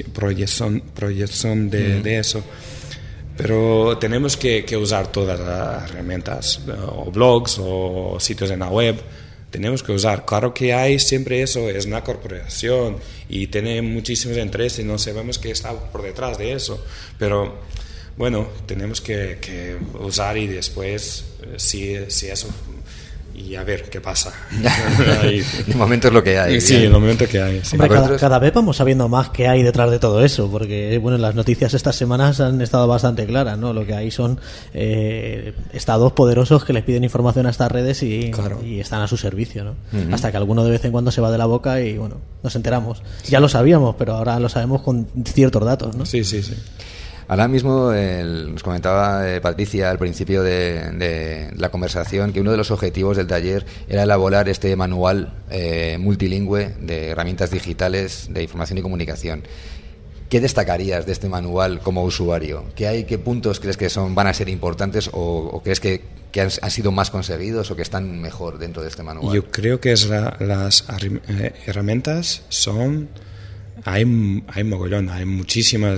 Speaker 10: proyección de eso. Pero tenemos que usar todas las herramientas, o blogs, o sitios en la web. Tenemos que usar. Claro que hay siempre eso, es una corporación y tiene muchísimos intereses, no sabemos qué está por detrás de eso. Pero bueno, tenemos que usar y después, si eso... y a ver qué pasa.
Speaker 2: De momento es lo que hay.
Speaker 10: Sí, en el momento que hay. Sí.
Speaker 1: Hombre, cada vez vamos sabiendo más qué hay detrás de todo eso, porque bueno, las noticias estas semanas han estado bastante claras, ¿no? Lo que hay son estados poderosos que les piden información a estas redes y están a su servicio, ¿no? Uh-huh. Hasta que alguno de vez en cuando se va de la boca y bueno, nos enteramos. Ya lo sabíamos, pero ahora lo sabemos con ciertos datos, ¿no?
Speaker 10: Sí.
Speaker 2: Ahora mismo nos comentaba Patricia al principio de la conversación que uno de los objetivos del taller era elaborar este manual multilingüe de herramientas digitales de información y comunicación. ¿Qué destacarías de este manual como usuario? ¿Qué puntos crees que van a ser importantes o crees que han sido más conseguidos o que están mejor dentro de este manual?
Speaker 10: Yo creo que las herramientas son... Hay mogollón, hay muchísimas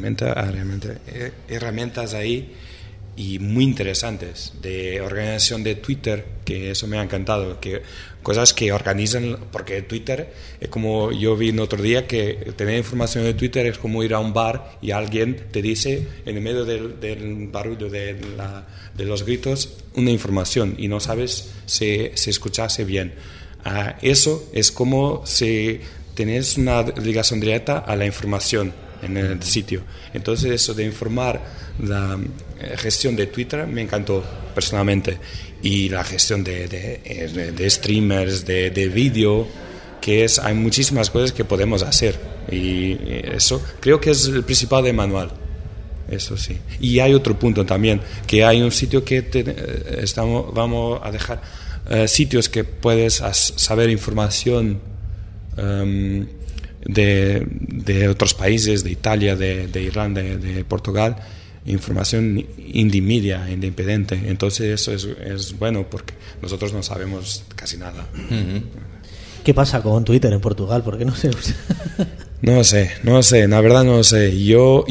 Speaker 10: herramientas ahí y muy interesantes de organización de Twitter, que eso me ha encantado, que cosas que organizan, porque Twitter es como yo vi el otro día que tener información de Twitter es como ir a un bar y alguien te dice en el medio del barullo de los gritos una información y no sabes si escuchase bien. Eso es como si tenés una ligación directa a la información en el sitio. Entonces eso de informar, la gestión de Twitter me encantó personalmente, y la gestión de streamers, de vídeo, hay muchísimas cosas que podemos hacer, y eso creo que es el principal del manual. Eso sí. Y hay otro punto también, que hay un sitio que vamos a dejar sitios que puedes saber información de otros países, de Italia, de Irlanda, de Portugal, información indie media, independiente. Entonces eso es bueno porque nosotros no sabemos casi nada.
Speaker 1: Uh-huh. ¿Qué pasa con Twitter en Portugal? ¿Por qué no se usa?
Speaker 10: No sé, la verdad no sé. Yo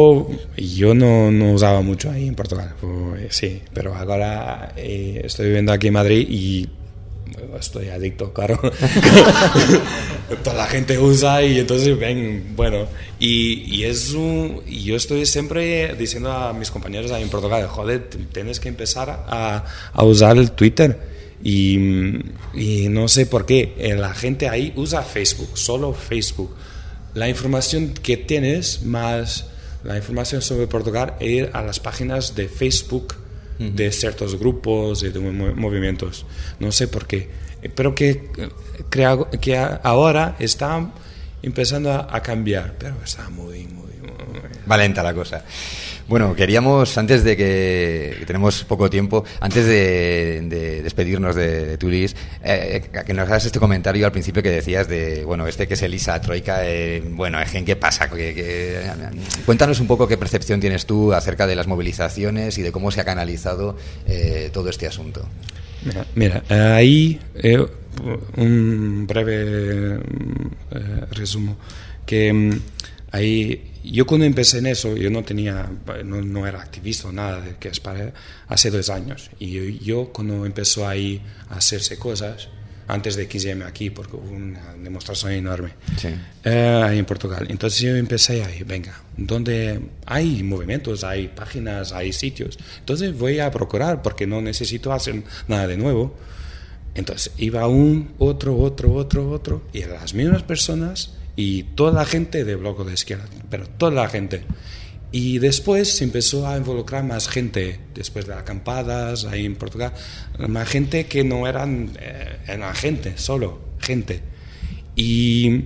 Speaker 10: no usaba mucho ahí en Portugal, sí, pero ahora estoy viviendo aquí en Madrid y estoy adicto, claro. Toda la gente usa y entonces ven, bueno, y yo estoy siempre diciendo a mis compañeros ahí en Portugal, joder, tienes que empezar a usar el Twitter, y no sé por qué la gente ahí usa Facebook, solo Facebook. La información que tienes más la información sobre Portugal es ir a las páginas de Facebook de ciertos grupos y de movimientos. No sé por qué, pero creo que ahora está empezando a cambiar, pero está muy
Speaker 2: valenta la cosa. Bueno, queríamos, antes de que tenemos poco tiempo, antes de despedirnos de Tulis, que nos hagas este comentario al principio que decías de, bueno, que es Elisa Troika, ¿qué pasa? Cuéntanos un poco qué percepción tienes tú acerca de las movilizaciones y de cómo se ha canalizado todo este asunto.
Speaker 10: Mira, ahí un breve resumen, que ahí yo cuando empecé en eso, yo no era activista o nada, que es hace 2 años, y yo cuando empezó ahí a hacerse cosas, antes de XM aquí, porque hubo una demostración enorme ahí en Portugal. Entonces yo empecé ahí, venga, donde hay movimientos, hay páginas, hay sitios, entonces voy a procurar porque no necesito hacer nada de nuevo. Entonces iba otro, y las mismas personas y toda la gente de Bloco de Izquierda, pero toda la gente. Y después se empezó a involucrar más gente, después de acampadas ahí en Portugal, más gente que no eran gente, solo gente. Y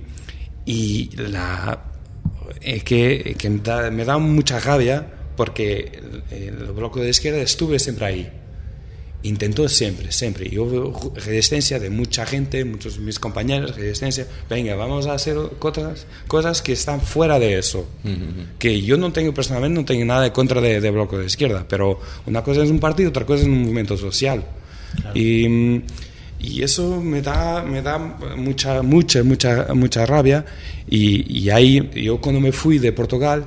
Speaker 10: que me da mucha rabia porque el Bloco de Izquierda estuve siempre ahí. Intentó siempre. Y hubo resistencia de mucha gente, muchos de mis compañeros, resistencia. Venga, vamos a hacer cosas que están fuera de eso. Que yo personalmente no tengo nada en contra de Bloque de Izquierda, pero una cosa es un partido, otra cosa es un movimiento social. Claro. Y eso me da mucha rabia. Y ahí, yo cuando me fui de Portugal,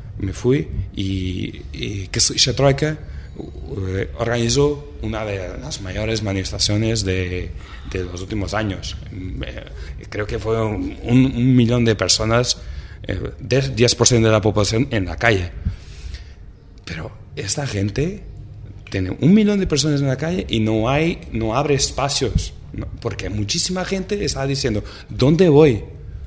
Speaker 10: y que se Troika organizó una de las mayores manifestaciones de los últimos años. Creo que fue un millón de personas, 10% de la población en la calle. Pero esta gente tiene 1 millón de personas en la calle y no abre espacios, porque muchísima gente está diciendo ¿dónde voy?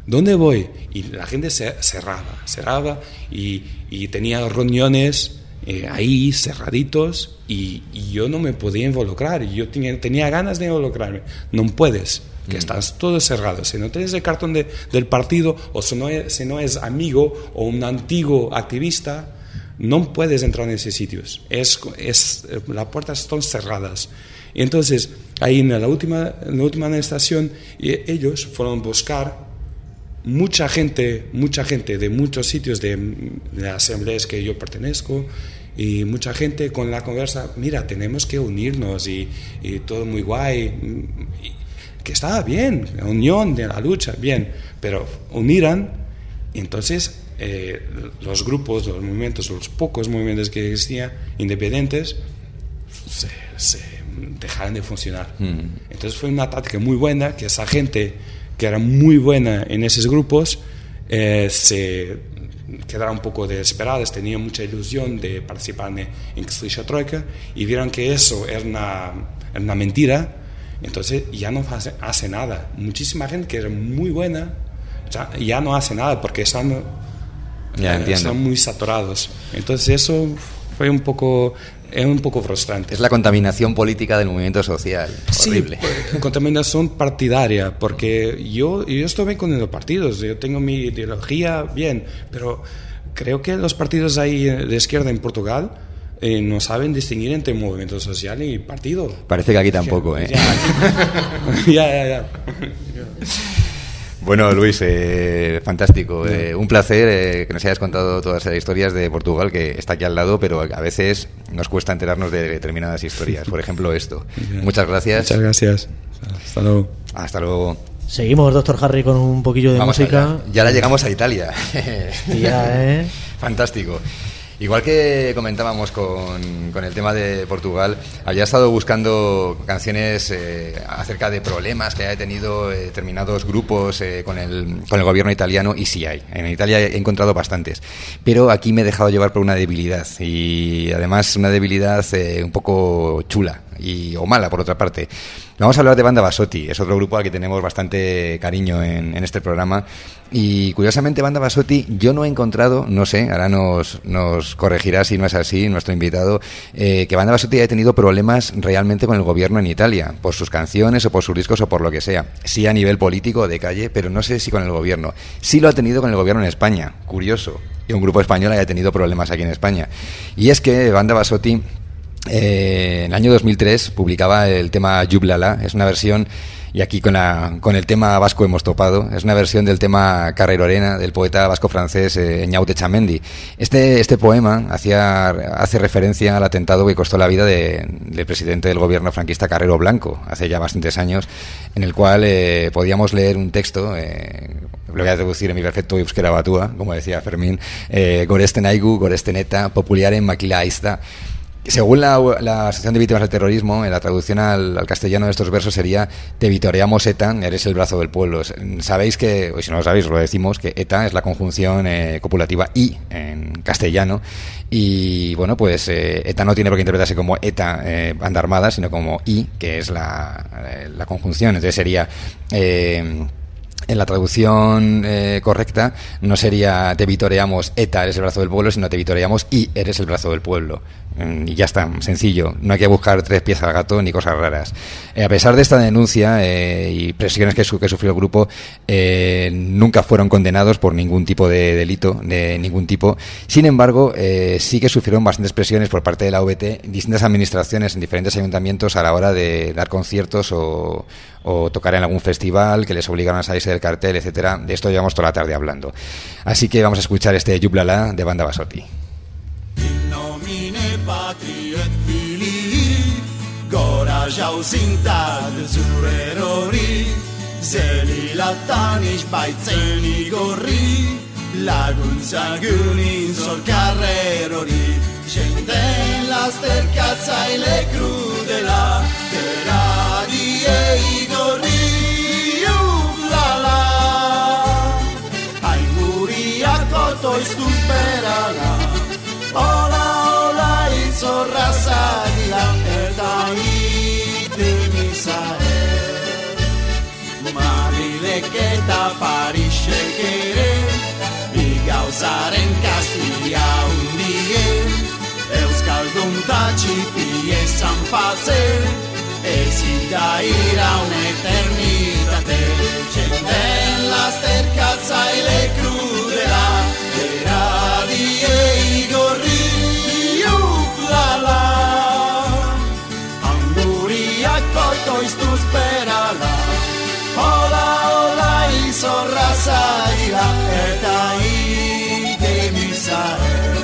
Speaker 10: Y la gente cerraba y tenía reuniones ahí cerraditos y yo no me podía involucrar. Yo tenía ganas de involucrarme. No puedes, que estás todo cerrado. Si no tienes el cartón del partido, o si no es amigo o un antiguo activista, no puedes entrar en esos sitios. Las puertas están cerradas. Y entonces ahí en la última manifestación ellos fueron a buscar mucha gente de muchos sitios de las asambleas que yo pertenezco, y mucha gente con la conversa, mira, tenemos que unirnos y todo muy guay, que estaba bien, la unión de la lucha, bien, pero unirán, y entonces los grupos, los movimientos, los pocos movimientos que existían independientes se dejaron de funcionar. Entonces fue una táctica muy buena, que esa gente que era muy buena en esos grupos se quedaron un poco desesperadas, tenían mucha ilusión de participar en Krzysza Troika, y vieron que eso era una mentira. Entonces ya no hace nada. Muchísima gente que era muy buena ya no hace nada porque están muy saturados. Entonces eso fue un poco frustrante.
Speaker 2: Es la contaminación política del movimiento social. Horrible.
Speaker 10: Sí, contaminación partidaria, porque yo estoy bien con los partidos, yo tengo mi ideología bien, pero creo que los partidos ahí de izquierda en Portugal no saben distinguir entre movimiento social y partido.
Speaker 2: Parece que aquí tampoco, ¿eh?
Speaker 10: Ya.
Speaker 2: Bueno, Luis, fantástico. Un placer que nos hayas contado todas las historias de Portugal, que está aquí al lado, pero a veces nos cuesta enterarnos de determinadas historias. Por ejemplo, esto. Muchas gracias.
Speaker 10: Muchas gracias. Hasta luego.
Speaker 2: Hasta luego.
Speaker 1: Seguimos, Dr. Harry, con un poquillo de música.
Speaker 2: Allá. Y ahora llegamos a Italia.
Speaker 1: Hostia,
Speaker 2: Fantástico. Igual que comentábamos con el tema de Portugal, había estado buscando canciones acerca de problemas que haya tenido determinados grupos con el gobierno italiano, y sí hay. En Italia he encontrado bastantes, pero aquí me he dejado llevar por una debilidad, y además una debilidad un poco chula o mala, por otra parte. Vamos a hablar de Banda Bassotti. Es otro grupo al que tenemos bastante cariño en este programa, y curiosamente Banda Bassotti yo no he encontrado, no sé, ahora nos corregirá si no es así nuestro invitado, que Banda Bassotti haya tenido problemas realmente con el gobierno en Italia, por sus canciones o por sus discos o por lo que sea. Sí, a nivel político o de calle, pero no sé si con el gobierno. Sí lo ha tenido con el gobierno en España. Curioso que un grupo español haya tenido problemas aquí en España. Y es que Banda Bassotti en el año 2003 publicaba el tema Jublala. Es una versión, y aquí con el tema vasco hemos topado, es una versión del tema Carrero Arena del poeta vasco-francés Eñaute Chamendi. Este poema hace referencia al atentado que costó la vida del presidente del gobierno franquista Carrero Blanco hace ya bastantes años, en el cual podíamos leer un texto, lo voy a traducir en mi perfecto euskera batua, como decía Fermín, Goresten aigu, goresten eta, populiaren makila aizta, Según la Asociación de Víctimas del Terrorismo, en la traducción al castellano de estos versos sería: te vitoreamos ETA, eres el brazo del pueblo. Sabéis que, o si no lo sabéis, os lo decimos, que ETA es la conjunción copulativa I en castellano. Y bueno, pues ETA no tiene por qué interpretarse como ETA, banda armada, sino como I, que es la conjunción. Entonces sería... en la traducción correcta no sería te vitoreamos ETA, eres el brazo del pueblo, sino te vitoreamos y eres el brazo del pueblo. Y ya está, sencillo. No hay que buscar tres pies al gato ni cosas raras. A pesar de esta denuncia y presiones que sufrió el grupo, nunca fueron condenados por ningún tipo de delito, de ningún tipo. Sin embargo, sí que sufrieron bastantes presiones por parte de la OVT, distintas administraciones en diferentes ayuntamientos a la hora de dar conciertos o tocar en algún festival, que les obligaron a salirse del cartel, etcétera. De esto llevamos toda la tarde hablando. Así que vamos a escuchar este Yublala de Banda Basotti.
Speaker 11: Patriot filii, goražau zintat zurerori, zelilataniz baitzeni gorri, laguntza gunin zorkarrerori, jenden lasterkatzaile krudela, teradiei gorri, ublala, haimuriak otoiztuz berala, hola, zorra zagila eta iten izaer Madrilek eta Parisek ere bi gauzaren kastia hundien Euskaldun ta txipi ezan patzen ezin da iraun eternitate jenden lasterkatzaile krudela eradiei gorri Koitoiztuz berala, hola, hola, izorra zaila, eta iten izaer.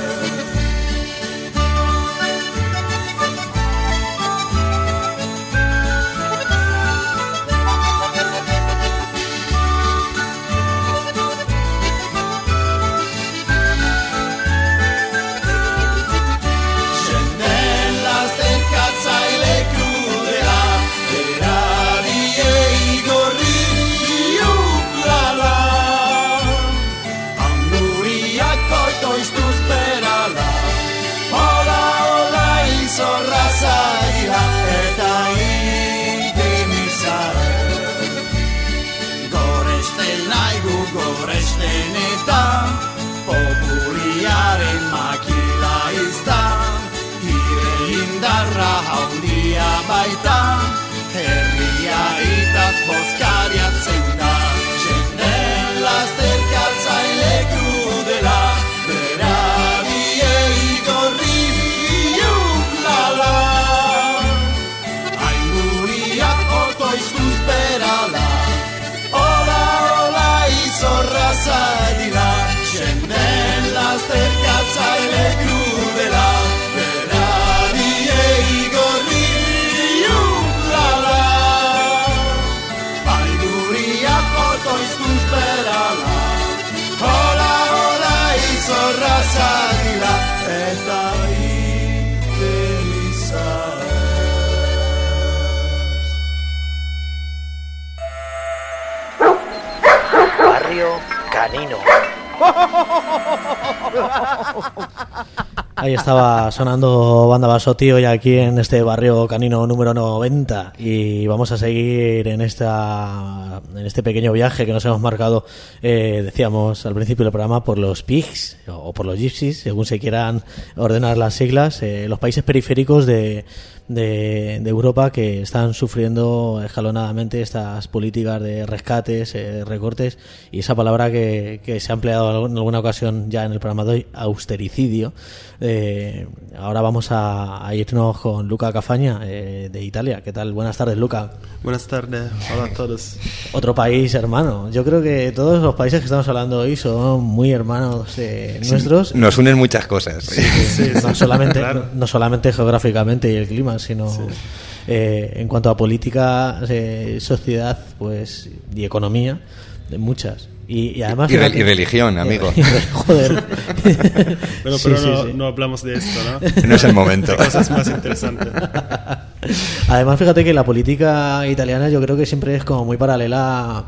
Speaker 11: Baita, herria itaz bozkariatzen da jenden lasterkatzaile krudela beradiei gorri ublala hainguriak otoiztuz berala hola, hola, izorra zadila jenden lasterkatzaile krudela zorra zagila eta iten izaer.
Speaker 13: Barrio Canino.
Speaker 1: Ahí estaba sonando Banda Basotti hoy aquí en este Barrio Canino número 90 y vamos a seguir en este pequeño viaje que nos hemos marcado, decíamos al principio del programa, por los PIGs o por los Gypsies, según se quieran ordenar las siglas, los países periféricos de Europa que están sufriendo escalonadamente estas políticas de rescates, recortes y esa palabra que se ha empleado en alguna ocasión ya en el programa de hoy, austericidio. Ahora vamos a irnos con Luca Cafaña de Italia. ¿Qué tal? Buenas tardes, Luca.
Speaker 14: Buenas tardes, hola a todos.
Speaker 1: Otro país hermano. Yo creo que todos los países que estamos hablando hoy son muy hermanos nuestros.
Speaker 2: Sí, nos unen muchas cosas.
Speaker 1: Sí, no solamente geográficamente y el clima, sino en cuanto a política, sociedad, pues y economía, de muchas. Y además
Speaker 2: y religión, amigo.
Speaker 1: Joder.
Speaker 14: Bueno,
Speaker 1: Sí,
Speaker 14: pero
Speaker 1: sí,
Speaker 14: no hablamos de esto, ¿no?
Speaker 2: No es el momento.
Speaker 14: Hay cosas más interesantes.
Speaker 1: Además, fíjate que la política italiana yo creo que siempre es como muy paralela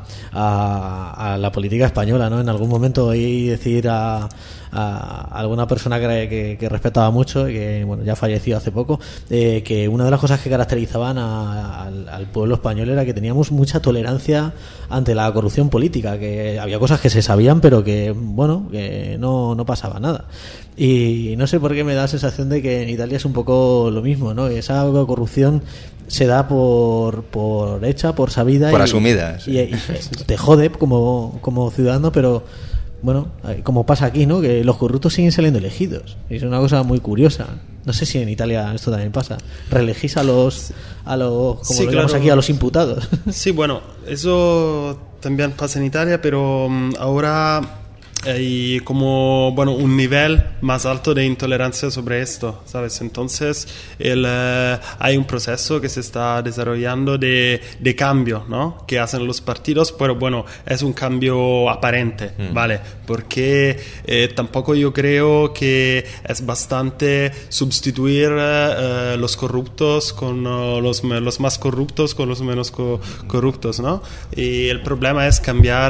Speaker 1: a la política española, ¿no? En algún momento oí decir a alguna persona que respetaba mucho y que bueno, ya falleció hace poco, que una de las cosas que caracterizaban al pueblo español era que teníamos mucha tolerancia ante la corrupción política, que había cosas que se sabían pero que bueno, que no pasaba nada. Y no sé por qué me da la sensación de que en Italia es un poco lo mismo, ¿no? Esa corrupción se da por hecha, por sabida,
Speaker 2: por asumida, sí.
Speaker 1: y te jode como ciudadano, pero bueno, como pasa aquí, ¿no? Que los corruptos siguen saliendo elegidos. Es una cosa muy curiosa. No sé si en Italia esto también pasa. Reelegís a los como
Speaker 14: sí,
Speaker 1: lo llamamos aquí, a los imputados.
Speaker 14: Sí, bueno, eso también pasa en Italia, pero ahora hay como un nivel más alto de intolerancia sobre esto, ¿sabes? Entonces hay un proceso que se está desarrollando de cambio, ¿no? Que hacen los partidos, pero bueno, es un cambio aparente, ¿vale? Porque tampoco yo creo que es bastante sustituir los corruptos con los más corruptos con los menos corruptos, ¿no? Y el problema es cambiar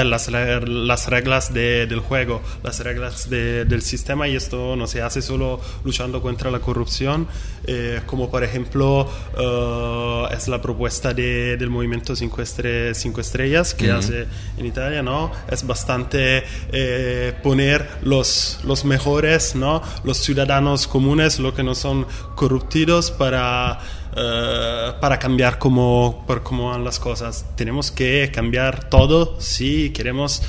Speaker 14: las reglas del juego, las reglas del sistema, y esto no se hace solo luchando contra la corrupción, como por ejemplo es la propuesta del movimiento 5 estrellas que hace en Italia, ¿no? Es bastante poner los mejores, ¿no? Los ciudadanos comunes, los que no son corruptidos, para cambiar cómo van las cosas. Tenemos que cambiar todo si queremos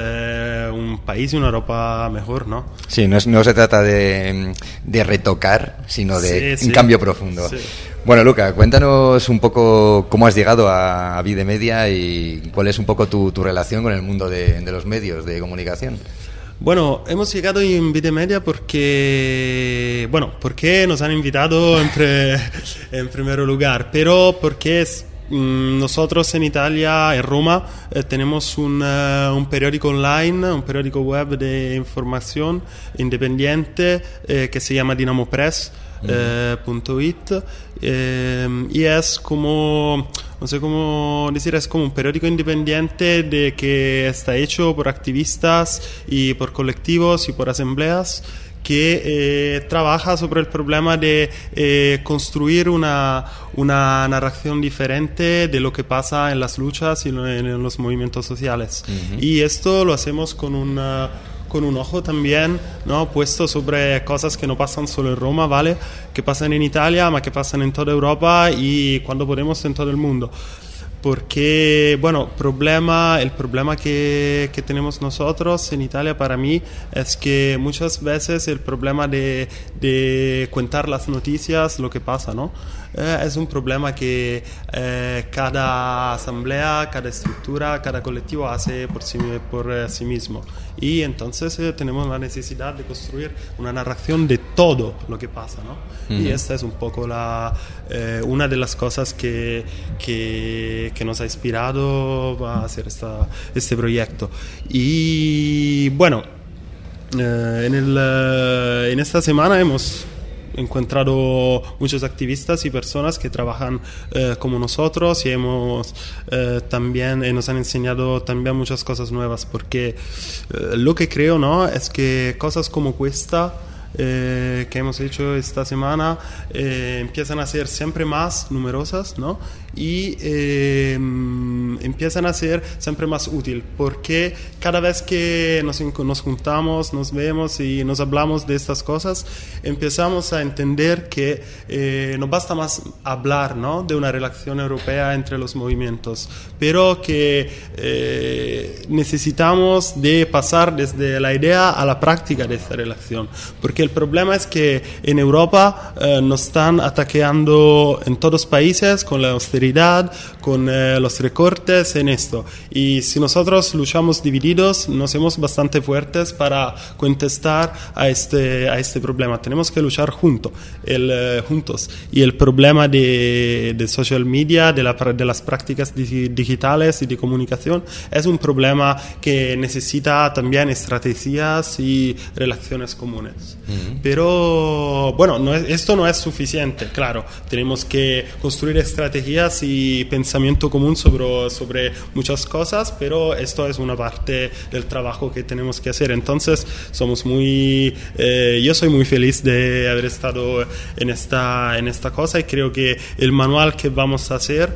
Speaker 14: un país y una Europa mejor, ¿no?
Speaker 2: Sí, no se trata de retocar, sino de un cambio profundo. Sí. Bueno, Luca, cuéntanos un poco cómo has llegado a Vide Media y cuál es un poco tu relación con el mundo de los medios de comunicación.
Speaker 14: Bueno, hemos llegado en Vide Media porque nos han invitado en primer lugar, pero porque nosotros en Italia, en Roma, tenemos un periódico online, un periódico web de información independiente que se llama Dinamo Press. .it y es como, no sé cómo decir, es como un periódico independiente que está hecho por activistas y por colectivos y por asambleas que trabaja sobre el problema de construir una narración diferente de lo que pasa en las luchas y en los movimientos sociales. Y esto lo hacemos con un ojo también, ¿no? Puesto sobre cosas que no pasan solo en Roma, ¿vale? Que pasan en Italia, ma que pasan en toda Europa y cuando podemos en todo el mundo. Porque, bueno, el problema que tenemos nosotros en Italia, para mí, es que muchas veces el problema de contar las noticias, lo que pasa, ¿no? Es un problema que cada asamblea, cada estructura, cada colectivo hace por sí mismo. Y entonces tenemos la necesidad de construir una narración de todo lo que pasa, ¿no? Y esta es un poco una de las cosas que nos ha inspirado a hacer este proyecto. Y bueno, en esta semana hemos encontrado muchos activistas y personas que trabajan como nosotros, y hemos también nos han enseñado también muchas cosas nuevas, porque lo que creo, ¿no?, es que cosas como esta que hemos hecho esta semana empiezan a ser siempre más numerosas, ¿no? Y empiezan a ser siempre más útil, porque cada vez que nos juntamos, nos vemos y nos hablamos de estas cosas, empezamos a entender que no basta más hablar, ¿no?, de una relación europea entre los movimientos, pero que necesitamos de pasar desde la idea a la práctica de esta relación, porque porque el problema es que en Europa nos están atacando en todos los países con la austeridad, con los recortes en esto. Y si nosotros luchamos divididos, nos hacemos bastante fuertes para contestar a este problema. Tenemos que luchar juntos. Y el problema de social media, de las prácticas digitales y de comunicación, es un problema que necesita también estrategias y relaciones comunes. Pero bueno, esto no es suficiente, claro. Tenemos que construir estrategias y pensamiento común sobre muchas cosas, pero esto es una parte del trabajo que tenemos que hacer. Entonces yo soy muy feliz de haber estado en esta cosa, y creo que el manual que vamos a hacer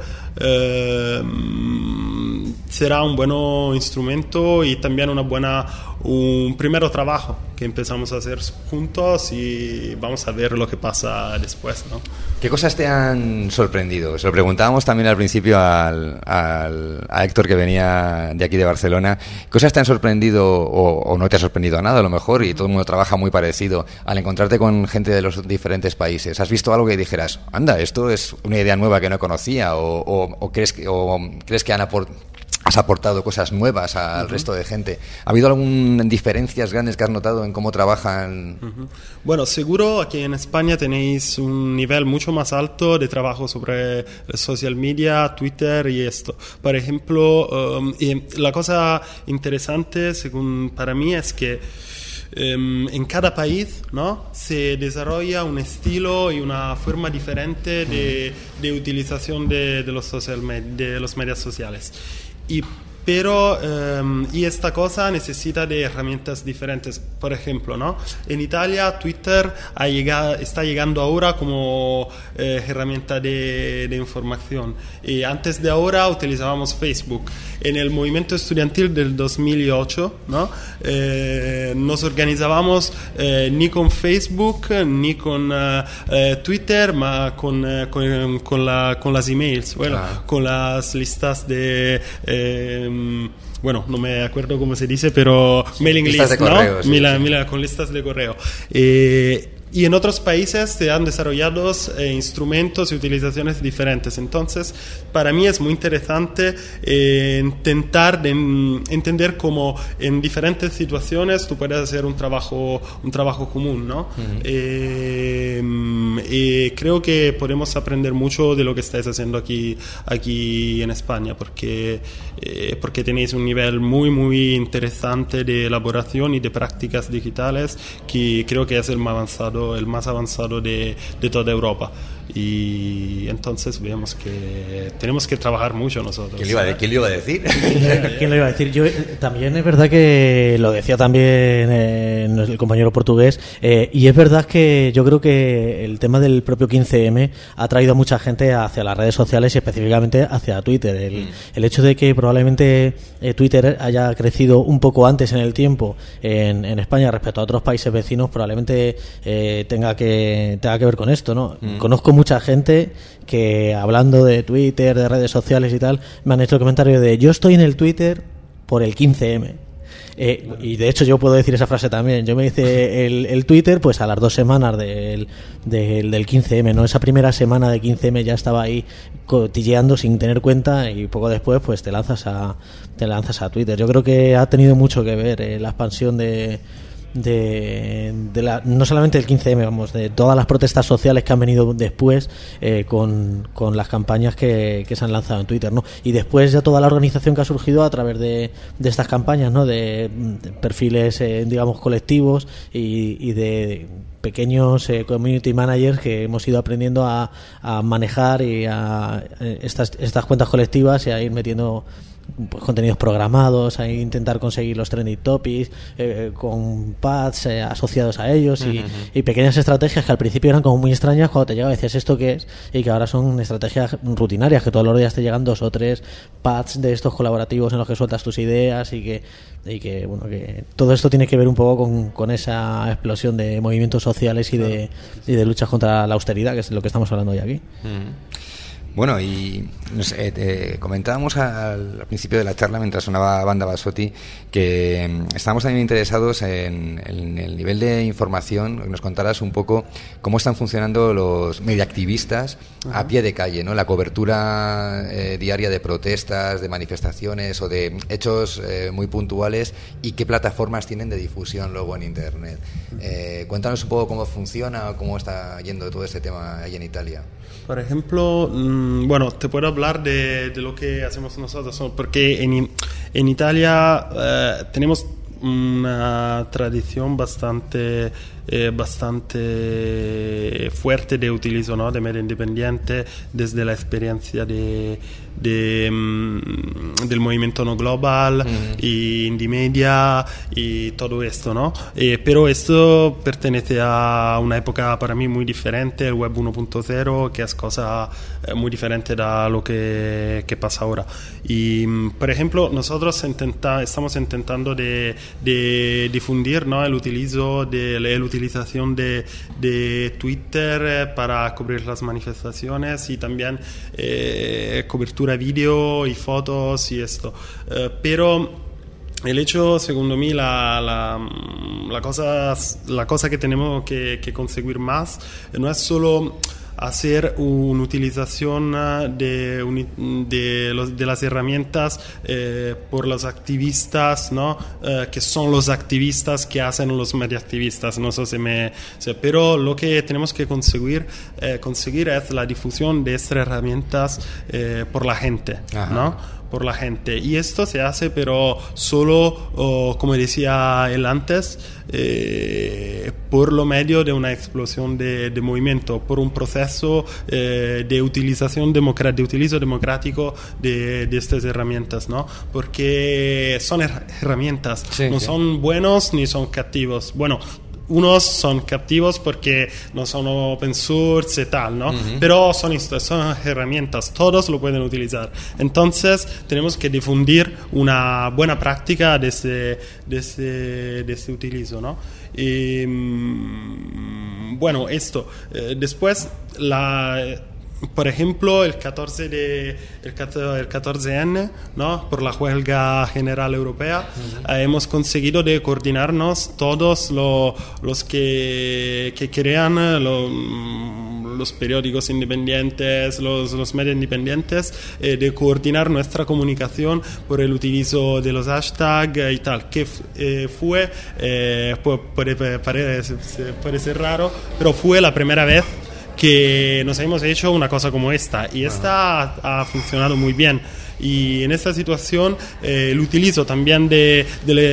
Speaker 14: será un buen instrumento y también un primer trabajo que empezamos a hacer juntos, y vamos a ver lo que pasa después, ¿no?
Speaker 2: ¿Qué cosas te han sorprendido? Se lo preguntábamos también al principio a Héctor, que venía de aquí de Barcelona. ¿Qué cosas te han sorprendido o no te ha sorprendido a nada, a lo mejor, y todo el mundo trabaja muy parecido, al encontrarte con gente de los diferentes países? ¿Has visto algo que dijeras, anda, esto es una idea nueva que no conocía, o crees que has aportado cosas nuevas al resto de gente? ¿Ha habido algunas diferencias grandes que has notado en cómo trabajan?
Speaker 14: Bueno, seguro aquí en España tenéis un nivel mucho más alto de trabajo sobre social media, Twitter y esto. Por ejemplo, la cosa interesante, para mí, es que en cada país, ¿no?, se desarrolla un estilo y una forma diferente de utilización de los medios sociales. Pero esta cosa necesita de herramientas diferentes. Por ejemplo, ¿no?, en Italia Twitter está llegando ahora como herramienta de información. Y antes de ahora utilizábamos Facebook. En el movimiento estudiantil del 2008, ¿no?, nos organizábamos ni con Facebook ni con Twitter, ma con las emails, con las listas de... bueno, no me acuerdo cómo se dice, pero mailing
Speaker 2: listas
Speaker 14: list,
Speaker 2: de correo,
Speaker 14: ¿no?
Speaker 2: Sí.
Speaker 14: Con listas de correo. Y en otros países se han desarrollado instrumentos y utilizaciones diferentes. Entonces, para mí es muy interesante intentar entender cómo en diferentes situaciones tú puedes hacer un trabajo común, ¿no? Y creo que podemos aprender mucho de lo que estáis haciendo aquí en España, porque tenéis un nivel muy, muy interesante de elaboración y de prácticas digitales que creo que es el más avanzado de toda Europa. Y entonces vemos que tenemos que trabajar mucho nosotros.
Speaker 2: ¿Quién le iba a decir?
Speaker 1: ¿Quién lo iba a decir? Yo también es verdad que lo decía también el compañero portugués, y es verdad que yo creo que el tema del propio 15M ha traído a mucha gente hacia las redes sociales y específicamente hacia Twitter. El hecho de que probablemente Twitter haya crecido un poco antes en el tiempo en España respecto a otros países vecinos probablemente tenga que ver con esto, ¿no? Conozco mucha gente que, hablando de Twitter, de redes sociales y tal, me han hecho el comentario de: yo estoy en el Twitter por el 15M. Y de hecho yo puedo decir esa frase también. Yo me hice el Twitter pues a las 2 semanas del 15M, ¿no? Esa primera semana de 15M ya estaba ahí cotilleando sin tener cuenta, y poco después pues te lanzas a Twitter. Yo creo que ha tenido mucho que ver la expansión no solamente del 15M, vamos, de todas las protestas sociales que han venido después, con las campañas que se han lanzado en Twitter, ¿no? Y después ya toda la organización que ha surgido a través de estas campañas, ¿no?, de perfiles digamos colectivos y de pequeños community managers que hemos ido aprendiendo a manejar y a estas cuentas colectivas y a ir metiendo pues contenidos programados, a intentar conseguir los trending topics con pads asociados a ellos y pequeñas estrategias que al principio eran como muy extrañas cuando te llegaba y decías ¿esto qué es? Y que ahora son estrategias rutinarias, que todos los días te llegan 2 o 3 pads de estos colaborativos en los que sueltas tus ideas y que bueno, que todo esto tiene que ver un poco con esa explosión de movimientos sociales y de luchas contra la austeridad, que es lo que estamos hablando hoy aquí.
Speaker 2: Bueno, y no sé, comentábamos al principio de la charla, mientras sonaba Banda Bassotti, que estábamos también interesados en el nivel de información, que nos contaras un poco cómo están funcionando los mediaactivistas a pie de calle, ¿no? La cobertura diaria de protestas, de manifestaciones o de hechos muy puntuales, y qué plataformas tienen de difusión luego en Internet. Cuéntanos un poco cómo funciona, cómo está yendo todo este tema ahí en Italia.
Speaker 14: Por ejemplo, bueno, te puedo hablar de lo que hacemos nosotros, porque en Italia tenemos una tradición bastante fuerte de utilizo, ¿no?, de medio independiente, desde la experiencia del movimiento no global y indie media y todo esto, ¿no? Pero esto pertenece a una época para mí muy diferente, el web 1.0, que es cosa muy diferente de lo que pasa ahora. Y por ejemplo, nosotros estamos intentando de difundir, ¿no?, la utilización de Twitter para cubrir las manifestaciones, y también cobertura vídeo y fotos y esto. Pero el hecho, según mí, la cosa que tenemos que conseguir más no es solo hacer una utilización de las herramientas por los activistas, ¿no? Que son los activistas que hacen los mediaactivistas, no sé pero lo que tenemos que conseguir es la difusión de estas herramientas por la gente, ¿no? Por la gente, y esto se hace pero solo, como decía él antes, por lo medio de una explosión de movimiento, por un proceso de utilizo democrático de estas herramientas, ¿no? Porque son herramientas, no son buenos ni son captivos. Bueno, unos son captivos porque no son open source y tal, ¿no? Pero son herramientas, todos lo pueden utilizar. Entonces tenemos que difundir una buena práctica de este utilizo, ¿no? Y, bueno, esto. Después por ejemplo, el 14N, ¿no?, por la huelga general europea, hemos conseguido de coordinarnos todos los que crean los periódicos independientes, los medios independientes, de coordinar nuestra comunicación por el utilizo de los hashtags y tal, que puede ser raro, pero fue la primera vez que nos hemos hecho una cosa como esta, y esta ha funcionado muy bien. Y en esta situación el utilizo también de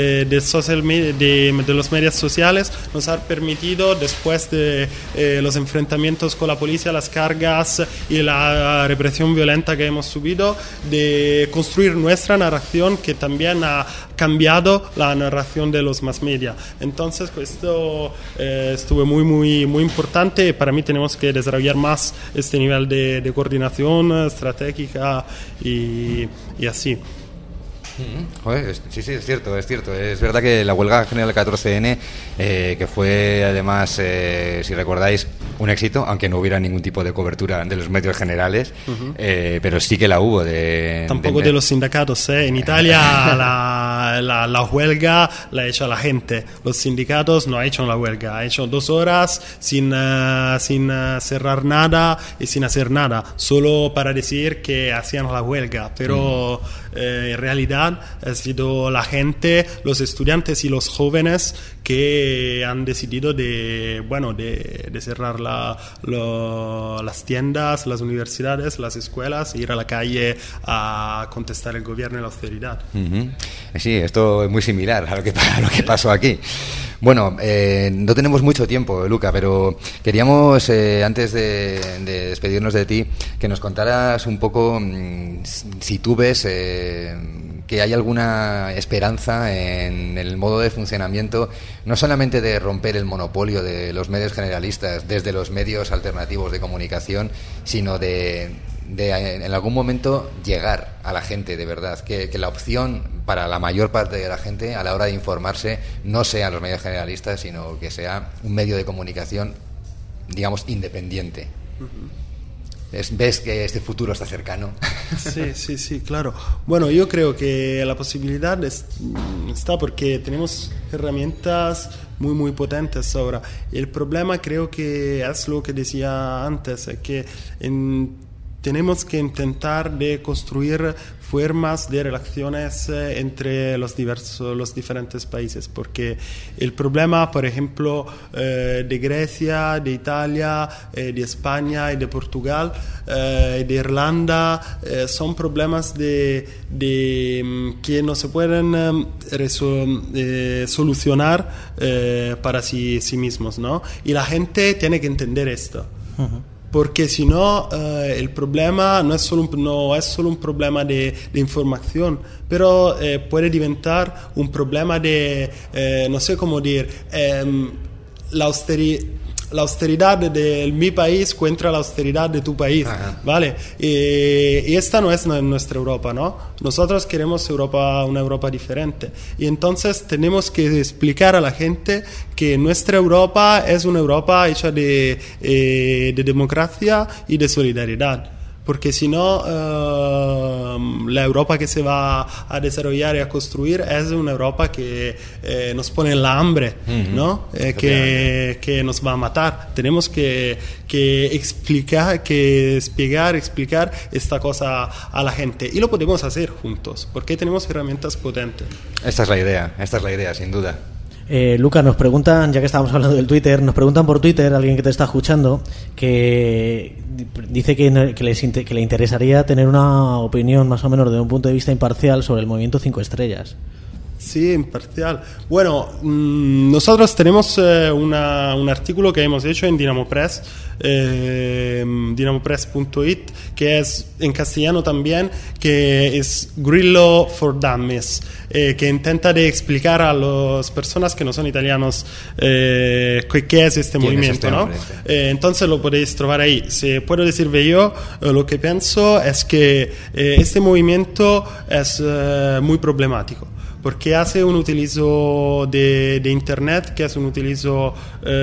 Speaker 14: los medios sociales nos ha permitido, después de los enfrentamientos con la policía, las cargas y la represión violenta que hemos subido, de construir nuestra narración, que también ha cambiado la narración de los mass media. Entonces esto estuvo muy importante. Para mí tenemos que desarrollar más este nivel de coordinación estratégica y así.
Speaker 2: Joder, sí, es cierto. Es verdad que la huelga general 14N, que fue además, si recordáis, un éxito, aunque no hubiera ningún tipo de cobertura de los medios generales, pero sí que la hubo.
Speaker 14: Tampoco de los sindicatos. En Italia la huelga la ha hecho la gente. Los sindicatos no han hecho la huelga. Ha hecho 2 horas sin cerrar nada y sin hacer nada, solo para decir que hacían la huelga. Pero en realidad ha sido la gente, los estudiantes y los jóvenes que han decidido de cerrar las tiendas, las universidades, las escuelas, ir a la calle a contestar el gobierno y la austeridad.
Speaker 2: Sí, esto es muy similar a lo que pasó aquí. Bueno, no tenemos mucho tiempo, Luca, pero queríamos, antes de despedirnos de ti, que nos contaras un poco si tú ves que hay alguna esperanza en el modo de funcionamiento, no solamente de romper el monopolio de los medios generalistas desde los medios alternativos de comunicación, sino de en algún momento llegar a la gente de verdad, que la opción para la mayor parte de la gente a la hora de informarse no sean los medios generalistas, sino que sea un medio de comunicación, digamos, independiente. ves que este futuro está cercano.
Speaker 14: Sí, claro. Bueno, yo creo que la posibilidad está porque tenemos herramientas muy potentes ahora. El problema creo que es lo que decía antes, que tenemos que intentar de construir formas de relaciones entre los diferentes países, porque el problema, por ejemplo, de Grecia, de Italia, de España y de Portugal, de Irlanda, son problemas que no se pueden solucionar para sí mismos, ¿no? Y la gente tiene que entender esto. Uh-huh. Porque si no, el problema no es solo un problema de información, pero puede diventar un problema de, no sé cómo decir, la austeridad de mi país contra la austeridad de tu país. Ajá. ¿Vale? Y esta no es nuestra Europa, ¿no? Nosotros queremos una Europa diferente. Y entonces tenemos que explicar a la gente que nuestra Europa es una Europa hecha de democracia y de solidaridad. Porque si no, la Europa que se va a desarrollar y a construir es una Europa que nos pone en la hambre, ¿no? Que nos va a matar. Tenemos que explicar esta cosa a la gente. Y lo podemos hacer juntos, porque tenemos herramientas potentes.
Speaker 2: Esta es la idea, sin duda.
Speaker 1: Lucas, nos preguntan, ya que estábamos hablando del Twitter, nos preguntan por Twitter, alguien que te está escuchando, que dice que le interesaría tener una opinión más o menos desde un punto de vista imparcial sobre el movimiento 5 estrellas.
Speaker 14: Sí, imparcial. Bueno, nosotros tenemos un artículo que hemos hecho en Dynamo Press, dynamopress.it, que es en castellano también, que es Grillo for Dummies, que intenta de explicar a las personas que no son italianos qué es este movimiento, ¿no? Entonces lo podéis trobar ahí. Si puedo decirle yo, lo que pienso es que este movimiento es muy problemático, porque hace un utilizo de Internet, que es un utilizo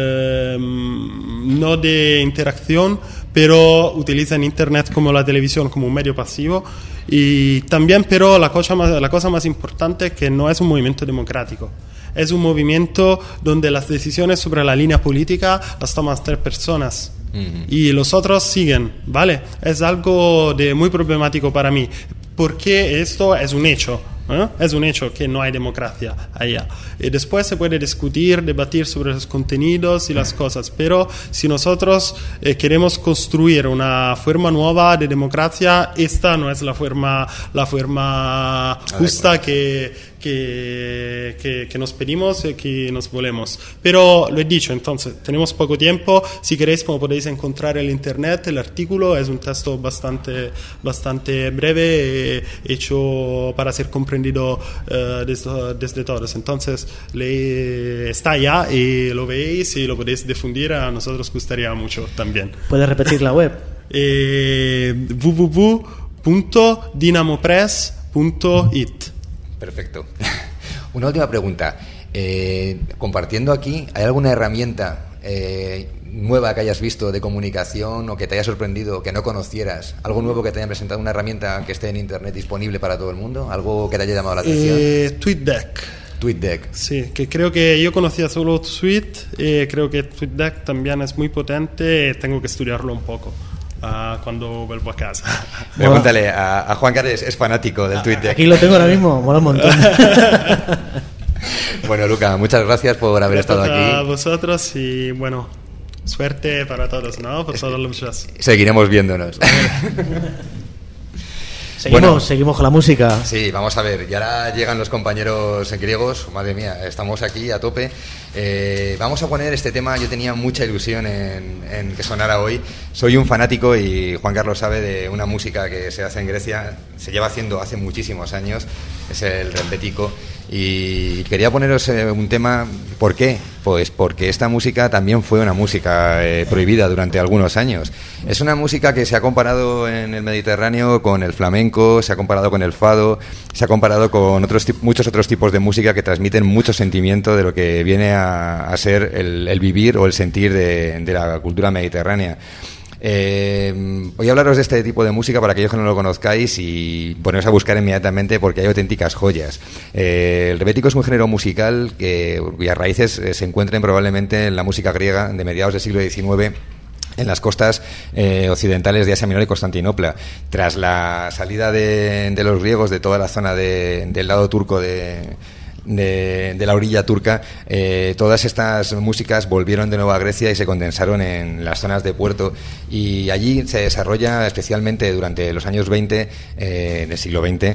Speaker 14: no de interacción, pero utilizan Internet como la televisión, como un medio pasivo. Y también, pero la cosa más importante es que no es un movimiento democrático. Es un movimiento donde las decisiones sobre la línea política las toman 3 personas. Y los otros siguen, ¿vale? Es algo muy problemático para mí, porque esto es un hecho. Es un hecho que no hay democracia allá. Y después se puede debatir sobre los contenidos y las cosas, pero si nosotros queremos construir una forma nueva de democracia, esta no es la forma justa que nos pedimos y que nos volemos. Pero lo he dicho, entonces tenemos poco tiempo. Si queréis, como podéis encontrar en internet el artículo, es un texto bastante breve, hecho para ser comprendido desde todos. Entonces está allá y lo veis y lo podéis difundir. A nosotros gustaría mucho también.
Speaker 1: ¿Puedes repetir la web?
Speaker 14: www.dynamopress.it.
Speaker 2: Perfecto. Una última pregunta. Compartiendo aquí, ¿hay alguna herramienta nueva que hayas visto de comunicación o que te haya sorprendido, que no conocieras? ¿Algo nuevo que te hayan presentado, una herramienta que esté en internet disponible para todo el mundo? ¿Algo que te haya llamado la atención?
Speaker 14: TweetDeck. Sí, que creo que yo conocía solo Tweet, creo que TweetDeck también es muy potente, tengo que estudiarlo un poco cuando vuelvo a casa.
Speaker 2: Pregúntale a Juan Carlos, es fanático del TweetDeck.
Speaker 1: Aquí lo tengo ahora mismo, mola un montón.
Speaker 2: Bueno, Luca, muchas gracias por haber estado aquí.
Speaker 14: A vosotros y bueno, suerte para todos, ¿no? Por todos los shows.
Speaker 2: Seguiremos viéndonos.
Speaker 1: Seguimos con la música.
Speaker 2: Sí, vamos a ver. Y ahora llegan los compañeros griegos. Madre mía, estamos aquí a tope. Vamos a poner este tema. Yo tenía mucha ilusión en que sonara hoy. Soy un fanático, y Juan Carlos sabe, de una música que se hace en Grecia. Se lleva haciendo hace muchísimos años. Es el rembetiko. Y quería poneros un tema. ¿Por qué? Pues porque esta música también fue una música prohibida durante algunos años. Es una música que se ha comparado en el Mediterráneo con el flamenco, se ha comparado con el fado, se ha comparado con muchos otros tipos de música que transmiten mucho sentimiento de lo que viene a ser el vivir o el sentir de la cultura mediterránea. Voy a hablaros de este tipo de música para aquellos que no lo conozcáis y poneros a buscar inmediatamente porque hay auténticas joyas. El rebético es un género musical cuyas raíces se encuentran probablemente en la música griega de mediados del siglo XIX, en las costas occidentales de Asia Menor y Constantinopla. Tras la salida de los griegos de toda la zona del lado turco de la orilla turca, todas estas músicas volvieron de nuevo a Grecia y se condensaron en las zonas de puerto, y allí se desarrolla, especialmente durante los años 20 del siglo XX,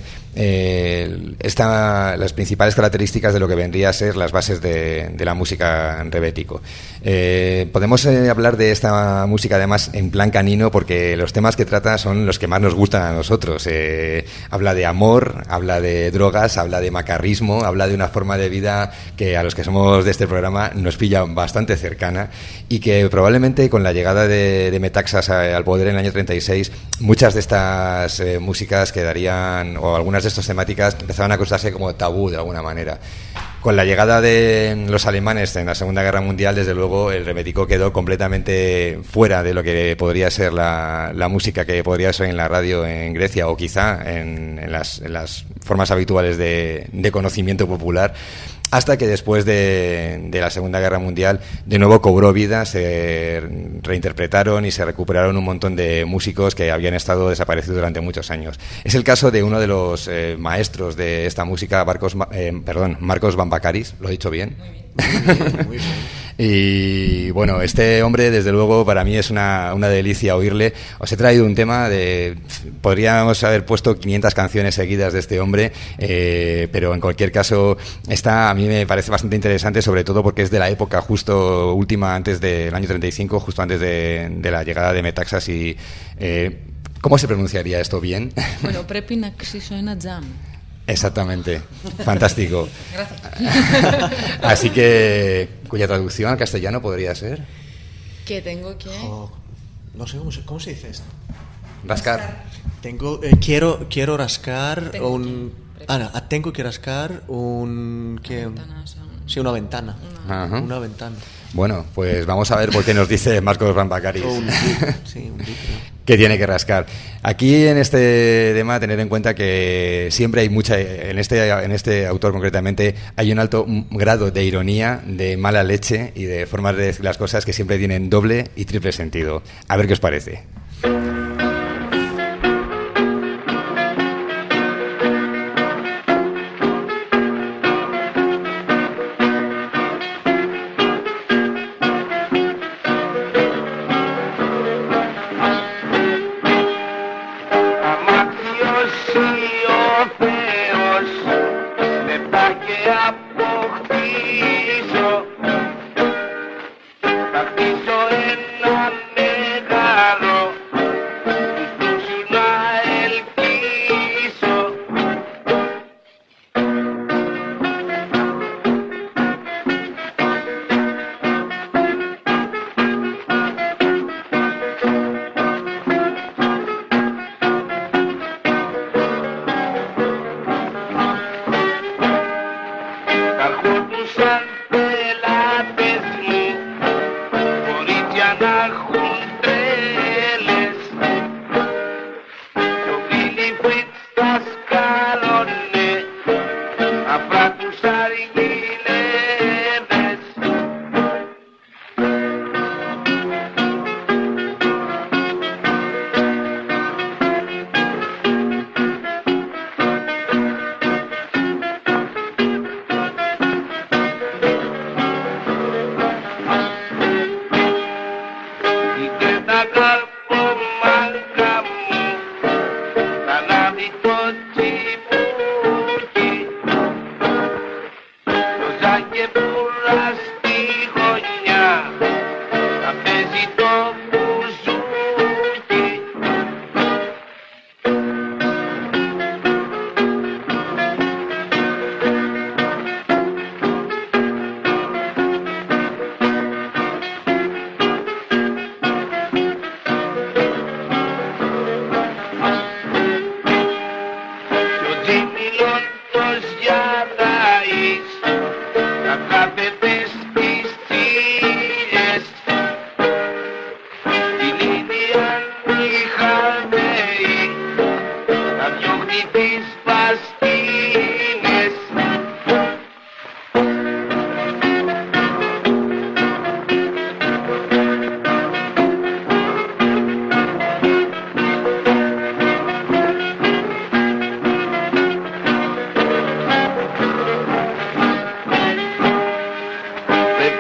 Speaker 2: las principales características de lo que vendría a ser las bases de la música rebético. Podemos hablar de esta música además en plan canino porque los temas que trata son los que más nos gustan a nosotros. Habla de amor, habla de drogas, habla de macarrismo, habla de una forma de vida que a los que somos de este programa nos pilla bastante cercana, y que probablemente con la llegada de Metaxas al poder en el año 36, muchas de estas músicas quedarían, o algunas de estas temáticas empezaban a acusarse como tabú de alguna manera. Con la llegada de los alemanes en la Segunda Guerra Mundial, desde luego, el rebético quedó completamente fuera de lo que podría ser la música que podría ser en la radio en Grecia, o quizá en las formas habituales de conocimiento popular, hasta que después de la Segunda Guerra Mundial de nuevo cobró vida, se reinterpretaron y se recuperaron un montón de músicos que habían estado desaparecidos durante muchos años. Es el caso de uno de los maestros de esta música, Marcos Bambakáris, ¿lo he dicho bien? Muy bien. Y bueno, este hombre desde luego para mí es una delicia oírle. Os he traído un tema podríamos haber puesto 500 canciones seguidas de este hombre, pero en cualquier caso esta a mí me parece bastante interesante, sobre todo porque es de la época justo última, antes del año 35, justo antes de la llegada de Metaxas. Y ¿cómo se pronunciaría esto bien?
Speaker 15: Bueno, πρέπει να ξύσω ένα τζάμ.
Speaker 2: Exactamente, fantástico.
Speaker 15: Gracias.
Speaker 2: Así que, cuya traducción al castellano podría ser.
Speaker 15: ¿Qué tengo que?
Speaker 5: No sé cómo se dice esto.
Speaker 2: Rascar.
Speaker 5: Quiero rascar tengo que rascar una ventana.
Speaker 2: Ajá.
Speaker 5: Una ventana.
Speaker 2: Bueno, pues vamos a ver por qué nos dice Marcos Bambakáris.
Speaker 5: Un litro.
Speaker 2: Que tiene que rascar. Aquí en este tema tener en cuenta que siempre hay en este autor concretamente hay un alto grado de ironía, de mala leche y de formas de decir las cosas que siempre tienen doble y triple sentido. A ver qué os parece.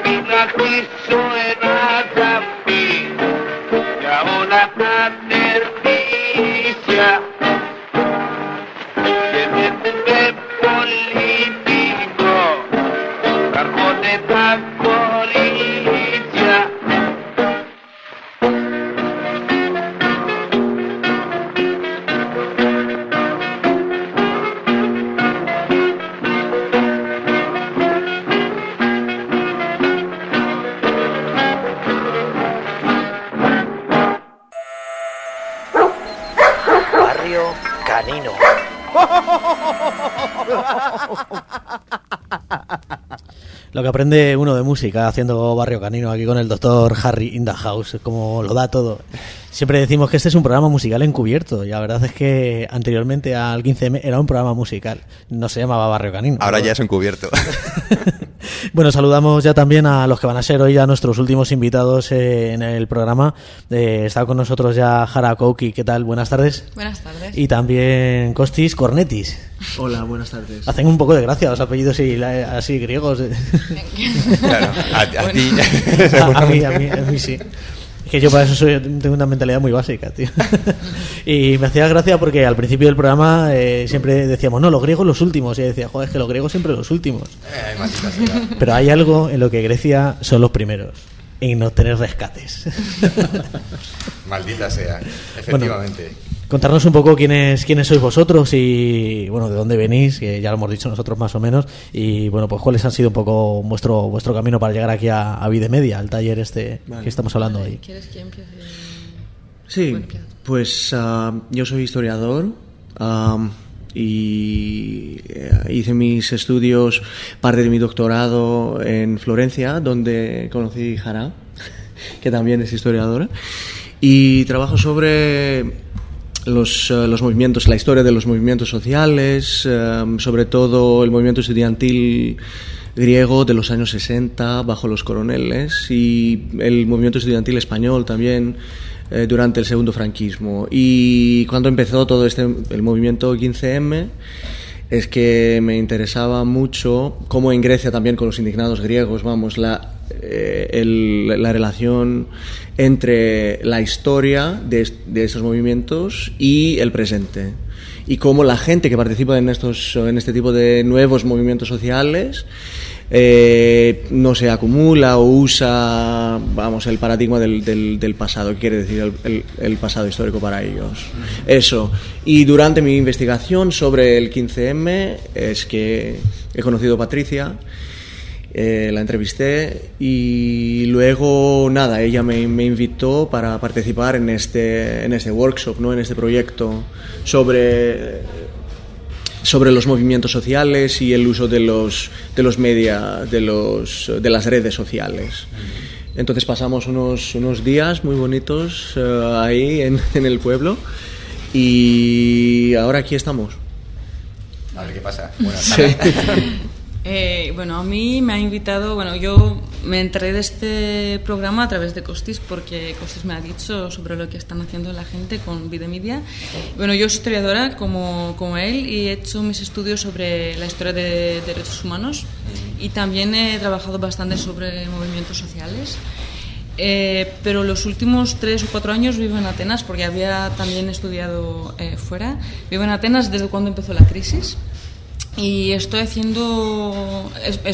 Speaker 11: να κλείσω ένα καφί για όλα τα τερτίσια και δεν είναι πολιτικό, θα έρχονται τα κορίτσια.
Speaker 13: Canino.
Speaker 1: Lo que aprende uno de música haciendo Barrio Canino aquí con el doctor Harry in the house, como lo da todo. Siempre decimos que este es un programa musical encubierto y la verdad es que anteriormente al 15M era un programa musical, no se llamaba Barrio Canino.
Speaker 2: Ahora ya es encubierto.
Speaker 1: Bueno, saludamos ya también a los que van a ser hoy ya nuestros últimos invitados en el programa. Está con nosotros ya Jara Kouki. ¿Qué tal? Buenas tardes.
Speaker 15: Buenas tardes.
Speaker 1: Y también Kostis Kornetis.
Speaker 16: Hola, buenas tardes.
Speaker 1: Hacen un poco de gracia los apellidos así griegos.
Speaker 2: Claro, a ti.
Speaker 1: A mí sí. Es que yo para eso tengo una mentalidad muy básica, tío. Y me hacía gracia porque al principio del programa siempre decíamos, no, los griegos los últimos. Y yo decía, joder, es que los griegos siempre los últimos. Pero hay algo en lo que Grecia son los primeros, en no tener rescates.
Speaker 2: Maldita sea, efectivamente.
Speaker 1: Bueno, contarnos un poco quiénes sois vosotros y bueno, de dónde venís, que ya lo hemos dicho nosotros más o menos, y bueno, pues cuáles han sido un poco vuestro camino para llegar aquí a Vide Media, al taller que estamos hablando hoy.
Speaker 15: ¿Quieres que empiece?
Speaker 16: Sí, pues yo soy historiador y hice mis estudios, parte de mi doctorado en Florencia, donde conocí a Jara, que también es historiadora, y trabajo sobre los movimientos, la historia de los movimientos sociales, sobre todo el movimiento estudiantil griego de los años 60 bajo los coroneles y el movimiento estudiantil español también durante el segundo franquismo. Y cuando empezó todo el movimiento 15M, es que me interesaba mucho, como en Grecia también con los indignados griegos, vamos, la relación entre la historia de esos movimientos y el presente, y cómo la gente que participa en este tipo de nuevos movimientos sociales no se acumula o usa, vamos, el paradigma del pasado, que quiere decir el pasado histórico para ellos. Eso. Y durante mi investigación sobre el 15M es que he conocido a Patricia, la entrevisté y luego nada, ella me invitó para participar en este workshop, ¿no? En este proyecto sobre los movimientos sociales y el uso de los media, de las redes sociales. Entonces pasamos unos días muy bonitos ahí en el pueblo y ahora aquí estamos.
Speaker 2: A ver qué pasa. Buenas tardes.
Speaker 15: Bueno, a mí me ha invitado, bueno, yo me enteré de este programa a través de Kostis, porque Kostis me ha dicho sobre lo que están haciendo la gente con Vide Media. Bueno, yo soy historiadora como él y he hecho mis estudios sobre la historia de derechos humanos y también he trabajado bastante sobre movimientos sociales. Pero los últimos 3 o 4 años vivo en Atenas porque había también estudiado fuera. Vivo en Atenas desde cuando empezó la crisis. Y estoy haciendo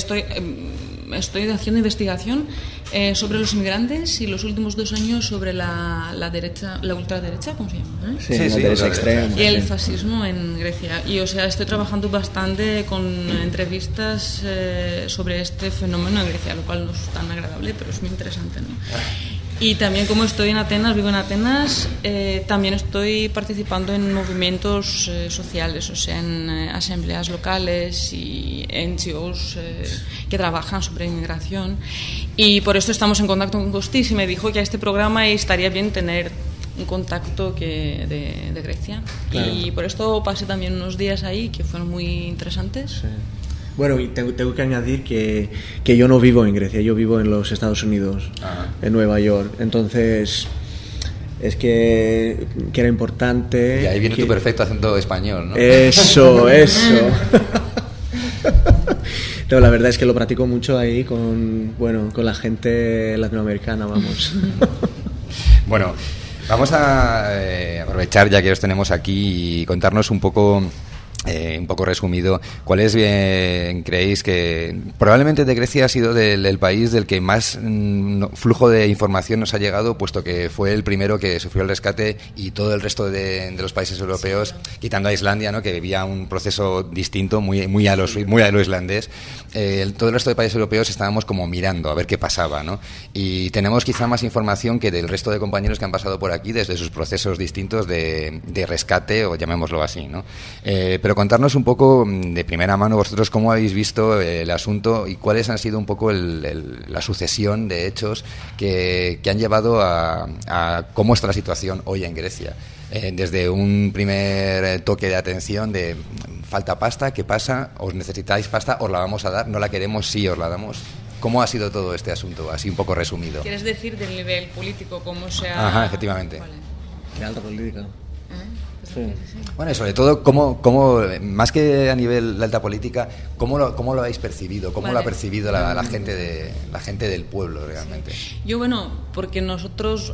Speaker 15: investigación sobre los inmigrantes y los últimos 2 años sobre la derecha, la ultraderecha, ¿cómo se llama?
Speaker 16: Sí, la derecha extrema.
Speaker 15: Y el fascismo en Grecia. Y o sea, estoy trabajando bastante con entrevistas sobre este fenómeno en Grecia, lo cual no es tan agradable, pero es muy interesante, ¿no? Y también, como estoy en Atenas, vivo en Atenas, también estoy participando en movimientos sociales, o sea, en asambleas locales y NGOs que trabajan sobre inmigración. Y por esto estamos en contacto con Kostis y me dijo que a este programa estaría bien tener un contacto de Grecia. Claro. Y por esto pasé también unos días ahí que fueron muy interesantes.
Speaker 16: Sí. Bueno, y tengo que añadir que yo no vivo en Grecia, yo vivo en los Estados Unidos, en Nueva York. Entonces, es que era importante...
Speaker 2: Y ahí viene tu perfecto acento español, ¿no?
Speaker 16: Eso. No, la verdad es que lo practico mucho ahí con la gente latinoamericana, vamos.
Speaker 2: Bueno, vamos a aprovechar ya que os tenemos aquí y contarnos un poco resumido, ¿cuáles creéis que probablemente de Grecia ha sido el país del que más flujo de información nos ha llegado, puesto que fue el primero que sufrió el rescate y todo el resto de los países europeos, quitando a Islandia, ¿no?, que vivía un proceso distinto, muy a lo islandés? Todo el resto de países europeos estábamos como mirando a ver qué pasaba, ¿no? Y tenemos quizá más información que del resto de compañeros que han pasado por aquí desde sus procesos distintos de rescate, o llamémoslo así, ¿no? Pero contarnos un poco de primera mano vosotros cómo habéis visto el asunto y cuáles han sido un poco la sucesión de hechos que han llevado a cómo está la situación hoy en Grecia. Desde un primer toque de atención de falta pasta, ¿qué pasa? ¿Os necesitáis pasta? ¿Os la vamos a dar? ¿No la queremos? Sí, os la damos. ¿Cómo ha sido todo este asunto? Así un poco resumido.
Speaker 15: ¿Quieres decir del nivel político cómo se ha...?
Speaker 2: Ajá, efectivamente.
Speaker 15: Vale.
Speaker 16: De alta política. Sí.
Speaker 2: Bueno, y sobre todo, ¿cómo, más que a nivel de alta política, cómo lo habéis percibido? ¿Cómo lo ha percibido la gente del pueblo realmente?
Speaker 15: Yo, porque nosotros...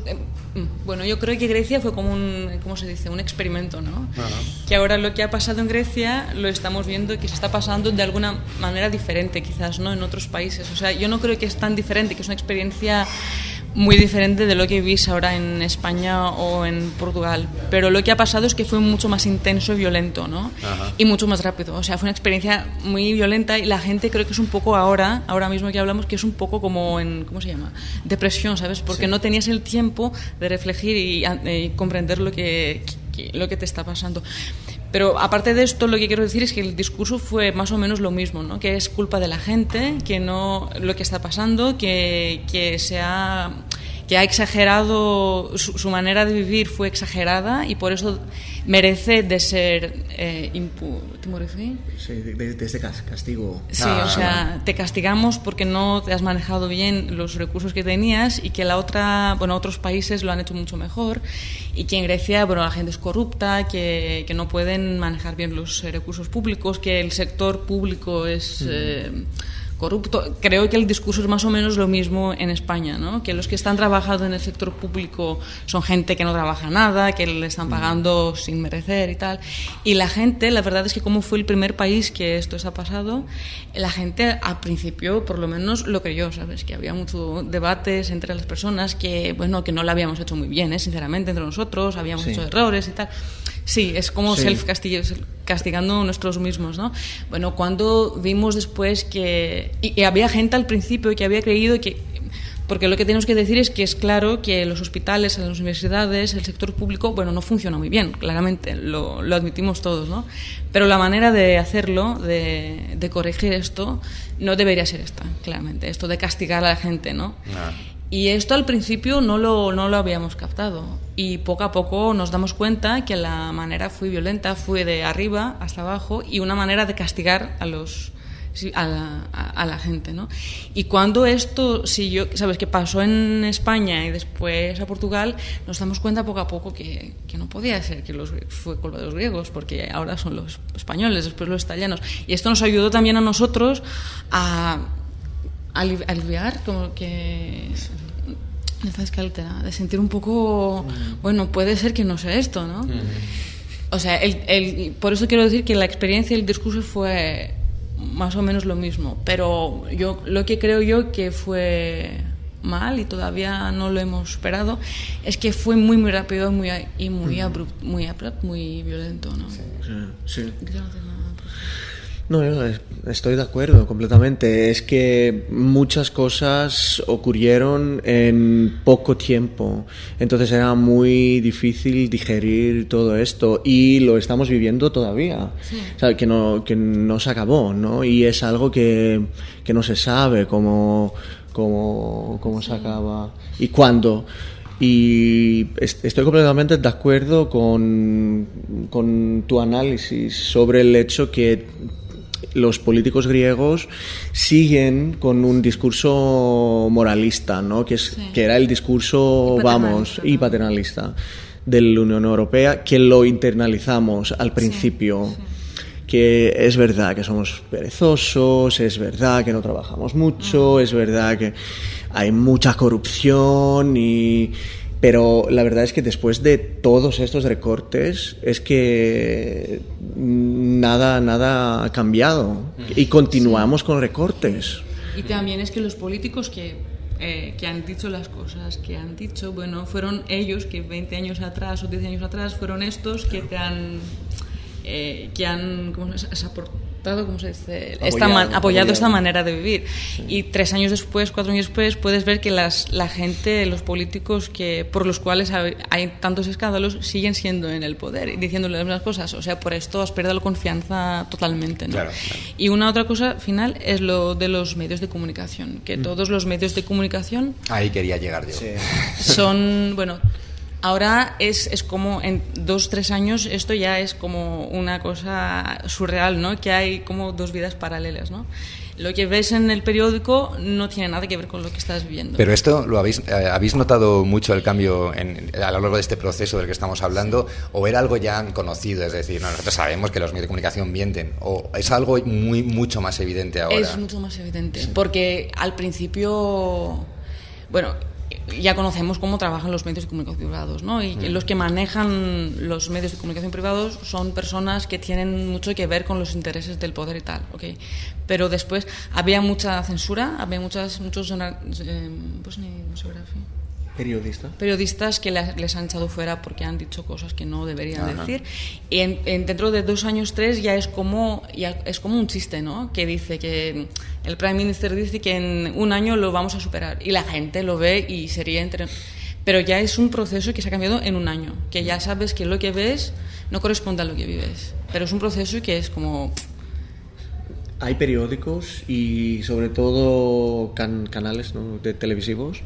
Speaker 15: yo creo que Grecia fue como un experimento, ¿no? Que ahora lo que ha pasado en Grecia lo estamos viendo que se está pasando de alguna manera diferente, quizás, ¿no?, en otros países. O sea, yo no creo que es tan diferente, que es una experiencia muy diferente de lo que vivís ahora en España o en Portugal, pero lo que ha pasado es que fue mucho más intenso y violento, ¿no? Ajá. Y mucho más rápido, o sea, fue una experiencia muy violenta y la gente creo que es un poco ahora mismo que hablamos, que es un poco como en, ¿cómo se llama?, depresión, ¿sabes? Porque no tenías el tiempo de reflejar y comprender lo que te está pasando. Pero aparte de esto, lo que quiero decir es que el discurso fue más o menos lo mismo, ¿no? Que es culpa de la gente, que no lo que está pasando, que ha exagerado, su manera de vivir fue exagerada y por eso merece de ser
Speaker 16: Sí, desde castigo.
Speaker 15: Sí, o sea, te castigamos porque no te has manejado bien los recursos que tenías y que otros países lo han hecho mucho mejor y que en Grecia, la gente es corrupta, que no pueden manejar bien los recursos públicos, que el sector público es... corrupto. Creo que el discurso es más o menos lo mismo en España, ¿no? Que los que están trabajando en el sector público son gente que no trabaja nada, que le están pagando sin merecer y tal. Y la gente, la verdad es que como fue el primer país que esto se ha pasado, la gente al principio por lo menos lo creyó, ¿sabes? Que había muchos debates entre las personas que no lo habíamos hecho muy bien, sinceramente, entre nosotros, habíamos hecho errores y tal. Sí, es como castigando nosotros mismos, ¿no? Cuando vimos después que... Y había gente al principio que había creído que... Porque lo que tenemos que decir es que es claro que los hospitales, las universidades, el sector público, no funciona muy bien, claramente, lo admitimos todos, ¿no? Pero la manera de hacerlo, de corregir esto, no debería ser esta, claramente, esto de castigar a la gente, ¿no? Y esto al principio no lo habíamos captado y poco a poco nos damos cuenta que la manera fue violenta, fue de arriba hasta abajo y una manera de castigar a la gente, ¿no? Y cuando esto sabes que pasó en España y después a Portugal, nos damos cuenta poco a poco que no podía ser que fue culpa de los griegos, porque ahora son los españoles, después los italianos, y esto nos ayudó también a nosotros a aliviar, como que de sentir un poco, puede ser que no sea esto, ¿no? O sea, por eso quiero decir que la experiencia y el discurso fue más o menos lo mismo, pero lo que creo yo que fue mal y todavía no lo hemos superado es que fue muy muy rápido muy abrupto, muy violento, ¿no?
Speaker 16: Sí. No, yo estoy de acuerdo completamente. Es que muchas cosas ocurrieron en poco tiempo, entonces era muy difícil digerir todo esto y lo estamos viviendo todavía. Sí. O sea, que no se acabó, ¿no? Y es algo que no se sabe cómo se acaba y cuándo. Y estoy completamente de acuerdo con tu análisis sobre el hecho que los políticos griegos siguen con un discurso moralista, ¿no? Que era el discurso, y paternalista de la Unión Europea, que lo internalizamos al principio. que es verdad que somos perezosos, es verdad que no trabajamos mucho, es verdad que hay mucha corrupción pero la verdad es que después de todos estos recortes es que nada ha cambiado y continuamos con recortes.
Speaker 15: Y también es que los políticos que han dicho las cosas que han dicho, bueno, fueron ellos que 20 años atrás o 10 años atrás fueron estos que te han ¿cómo se ha aportado? ¿Cómo se dice? Apoyado esta manera de vivir. Sí. Y 3 años después, 4 años después, puedes ver que la gente, los políticos por los cuales hay tantos escándalos, siguen siendo en el poder y diciéndole las mismas cosas. O sea, por esto has perdido la confianza totalmente, ¿no? Claro. Y una otra cosa final es lo de los medios de comunicación, que todos los medios de comunicación...
Speaker 2: Ahí quería llegar yo. Sí.
Speaker 15: Son, bueno... Ahora es como en 2-3 años esto ya es como una cosa surreal, ¿no? Que hay como 2 vidas paralelas, ¿no? Lo que ves en el periódico no tiene nada que ver con lo que estás viviendo.
Speaker 2: Pero esto, ¿habéis notado mucho el cambio a lo largo de este proceso del que estamos hablando? ¿O era algo ya conocido? Es decir, nosotros sabemos que los medios de comunicación mienten. ¿O es algo mucho más evidente ahora?
Speaker 15: Es mucho más evidente, sí. Porque al principio... Bueno... ya conocemos cómo trabajan los medios de comunicación privados, ¿no? Y los que manejan los medios de comunicación privados son personas que tienen mucho que ver con los intereses del poder y tal, ¿okay? Pero después había mucha censura, había muchos periodistas que les han echado fuera porque han dicho cosas que no deberían decir. Y dentro de 2 años, 3 ya es como un chiste, ¿no? Que dice que el Prime Minister dice que en 1 año lo vamos a superar y la gente lo ve y se ríe pero ya es un proceso que se ha cambiado en 1 año, que ya sabes que lo que ves no corresponde a lo que vives, pero es un proceso que es como...
Speaker 16: Hay periódicos y sobre todo canales, ¿no?, de televisivos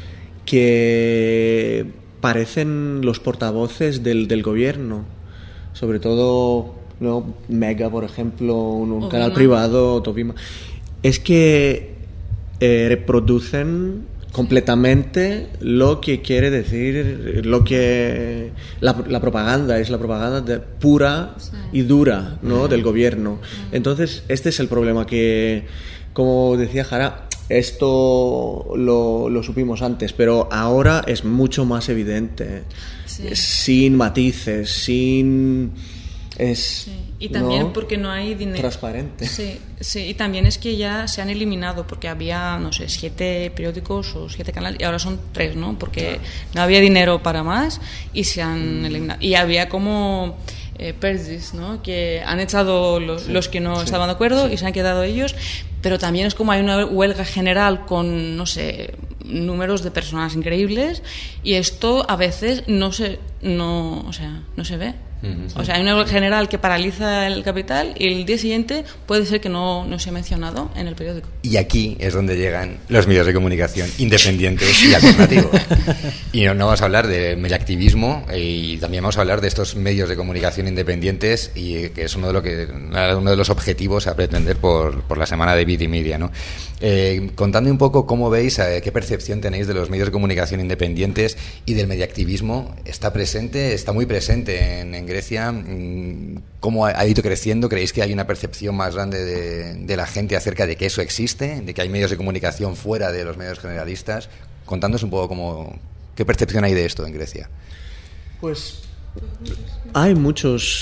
Speaker 16: que parecen los portavoces del gobierno, sobre todo, ¿no? Mega, por ejemplo, un canal privado, Tobima. Es que reproducen completamente lo que quiere decir, lo que la propaganda es, la propaganda pura y dura, ¿no?, del gobierno. Entonces, este es el problema que, como decía Jara, esto lo supimos antes, pero ahora es mucho más evidente, sin matices, sin...
Speaker 15: Y también, ¿no?, porque no hay dinero.
Speaker 16: Transparente.
Speaker 15: Sí, y también es que ya se han eliminado, porque había, no sé, 7 periódicos o 7 canales, y ahora son 3, ¿no? Porque no había dinero para más y se han eliminado. Y había como... purges, ¿no?, que han echado los que no estaban de acuerdo y se han quedado ellos, pero también es como hay una huelga general con, no sé, números de personas increíbles y esto a veces no se ve. O sea, hay una huelga general que paraliza el capital y el día siguiente puede ser que no se ha mencionado en el periódico.
Speaker 2: Y aquí es donde llegan los medios de comunicación independientes y alternativos. Y no vamos a hablar de mediactivismo y también vamos a hablar de estos medios de comunicación independientes y que es uno de los objetivos a pretender por la semana de Wikimedia, ¿no? Contadme un poco cómo veis, qué percepción tenéis de los medios de comunicación independientes y del mediactivismo. ¿Está muy presente en Grecia? ¿Cómo ha ido creciendo? ¿Creéis que hay una percepción más grande de la gente acerca de que eso existe, de que hay medios de comunicación fuera de los medios generalistas? Contándonos un poco qué percepción hay de esto en Grecia.
Speaker 16: Pues hay muchos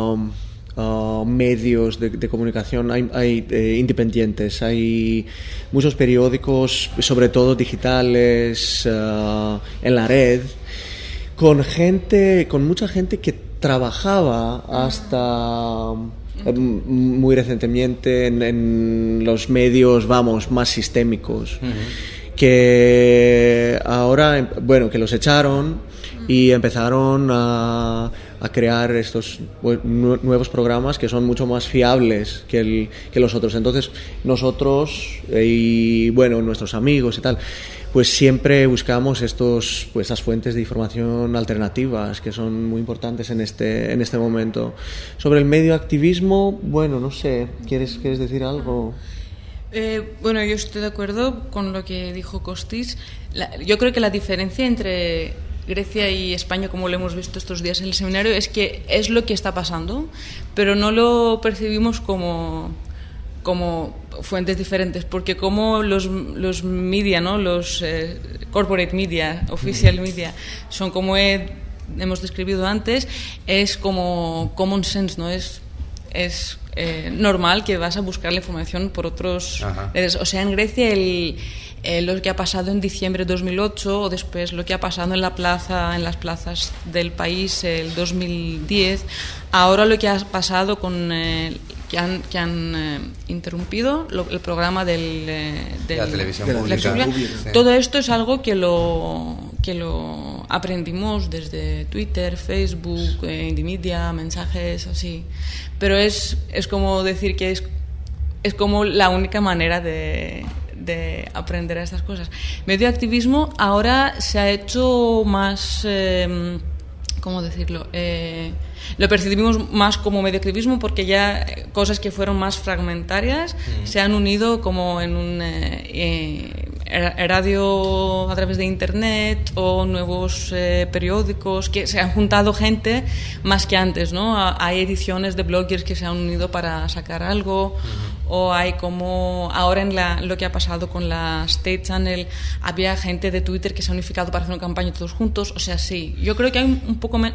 Speaker 16: medios de comunicación, hay independientes, hay muchos periódicos, sobre todo digitales, en la red, con mucha gente que trabajaba hasta muy recientemente en los medios, más sistémicos, que ahora, que los echaron y empezaron a crear estos nuevos programas que son mucho más fiables que los otros. Entonces, nosotros y nuestros amigos y tal, pues siempre buscamos estas fuentes de información alternativas que son muy importantes en este momento. Sobre el medio activismo, no sé, ¿quieres decir algo?
Speaker 15: Yo estoy de acuerdo con lo que dijo Kostis. Yo creo que la diferencia entre Grecia y España, como lo hemos visto estos días en el seminario, es que es lo que está pasando, pero no lo percibimos como fuentes diferentes, porque como los media, ¿no? Los corporate media, official media, son como hemos descrito antes, es como common sense, ¿no? Es normal que vas a buscar la información por otros redes. O sea, en Grecia lo que ha pasado en diciembre de 2008 o después lo que ha pasado en las plazas del país el 2010, ahora lo que ha pasado con que han interrumpido el programa de la televisión pública. Todo esto es algo que lo aprendimos desde Twitter, Facebook, Indymedia, mensajes así. Pero es como decir que es como la única manera de aprender a estas cosas. Medio activismo ahora se ha hecho más, ¿cómo decirlo? Lo percibimos más como medio activismo porque ya cosas que fueron más fragmentarias se han unido como en un radio a través de internet o nuevos periódicos, que se han juntado gente más que antes, ¿no? Hay ediciones de bloggers que se han unido para sacar algo, o hay como ahora en lo que ha pasado con la State Channel, había gente de Twitter que se ha unificado para hacer una campaña todos juntos. O sea, sí, yo creo que hay un poco menos.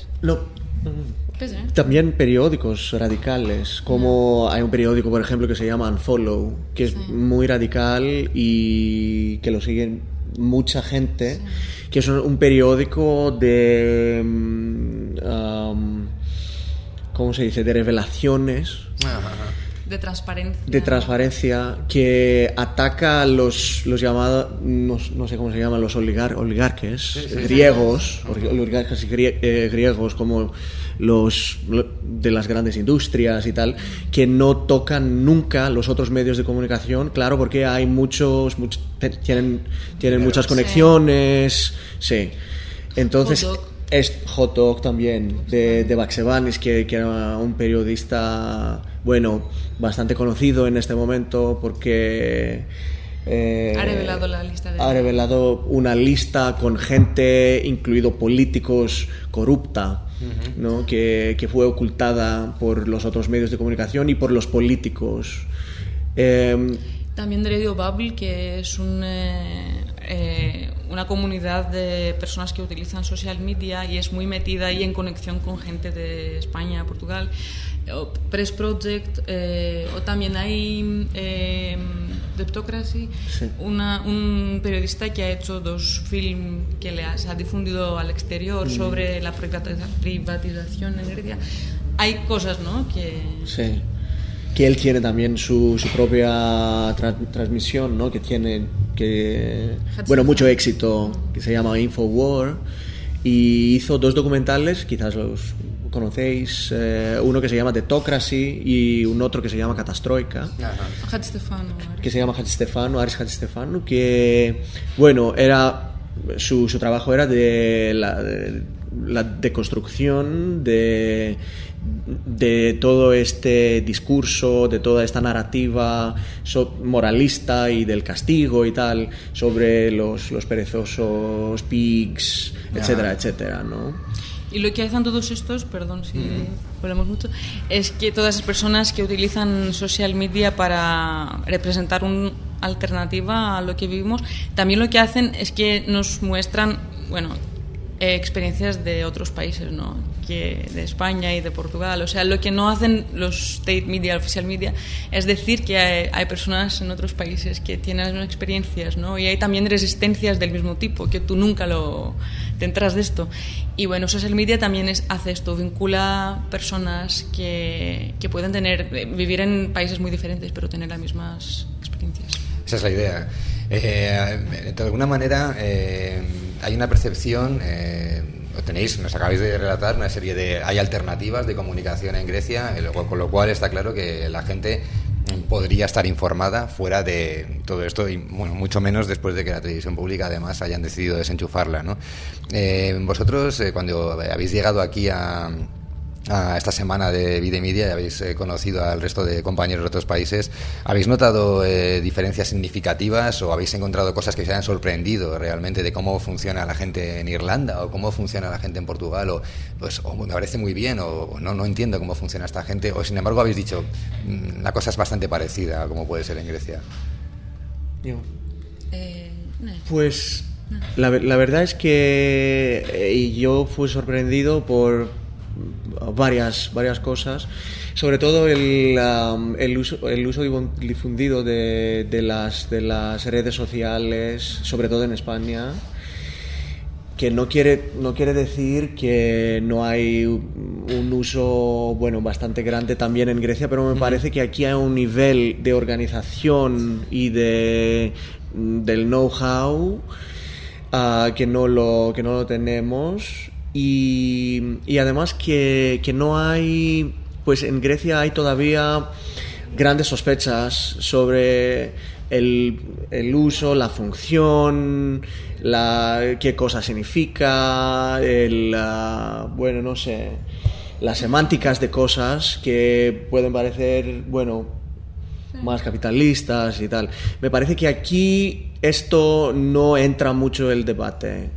Speaker 16: También periódicos radicales, como hay un periódico, por ejemplo, que se llama Unfollow, que es muy radical y que lo siguen mucha gente, que es un periódico de ¿cómo se dice? De revelaciones,
Speaker 15: de
Speaker 16: transparencia, que ataca a los llamados, no sé cómo se llaman, los oligarcas griegos, oligarcas griegos, como los de las grandes industrias y tal, que no tocan nunca los otros medios de comunicación, claro, porque hay tienen muchas conexiones, entonces es Hot Dog también de Vaxevanis, que era un periodista bastante conocido en este momento porque
Speaker 15: ha revelado
Speaker 16: una lista con gente, incluido políticos, corrupta, ¿no? que fue ocultada por los otros medios de comunicación y por los políticos.
Speaker 15: También Radio Bubble, que es una comunidad de personas que utilizan social media y es muy metida ahí en conexión con gente de España, Portugal. Press Project, o también hay Deptocracy, un periodista que ha hecho 2 films que se ha difundido al exterior sobre la privatización en Grecia. Hay cosas, ¿no?
Speaker 16: Que él tiene también su propia transmisión, ¿no? Que tiene mucho éxito, que se llama Infowar, y hizo 2 documentales, quizás los conocéis, uno que se llama Deptocracy y un otro que se llama Catastroika, que se llama Aris Hadjistefano, que era su trabajo era de la deconstrucción de todo este discurso, de toda esta narrativa moralista y del castigo y tal, sobre los perezosos pigs, etcétera, etcétera, ¿no?
Speaker 15: Y lo que hacen todos estos, perdón si hablamos mucho, es que todas las personas que utilizan social media para representar una alternativa a lo que vivimos, también lo que hacen es que nos muestran, experiencias de otros países, ¿no? Que de España y de Portugal. O sea, lo que no hacen los state media, official media, es decir que hay personas en otros países que tienen las mismas experiencias, ¿no? Y hay también resistencias del mismo tipo, que tú nunca te enteras de esto. Y social media también hace esto, vincula personas que pueden vivir en países muy diferentes, pero tener las mismas experiencias.
Speaker 2: Esa es la idea. De alguna manera hay una percepción, nos acabáis de relatar una serie hay alternativas de comunicación en Grecia, con lo cual está claro que la gente podría estar informada fuera de todo esto y mucho menos después de que la televisión pública además hayan decidido desenchufarla, ¿no? Vosotros cuando habéis llegado aquí a a esta semana de Vida y Media y habéis conocido al resto de compañeros de otros países, ¿habéis notado diferencias significativas o habéis encontrado cosas que os hayan sorprendido realmente de cómo funciona la gente en Irlanda o cómo funciona la gente en Portugal? O me parece muy bien o no entiendo cómo funciona esta gente, o sin embargo habéis dicho la cosa es bastante parecida a cómo puede ser en Grecia.
Speaker 16: Pues la verdad es que yo fui sorprendido por varias cosas, sobre todo el uso difundido de las redes sociales, sobre todo en España, que no quiere decir que no hay un uso bastante grande también en Grecia, pero me parece que aquí hay un nivel de organización y del know-how que no lo tenemos. Y además que no hay, pues en Grecia hay todavía grandes sospechas sobre el uso, la función, qué cosa significa, no sé, las semánticas de cosas que pueden parecer, más capitalistas y tal. Me parece que aquí esto no entra mucho en el debate.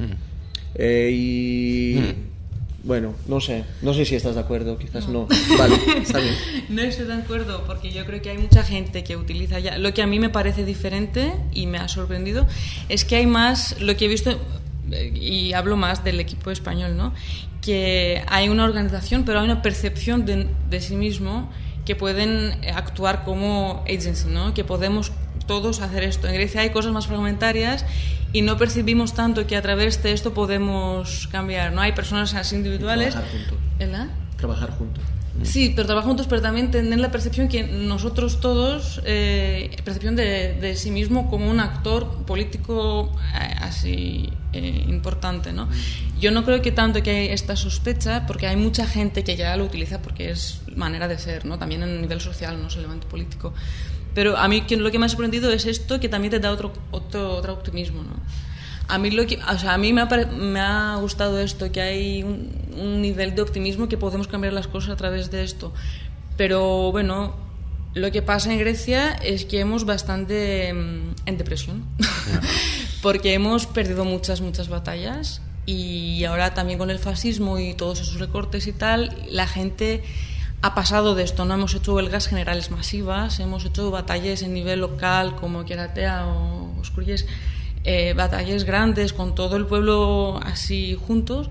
Speaker 16: No sé si estás de acuerdo, quizás no. Vale, está bien.
Speaker 15: No estoy de acuerdo, porque yo creo que hay mucha gente que utiliza ya. Lo que a mí me parece diferente y me ha sorprendido es que hay más, lo que he visto, y hablo más del equipo español, ¿no? Que hay una organización, pero hay una percepción de sí mismo que pueden actuar como agency, ¿no? Que podemos todos hacer esto. En Grecia hay cosas más fragmentarias y no percibimos tanto que a través de esto podemos cambiar, ¿no? Hay personas así individuales.
Speaker 16: Trabajar juntos.
Speaker 15: Sí, pero trabajar juntos, pero también tener la percepción que nosotros todos, percepción de sí mismo como un actor político así importante, ¿no? Yo no creo que tanto que hay esta sospecha, porque hay mucha gente que ya lo utiliza porque es manera de ser, ¿no? También en nivel social, no solamente político. Pero a mí lo que me ha sorprendido es esto, que también te da otro optimismo, ¿no? A mí me ha gustado esto, que hay un nivel de optimismo, que podemos cambiar las cosas a través de esto. Pero bueno, lo que pasa en Grecia es que hemos bastante en depresión, porque hemos perdido muchas batallas, y ahora también con el fascismo y todos esos recortes y tal, la gente ha pasado de esto, ¿no? Hemos hecho huelgas generales masivas, hemos hecho batallas en nivel local como Keratea o Skouries, batallas grandes con todo el pueblo así juntos,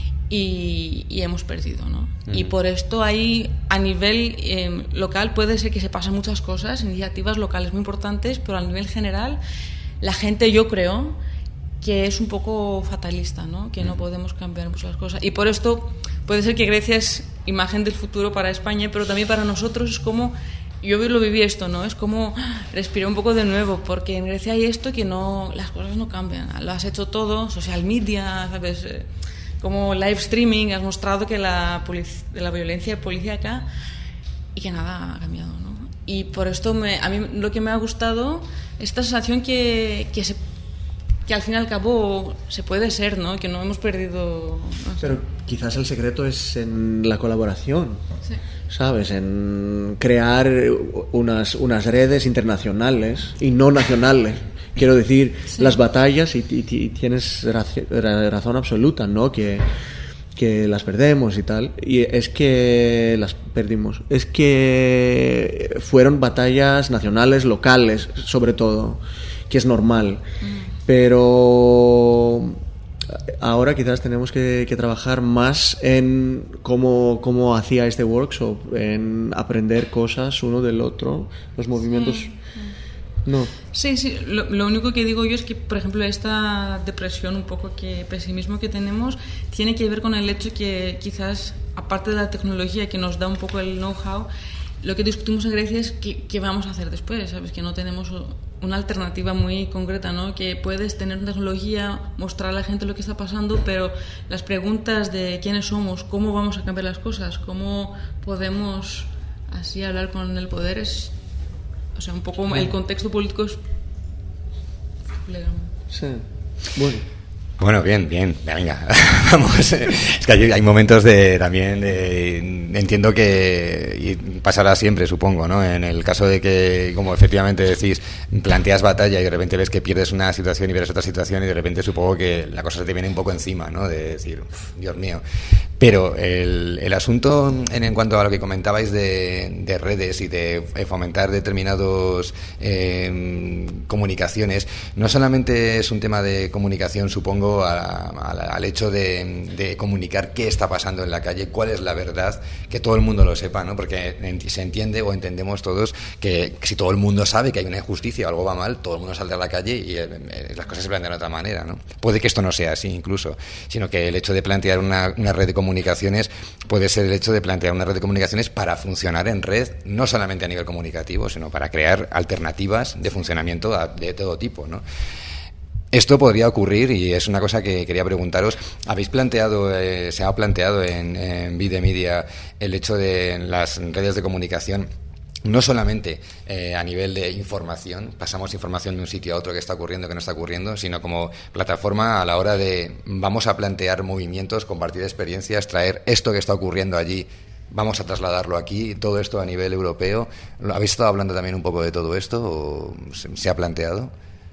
Speaker 15: y hemos perdido, ¿no? Y por esto ahí a nivel local puede ser que se pasen muchas cosas, iniciativas locales muy importantes, pero a nivel general la gente, yo creo que es un poco fatalista, ¿no? Que no podemos cambiar muchas cosas, y por esto puede ser que Grecia es imagen del futuro para España, pero también para nosotros es como, yo lo viví esto, ¿no? Es como respirar un poco de nuevo, porque en Grecia hay esto que no, las cosas no cambian. Lo has hecho todo, social media, ¿sabes? Como live streaming, has mostrado que la violencia policíaca, y que nada ha cambiado, ¿no? Y por esto a mí lo que me ha gustado, esta sensación que al fin y al cabo se puede ser, ¿no? Que no hemos perdido, no sé.
Speaker 16: Pero quizás el secreto es en la colaboración,
Speaker 15: sí.
Speaker 16: ¿Sabes? En crear unas redes internacionales y no nacionales. Quiero decir, sí. Las batallas, y tienes razón absoluta, ¿no? Que las perdemos y tal, y es que las perdimos, es que fueron batallas nacionales, locales, sobre todo, que es normal. Pero ahora quizás tenemos que trabajar más en cómo hacía este workshop, en aprender cosas uno del otro, los movimientos.
Speaker 15: Sí.
Speaker 16: No.
Speaker 15: Sí. Lo único que digo yo es que, por ejemplo, esta depresión, un poco pesimismo que tenemos, tiene que ver con el hecho que quizás, aparte de la tecnología que nos da un poco el know-how, lo que discutimos en Grecia es qué vamos a hacer después, ¿sabes? Que no tenemos una alternativa muy concreta, ¿no? Que puedes tener una tecnología, mostrar a la gente lo que está pasando, pero las preguntas de quiénes somos, cómo vamos a cambiar las cosas, cómo podemos así hablar con el poder, es... O sea, un poco el contexto político es...
Speaker 16: Sí, bueno.
Speaker 2: Bueno, bien, venga, vamos. Es que hay momentos entiendo que y pasará siempre, supongo, ¿no? En el caso de que, como efectivamente decís, planteas batalla y de repente ves que pierdes una situación y ves otra situación y de repente supongo que la cosa se te viene un poco encima, ¿no? De decir, Dios mío. Pero el asunto en cuanto a lo que comentabais de redes y de fomentar determinados comunicaciones, no solamente es un tema de comunicación, supongo, al hecho de comunicar qué está pasando en la calle, cuál es la verdad, que todo el mundo lo sepa, ¿no? Porque se entiende o entendemos todos que si todo el mundo sabe que hay una injusticia o algo va mal, todo el mundo saldrá a la calle y las cosas se plantean de otra manera, ¿no? Puede que esto no sea así incluso, sino que el hecho de plantear una red de comunicaciones puede ser el hecho de plantear una red de comunicaciones para funcionar en red, no solamente a nivel comunicativo, sino para crear alternativas de funcionamiento de todo tipo, ¿no? Esto podría ocurrir y es una cosa que quería preguntaros. ¿Habéis planteado, se ha planteado en Videmedia el hecho de las redes de comunicación, no solamente a nivel de información, pasamos información de un sitio a otro que está ocurriendo, que no está ocurriendo, sino como plataforma a la hora de vamos a plantear movimientos, compartir experiencias, traer esto que está ocurriendo allí, vamos a trasladarlo aquí, todo esto a nivel europeo? ¿Habéis estado hablando también un poco de todo esto o se ha planteado?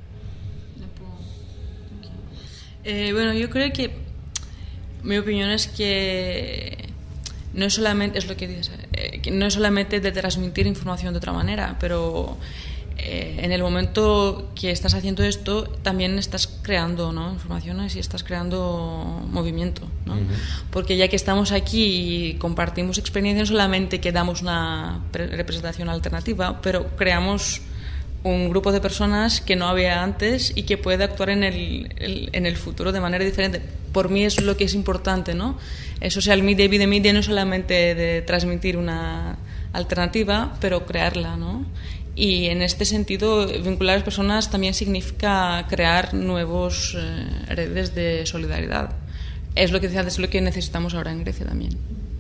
Speaker 15: Bueno, yo creo que mi opinión es que no es solamente, es lo que dices, que no es solamente de transmitir información de otra manera, pero en el momento que estás haciendo esto también estás creando, ¿no?, informaciones y estás creando movimiento, ¿no? Porque ya que estamos aquí y compartimos experiencias, no solamente que damos una representación alternativa, pero creamos un grupo de personas que no había antes y que puede actuar en el futuro de manera diferente. Por mí es lo que es importante, ¿no? El social media y Videmedia no es solamente de transmitir una alternativa, pero crearla, ¿no? Y en este sentido, vincular a las personas también significa crear nuevos redes de solidaridad. Es lo que decía antes, es lo que necesitamos ahora en Grecia también.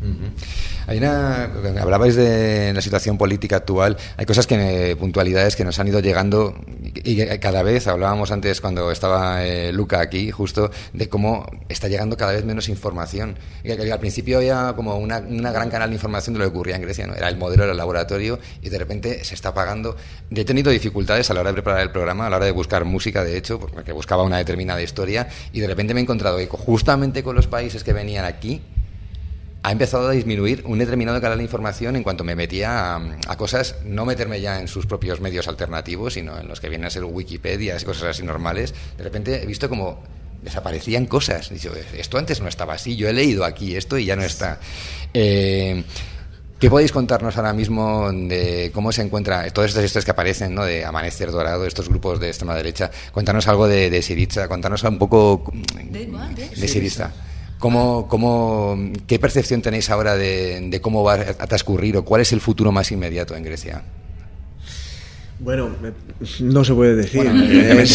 Speaker 2: Hablabais de la situación política actual. Hay cosas puntualidades que nos han ido llegando y cada vez, hablábamos antes cuando estaba Luca aquí, justo de cómo está llegando cada vez menos información. Y al principio había como una gran canal de información de lo que ocurría en Grecia, ¿no? Era el modelo, era el laboratorio, y de repente se está apagando. He tenido dificultades a la hora de preparar el programa, a la hora de buscar música, de hecho, porque buscaba una determinada historia, y de repente me he encontrado que justamente con los países que venían aquí ha empezado a disminuir un determinado canal de información en cuanto me metía a cosas, no meterme ya en sus propios medios alternativos, sino en los que vienen a ser Wikipedia y cosas así normales. De repente he visto como desaparecían cosas. He dicho, esto antes no estaba así, yo he leído aquí esto y ya no está. ¿Qué podéis contarnos ahora mismo de cómo se encuentra todas estas historias que aparecen, ¿no?, de Amanecer Dorado, estos grupos de extrema derecha? Cuéntanos algo de Syriza, cuéntanos un poco de Syriza. ¿Qué percepción tenéis ahora de cómo va a transcurrir o cuál es el futuro más inmediato en Grecia?
Speaker 16: Bueno, no se puede decir.
Speaker 2: Bueno,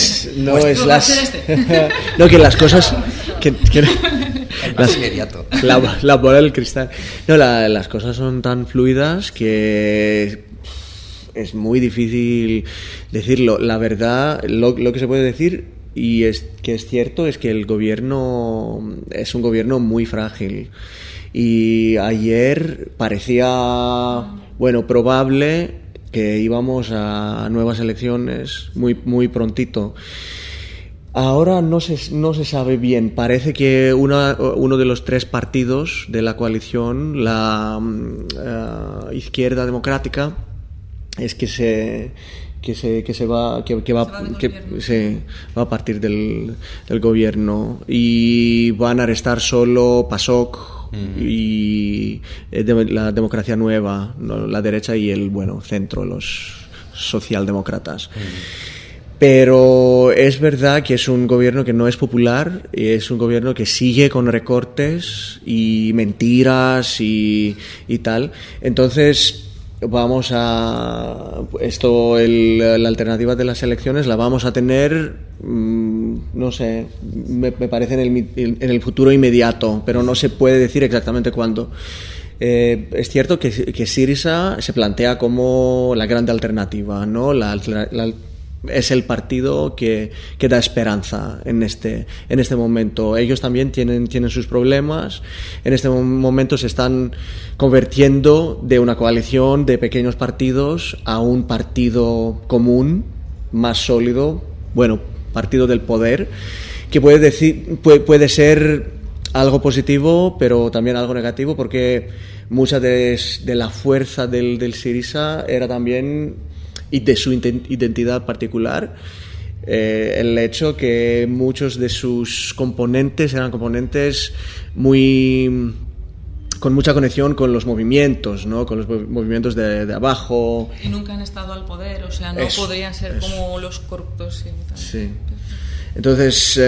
Speaker 16: no, que las cosas
Speaker 2: inmediato.
Speaker 16: La bola del cristal. No, las cosas son tan fluidas que es muy difícil decirlo. La verdad, lo que se puede decir y es cierto es que el gobierno es un gobierno muy frágil, y ayer parecía probable que íbamos a nuevas elecciones muy prontito. Ahora no se sabe bien. Parece que uno de los tres partidos de la coalición, la Izquierda Democrática, es que va a partir del gobierno, y van a restar solo PASOK y la Democracia Nueva, ¿no?, la derecha, y el centro, los socialdemócratas. Pero es verdad que es un gobierno que no es popular, y es un gobierno que sigue con recortes y mentiras y tal. Entonces la alternativa de las elecciones la vamos a tener, no sé, me parece en el futuro inmediato, pero no se puede decir exactamente cuándo. Es cierto que Syriza se plantea como la gran alternativa, ¿no? es el partido que da esperanza en este momento. Ellos también tienen sus problemas. En este momento se están convirtiendo de una coalición de pequeños partidos a un partido común, más sólido, partido del poder, que puede ser algo positivo, pero también algo negativo, porque mucha de la fuerza del Syriza era también, y de su identidad particular, el hecho que muchos de sus componentes eran componentes con mucha conexión con los movimientos, ¿no? Con los movimientos de abajo.
Speaker 15: Y nunca han estado al poder, o sea, no podrían ser como los corruptos.
Speaker 16: Sí. Entonces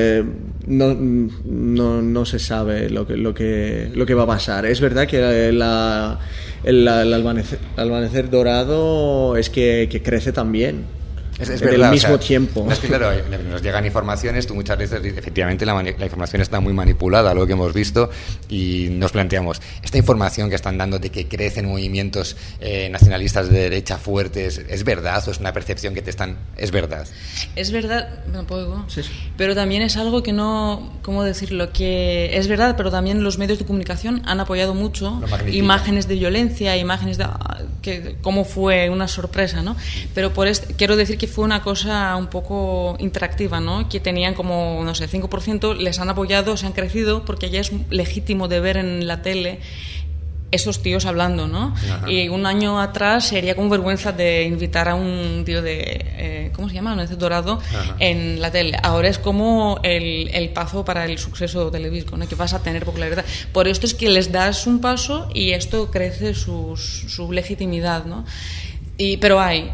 Speaker 16: no se sabe lo que va a pasar. Es verdad que el almanecer dorado es que crece también.
Speaker 2: Es
Speaker 16: en
Speaker 2: verdad,
Speaker 16: el mismo tiempo.
Speaker 2: Es que, claro, nos llegan informaciones, tú muchas veces, efectivamente, la información está muy manipulada, lo que hemos visto, y nos planteamos, esta información que están dando de que crecen movimientos nacionalistas de derecha fuertes, ¿es verdad o es una percepción que te están...? ¿Es verdad?
Speaker 15: Es verdad, no puedo,
Speaker 16: sí.
Speaker 15: Pero también es algo que no... ¿Cómo decirlo? Que es verdad, pero también los medios de comunicación han apoyado mucho imágenes de violencia, imágenes de... cómo fue una sorpresa, ¿no? Pero quiero decir que fue una cosa un poco interactiva, ¿no? Que tenían como, 5%, les han apoyado, se han crecido, porque ya es legítimo de ver en la tele esos tíos hablando, ¿no? Ajá. Y un año atrás sería como vergüenza de invitar a un tío de... ¿cómo se llama? Un dorado. Ajá. En la tele. Ahora es como el paso para el suceso televisivo, ¿no? Que vas a tener popularidad. Por esto es que les das un paso y esto crece su legitimidad, ¿no? Pero hay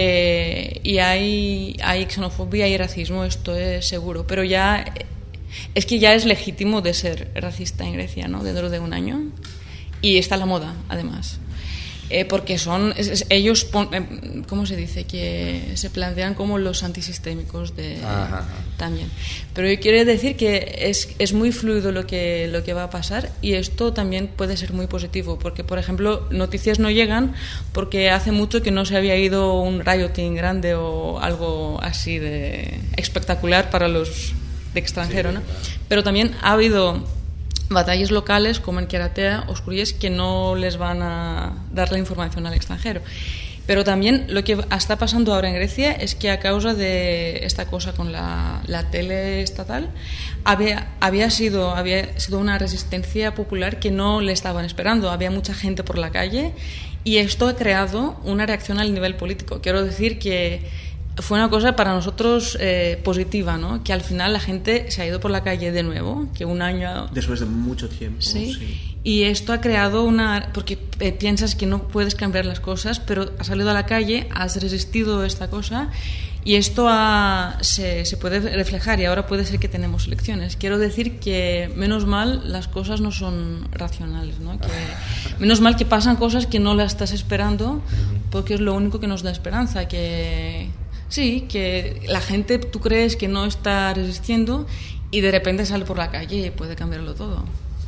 Speaker 15: xenofobia y racismo, esto es seguro, pero ya es que ya es legítimo de ser racista en Grecia, ¿no? Dentro de un año, y está la moda, además, porque ellos, ¿cómo se dice? Que se plantean como los antisistémicos también. Pero yo quiero decir que es muy fluido lo que va a pasar, y esto también puede ser muy positivo, porque, por ejemplo, noticias no llegan porque hace mucho que no se había ido un rioting grande o algo así de espectacular para los de extranjero, ¿no? Pero también ha habido batallas locales, como en Keratea, Oscuries, que no les van a dar la información al extranjero. Pero también lo que está pasando ahora en Grecia es que, a causa de esta cosa con la tele estatal, había sido una resistencia popular que no le estaban esperando. Había mucha gente por la calle, y esto ha creado una reacción al nivel político. Quiero decir que fue una cosa para nosotros positiva, ¿no? Que al final la gente se ha ido por la calle de nuevo, que un año...
Speaker 16: Después de mucho tiempo, sí.
Speaker 15: Y esto ha creado porque piensas que no puedes cambiar las cosas, pero has salido a la calle, has resistido esta cosa, y esto se puede reflejar, y ahora puede ser que tenemos elecciones. Quiero decir que, menos mal, las cosas no son racionales, ¿no? Menos mal que pasan cosas que no las estás esperando, porque es lo único que nos da esperanza, que la gente, tú crees que no está resistiendo, y de repente sale por la calle y puede cambiarlo todo.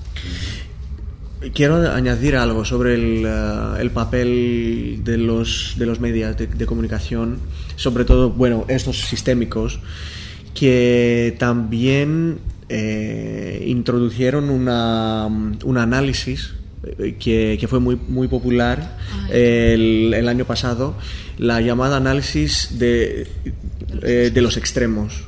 Speaker 16: Quiero añadir algo sobre el papel de los medios de comunicación, sobre todo, estos sistémicos, que también introdujeron un análisis que fue muy popular el año pasado, la llamada análisis de los extremos,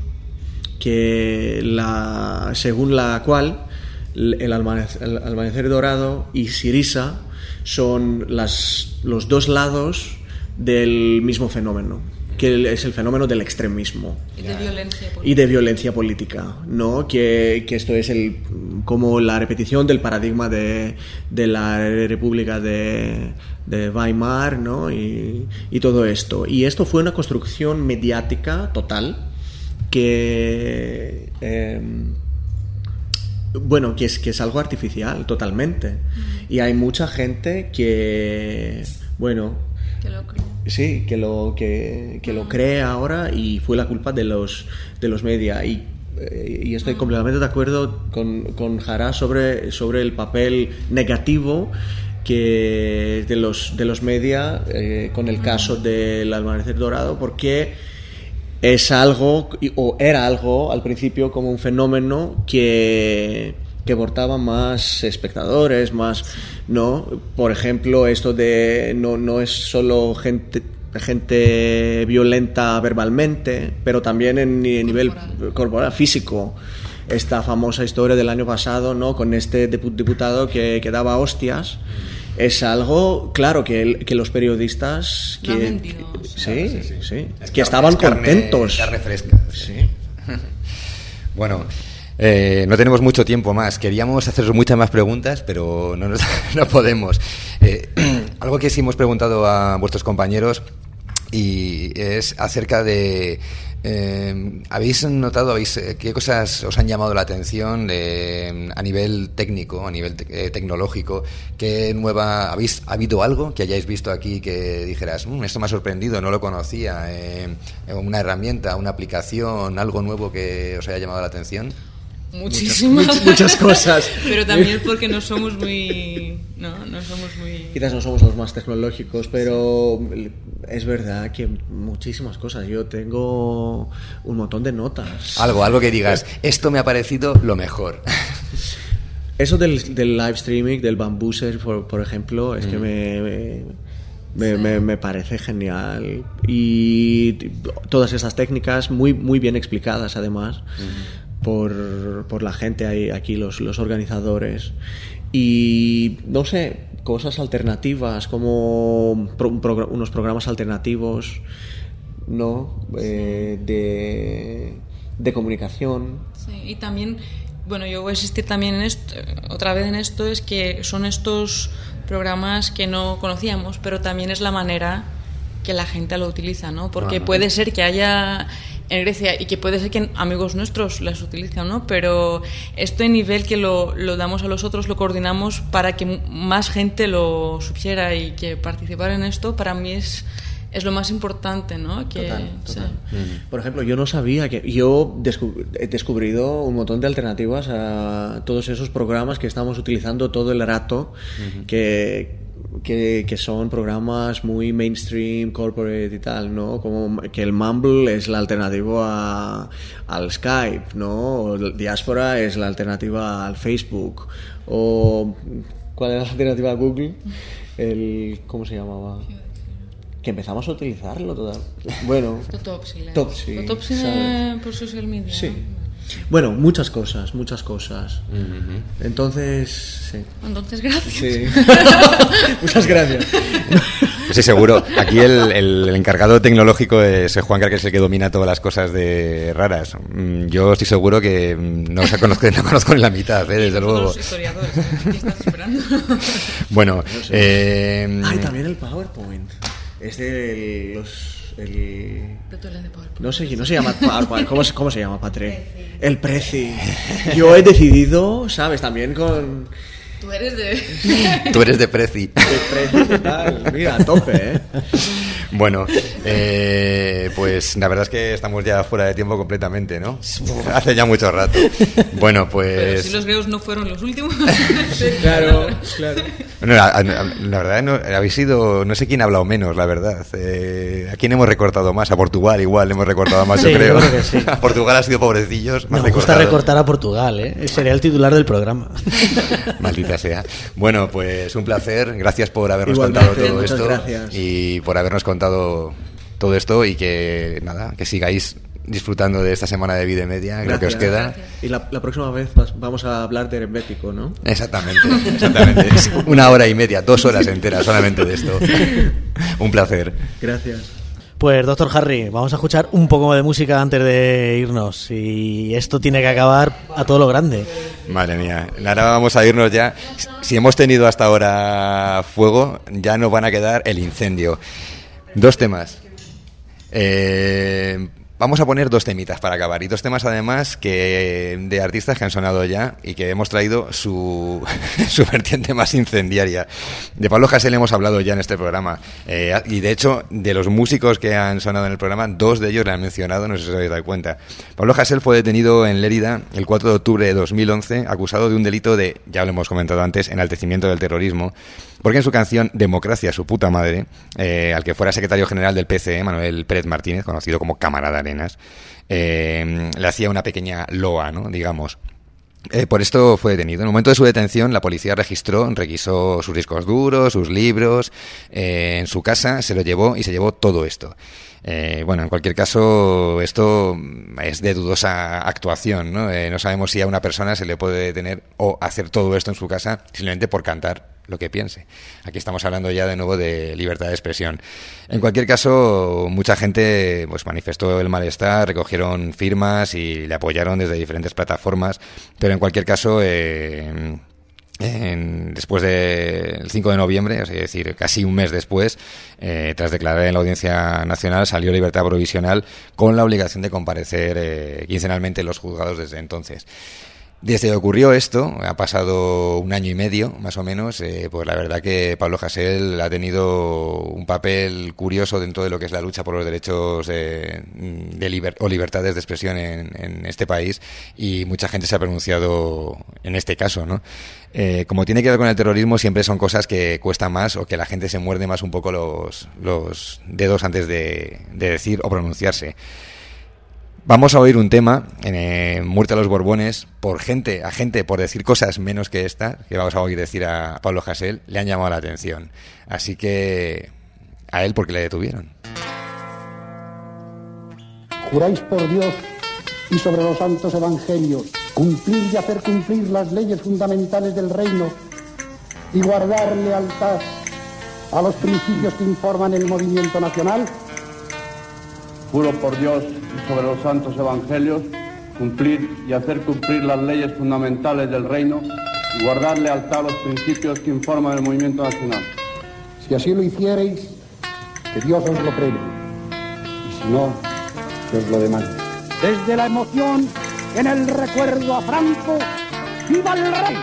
Speaker 16: según la cual el Almanecer Dorado y Syriza son los dos lados del mismo fenómeno, que es el fenómeno del extremismo y de violencia política, ¿no? Que esto es como la repetición del paradigma de la República de Weimar, ¿no? Y todo esto. Y esto fue una construcción mediática total que es algo artificial totalmente. Y hay mucha gente que lo cree ahora, y fue la culpa de los media. Y estoy completamente de acuerdo con Jara sobre el papel negativo que de los media con el caso del Almanecer Dorado, porque es algo, o era algo al principio como un fenómeno que aportaba más espectadores, más, ¿no? Por ejemplo, esto de no es solo gente violenta verbalmente, pero también en nivel corporal, físico. Esta famosa historia del año pasado, ¿no? Con este diputado que daba hostias. Es algo, claro, que los periodistas que estaban contentos.
Speaker 2: Carne fresca. Sí. Bueno, no tenemos mucho tiempo más. Queríamos haceros muchas más preguntas, pero no podemos. Algo que sí hemos preguntado a vuestros compañeros y es acerca de... ¿habéis notado qué cosas os han llamado la atención a nivel técnico, a nivel tecnológico? ¿Qué nueva ha habido algo que hayáis visto aquí que dijeras, esto me ha sorprendido, no lo conocía? ¿Una herramienta, una aplicación, algo nuevo que os haya llamado la atención?
Speaker 16: Muchas cosas.
Speaker 15: Pero también porque no somos muy...
Speaker 16: Quizás no somos los más tecnológicos, pero es verdad que muchísimas cosas. Yo tengo un montón de notas.
Speaker 2: Algo que digas, esto me ha parecido lo mejor.
Speaker 16: Eso del live streaming, del Bambuser, por ejemplo, es que me parece genial. Y todas esas técnicas muy, muy bien explicadas, además. Por la gente aquí, los organizadores, y no sé, cosas alternativas como unos programas alternativos, ¿no? De comunicación.
Speaker 15: Sí, y también, bueno, yo voy a insistir también en esto, otra vez en esto, es que son estos programas que no conocíamos, pero también es la manera que la gente lo utiliza, ¿no? Porque puede ser que haya en Grecia y que puede ser que amigos nuestros las utilizan, ¿no? Pero esto en nivel que lo damos a los otros, lo coordinamos para que más gente lo supiera y que participara en esto, para mí es lo más importante, ¿no?
Speaker 16: Total. Sí. Por ejemplo, yo no sabía que... Yo he descubrido un montón de alternativas a todos esos programas que estamos utilizando todo el rato, que son programas muy mainstream, corporate y tal, ¿no? Como que el Mumble es la alternativa al Skype, ¿no? O el Diaspora es la alternativa al Facebook. O ¿cuál era la alternativa a Google? ¿Cómo se llamaba? Que empezamos a utilizarlo total. Bueno,
Speaker 15: Topsy por social media.
Speaker 16: Sí. Bueno, muchas cosas. Entonces, sí.
Speaker 15: Entonces, gracias.
Speaker 16: Sí. Muchas gracias.
Speaker 2: Sí, seguro. Aquí el encargado tecnológico es Juan, que es el que domina todas las cosas raras. Yo estoy seguro que no conozco ni la mitad, desde luego.
Speaker 15: Los historiadores, ¿qué estás esperando?
Speaker 2: Bueno,
Speaker 16: también el PowerPoint. Es de no se llama PowerPoint. ¿Cómo se llama, Patre? El Prezi. Yo he decidido, ¿sabes? También con...
Speaker 15: Tú eres de
Speaker 2: Prezi.
Speaker 16: De Prezi total. Mira, a tope, ¿eh?
Speaker 2: Bueno, pues la verdad es que estamos ya fuera de tiempo completamente, ¿no? Hace ya mucho rato. Bueno, pues...
Speaker 15: Pero si los griegos no fueron los últimos.
Speaker 16: Claro.
Speaker 2: Bueno, la verdad, habéis sido... No sé quién ha hablado menos, la verdad. ¿A quién hemos recortado más? A Portugal igual hemos recortado más,
Speaker 1: sí,
Speaker 2: yo creo.
Speaker 1: Yo creo que sí.
Speaker 2: A Portugal ha sido pobrecillos.
Speaker 1: Me gusta recortar a Portugal, ¿eh? Sería el titular del programa.
Speaker 2: Maldita sea. Bueno, pues un placer. Gracias por habernos contado todo esto.
Speaker 16: Gracias.
Speaker 2: Y por habernos contado todo esto, y que sigáis disfrutando de esta semana de Vida Media, lo que os queda.
Speaker 16: Gracias. Y la próxima vez vamos a hablar de Helvético, ¿no?
Speaker 2: Exactamente. 1 hora y media, 2 horas enteras solamente de esto. Un placer.
Speaker 16: Gracias.
Speaker 1: Pues, doctor Harry, vamos a escuchar un poco de música antes de irnos, y esto tiene que acabar a todo lo grande.
Speaker 2: Madre mía, ahora vamos a irnos ya. Si hemos tenido hasta ahora fuego, ya nos van a quedar el incendio. 2 temas. Vamos a poner 2 temitas para acabar, y 2 temas además de artistas que han sonado ya y que hemos traído su vertiente más incendiaria. De Pablo Hasél hemos hablado ya en este programa, y de hecho de los músicos que han sonado en el programa, 2 de ellos le han mencionado, no sé si os habéis dado cuenta. Pablo Hasél fue detenido en Lérida el 4 de octubre de 2011 acusado de un delito de, ya lo hemos comentado antes, enaltecimiento del terrorismo. porque en su canción Democracia, su puta madre, al que fuera secretario general del PCE, Manuel Pérez Martínez, conocido como Camarada Arenas, le hacía una pequeña loa, ¿no?, digamos. Por esto fue detenido. En el momento de su detención, la policía requisó sus discos duros, sus libros, en su casa, se lo llevó y se llevó todo esto. Bueno, en cualquier caso, esto es de dudosa actuación, ¿no? No sabemos si a una persona se le puede detener o hacer todo esto en su casa simplemente por cantar lo que piense. Aquí estamos hablando ya de nuevo de libertad de expresión. En cualquier caso, mucha gente pues manifestó el malestar, recogieron firmas y le apoyaron desde diferentes plataformas, pero en cualquier caso, después del 5 de noviembre, es decir, casi un mes después, tras declarar en la Audiencia Nacional, salió libertad provisional con la obligación de comparecer quincenalmente en los juzgados desde entonces. Desde que ocurrió esto, ha pasado un año y medio, más o menos, pues la verdad que Pablo Hasél ha tenido un papel curioso dentro de lo que es la lucha por los derechos o libertades de expresión en este país, y mucha gente se ha pronunciado en este caso, ¿no? Como tiene que ver con el terrorismo, siempre son cosas que cuesta más o que la gente se muerde más un poco los dedos antes de decir o pronunciarse. Vamos a oír un tema, Muerte a los Borbones, por gente por decir cosas menos que esta, que vamos a oír decir a Pablo Hasél, le han llamado la atención. Así que a él, porque le detuvieron.
Speaker 17: Juráis por Dios y sobre los santos evangelios cumplir y hacer cumplir las leyes fundamentales del reino y guardar lealtad a los principios que informan el movimiento nacional.
Speaker 18: Juro por Dios y sobre los santos evangelios cumplir y hacer cumplir las leyes fundamentales del reino y guardar lealtad a los principios que informan el movimiento nacional.
Speaker 17: Si así lo hiciereis, que Dios os lo premie, y si no, que os lo demande. Desde la emoción en el recuerdo a Franco, ¡viva el rey!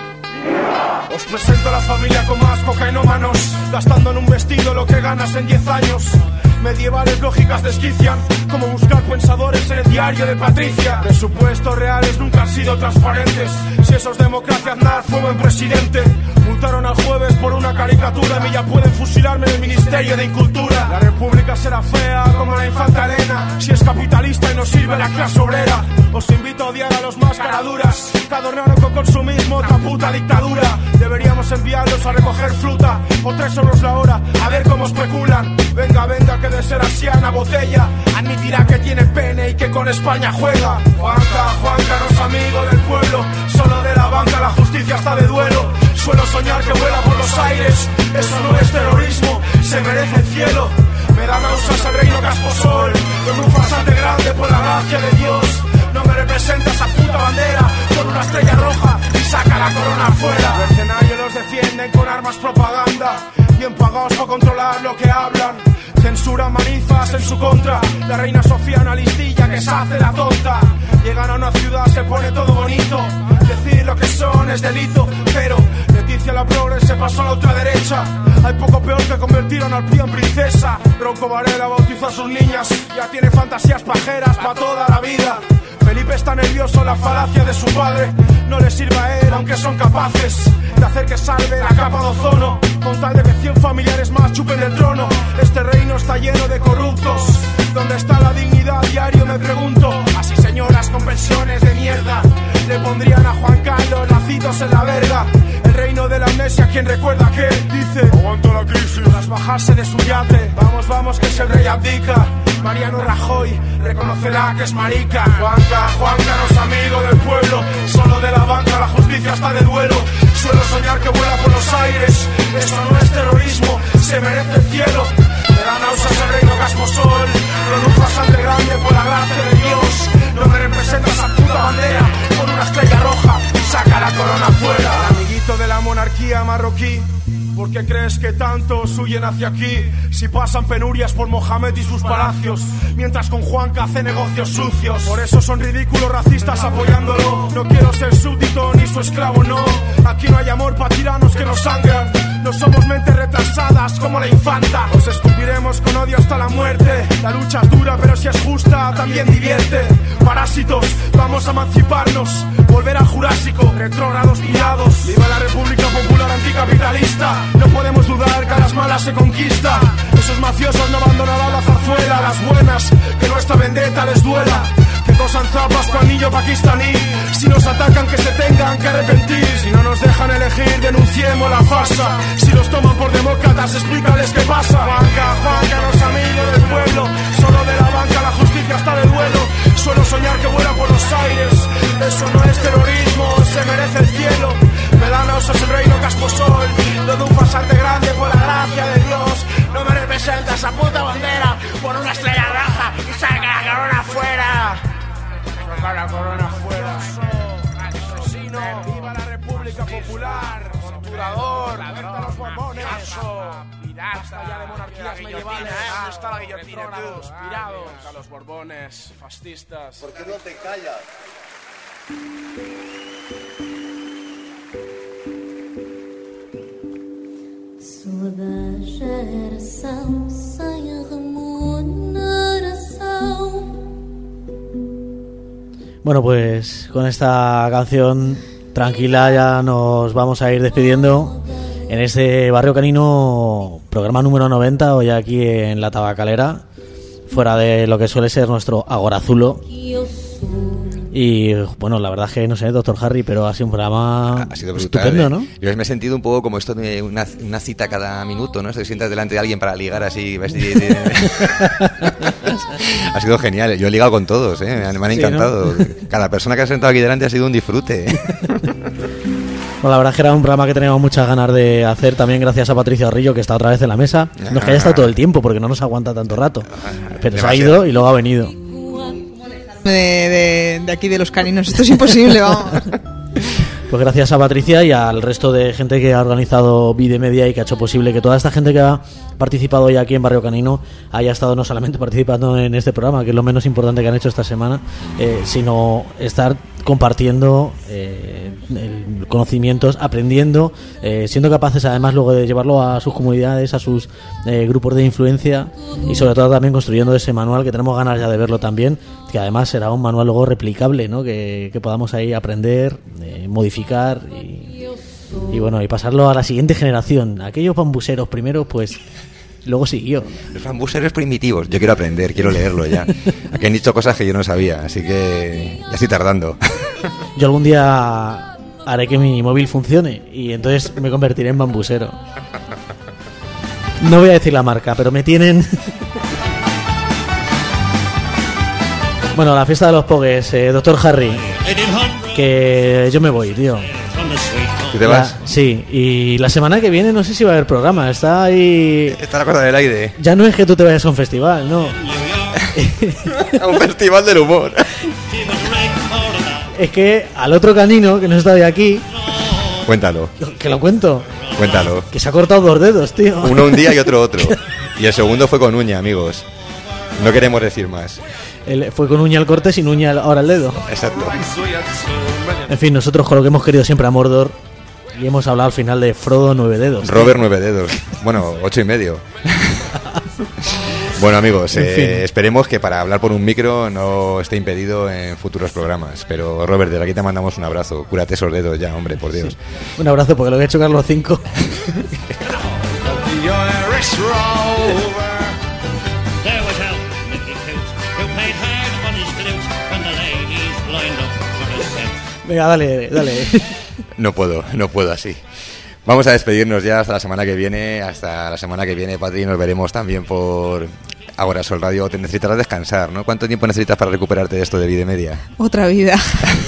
Speaker 19: Os presento a la familia con más cocainómanos, gastando en un vestido lo que ganas en 10 años. Medievales lógicas desquician, como buscar pensadores en el diario de Patricia. Presupuestos reales nunca han sido transparentes. Si eso es democracia, Aznar fue buen presidente. Multaron al jueves por una caricatura, a mí ya pueden fusilarme en el Ministerio de Incultura. La república será fea como la infanta Elena, si es capitalista y no sirve la clase obrera. Os invito a odiar a los más caraduras, que adornaron con consumismo otra puta dictadura. Deberíamos enviarlos a recoger fruta por 3 euros la hora, a ver cómo especulan. Venga, venga, que de ser asiana botella admitirá que tiene pene y que con España juega. Juanca no es amigo del pueblo, solo de la banca la justicia está de duelo. Suelo soñar que vuela por los aires, eso no es terrorismo, se merece el cielo. Me da náuseas el reino Casposol, con un farsante grande por la gracia de Dios. No me representa esa puta bandera con una estrella roja y saca la corona afuera. El escenario los defienden con armas propaganda, bien pagados para controlar lo que hablan. Censura manifas en su contra, la reina Sofía una listilla que se hace la tonta. Llegan a una ciudad, se pone todo bonito, decir lo que son es delito, pero Leticia la progre se pasó a la ultraderecha. Hay poco peor que convirtieron al PRI en princesa. Ronco Varela bautizó a sus niñas, ya tiene fantasías pajeras para toda la vida. Felipe está nervioso, la falacia de su padre no le sirve a él, aunque son capaces de hacer que salve la capa de ozono, con tal de que 100 familiares más chupen el trono. Este reino está lleno de corruptos, ¿dónde está la dignidad? Diario me pregunto. Así señoras con pensiones de mierda le pondrían a Juan Carlos lacitos en la verga. El reino de la amnesia, quien recuerda que dice aguanto la crisis tras bajarse de su yate. Vamos, vamos, que si el rey abdica, Mariano Rajoy reconocerá que es marica. Juanca no es amigo del pueblo, solo de la banca la justicia está de duelo. Suelo soñar que vuela por los aires, eso no es terrorismo, se merece el cielo. Me da náuseas el reino Casposol, con un farsante grande por la gracia de Dios. No me representa esa puta bandera con una estrella roja y saca la corona afuera. El amiguito de la monarquía marroquí, ¿por qué crees que tantos huyen hacia aquí? Si pasan penurias por Mohamed y sus palacios, mientras con Juanca hace negocios sucios. Por eso son ridículos racistas apoyándolo. No quiero ser súbdito ni su esclavo, no. Aquí no hay amor para tiranos que nos sangran. No somos mentes retrasadas como la infanta. Os escupiremos con odio hasta la muerte. La lucha es dura, pero si es justa también divierte. Parásitos, vamos a emanciparnos, volver al Jurásico, retrógrados guiados. Viva la República Popular anticapitalista. No podemos dudar que a las malas se conquista. Esos mafiosos no abandonarán la zarzuela. Las buenas, que nuestra vendetta les duela. Que cosan zapas con niño pakistaní. Si nos atacan que se tengan que arrepentir. Si no nos dejan elegir, denunciemos la farsa. Si los toman por demócratas, explícales qué pasa. Juanca, los amigos del pueblo. Solo de la banca la justicia está de duelo. Suelo soñar que vuela por los aires. Eso no es terrorismo, se merece el cielo. Melanos es el reino casposol. Donde un farsante grande por la gracia de Dios. No me representa esa puta bandera. Por una estrella roja y saca la corona afuera. Saca la corona afuera. Asesino, viva la República Popular. Torturador, la Berta los Borbones. Basta ya de monarquías medievales. ¿Dónde está la guillotina, tú? Pirados. A los Borbones, fascistas.
Speaker 20: ¿Por qué no te callas?
Speaker 21: Sou da geração sem remuneração.
Speaker 1: Bueno, pues con esta canción tranquila ya nos vamos a ir despidiendo en este Barrio Canino, programa número 90, hoy aquí en La Tabacalera, fuera de lo que suele ser nuestro Agorazulo. Y bueno, la verdad es que no sé, Dr. Harry, pero ha sido un programa
Speaker 2: brutal,
Speaker 1: estupendo, ¿no?
Speaker 2: Yo me he sentido un poco como esto de una cita cada minuto, ¿no? Te sientas delante de alguien para ligar así. Ha sido genial. Yo he ligado con todos, ¿eh? Me han encantado. ¿No? Cada persona que ha sentado aquí delante ha sido un disfrute.
Speaker 1: Bueno, la verdad es que era un programa que teníamos muchas ganas de hacer, también gracias a Patricia Orrillo, que está otra vez en la mesa. No es que haya estado todo el tiempo, porque no nos aguanta tanto rato. Pero se ha ido y luego ha venido.
Speaker 3: De aquí de los caninos, esto es imposible, vamos.
Speaker 1: Pues gracias a Patricia y al resto de gente que ha organizado Videmedia y que ha hecho posible que toda esta gente que ha participado hoy aquí en Barrio Canino haya estado no solamente participando en este programa, que es lo menos importante que han hecho esta semana, sino estar compartiendo conocimientos, aprendiendo, siendo capaces además luego de llevarlo a sus comunidades, a sus grupos de influencia y sobre todo también construyendo ese manual que tenemos ganas ya de verlo también, que además será un manual luego replicable, ¿no? que podamos ahí aprender, modificar y bueno, y pasarlo a la siguiente generación. Aquellos bambuseros primero, pues luego siguió.
Speaker 2: Los bambuseros primitivos, yo quiero aprender, quiero leerlo ya. Aquí han dicho cosas que yo no sabía, así que ya estoy tardando.
Speaker 1: Yo algún día haré que mi móvil funcione y entonces me convertiré en bambusero. No voy a decir la marca, pero me tienen... Bueno, la fiesta de los Pogues, Dr. Harry, que yo me voy, tío.
Speaker 2: ¿Tú te vas?
Speaker 1: Sí, y la semana que viene no sé si va a haber programa, está ahí...
Speaker 2: Está la cosa del aire.
Speaker 1: Ya no es que tú te vayas a un festival, no.
Speaker 2: A un festival del humor.
Speaker 1: Es que al otro canino que no está de aquí...
Speaker 2: Cuéntalo.
Speaker 1: Que lo cuento.
Speaker 2: Cuéntalo.
Speaker 1: Que se ha cortado 2 dedos, tío.
Speaker 2: Uno un día y otro. Y el segundo fue con uña, amigos. No queremos decir más.
Speaker 1: Fue con uña al corte, sin uña ahora el dedo.
Speaker 2: Exacto.
Speaker 1: En fin, nosotros con lo que hemos querido siempre a Mordor y hemos hablado al final de Frodo 9 dedos.
Speaker 2: Robert 9 dedos. Bueno, 8 y medio. Bueno, amigos, en fin. Esperemos que para hablar por un micro no esté impedido en futuros programas. Pero Robert, de aquí te mandamos un abrazo. Cúrate esos dedos ya, hombre, por Dios.
Speaker 1: Sí. Un abrazo porque lo voy a chocar los 5. Venga, dale.
Speaker 2: No puedo así. Vamos a despedirnos ya hasta la semana que viene. Hasta la semana que viene, Patri, nos veremos también por Ahora Sol Radio. Te necesitarás descansar, ¿no? ¿Cuánto tiempo necesitas para recuperarte de esto de Videmedia?
Speaker 3: Otra vida.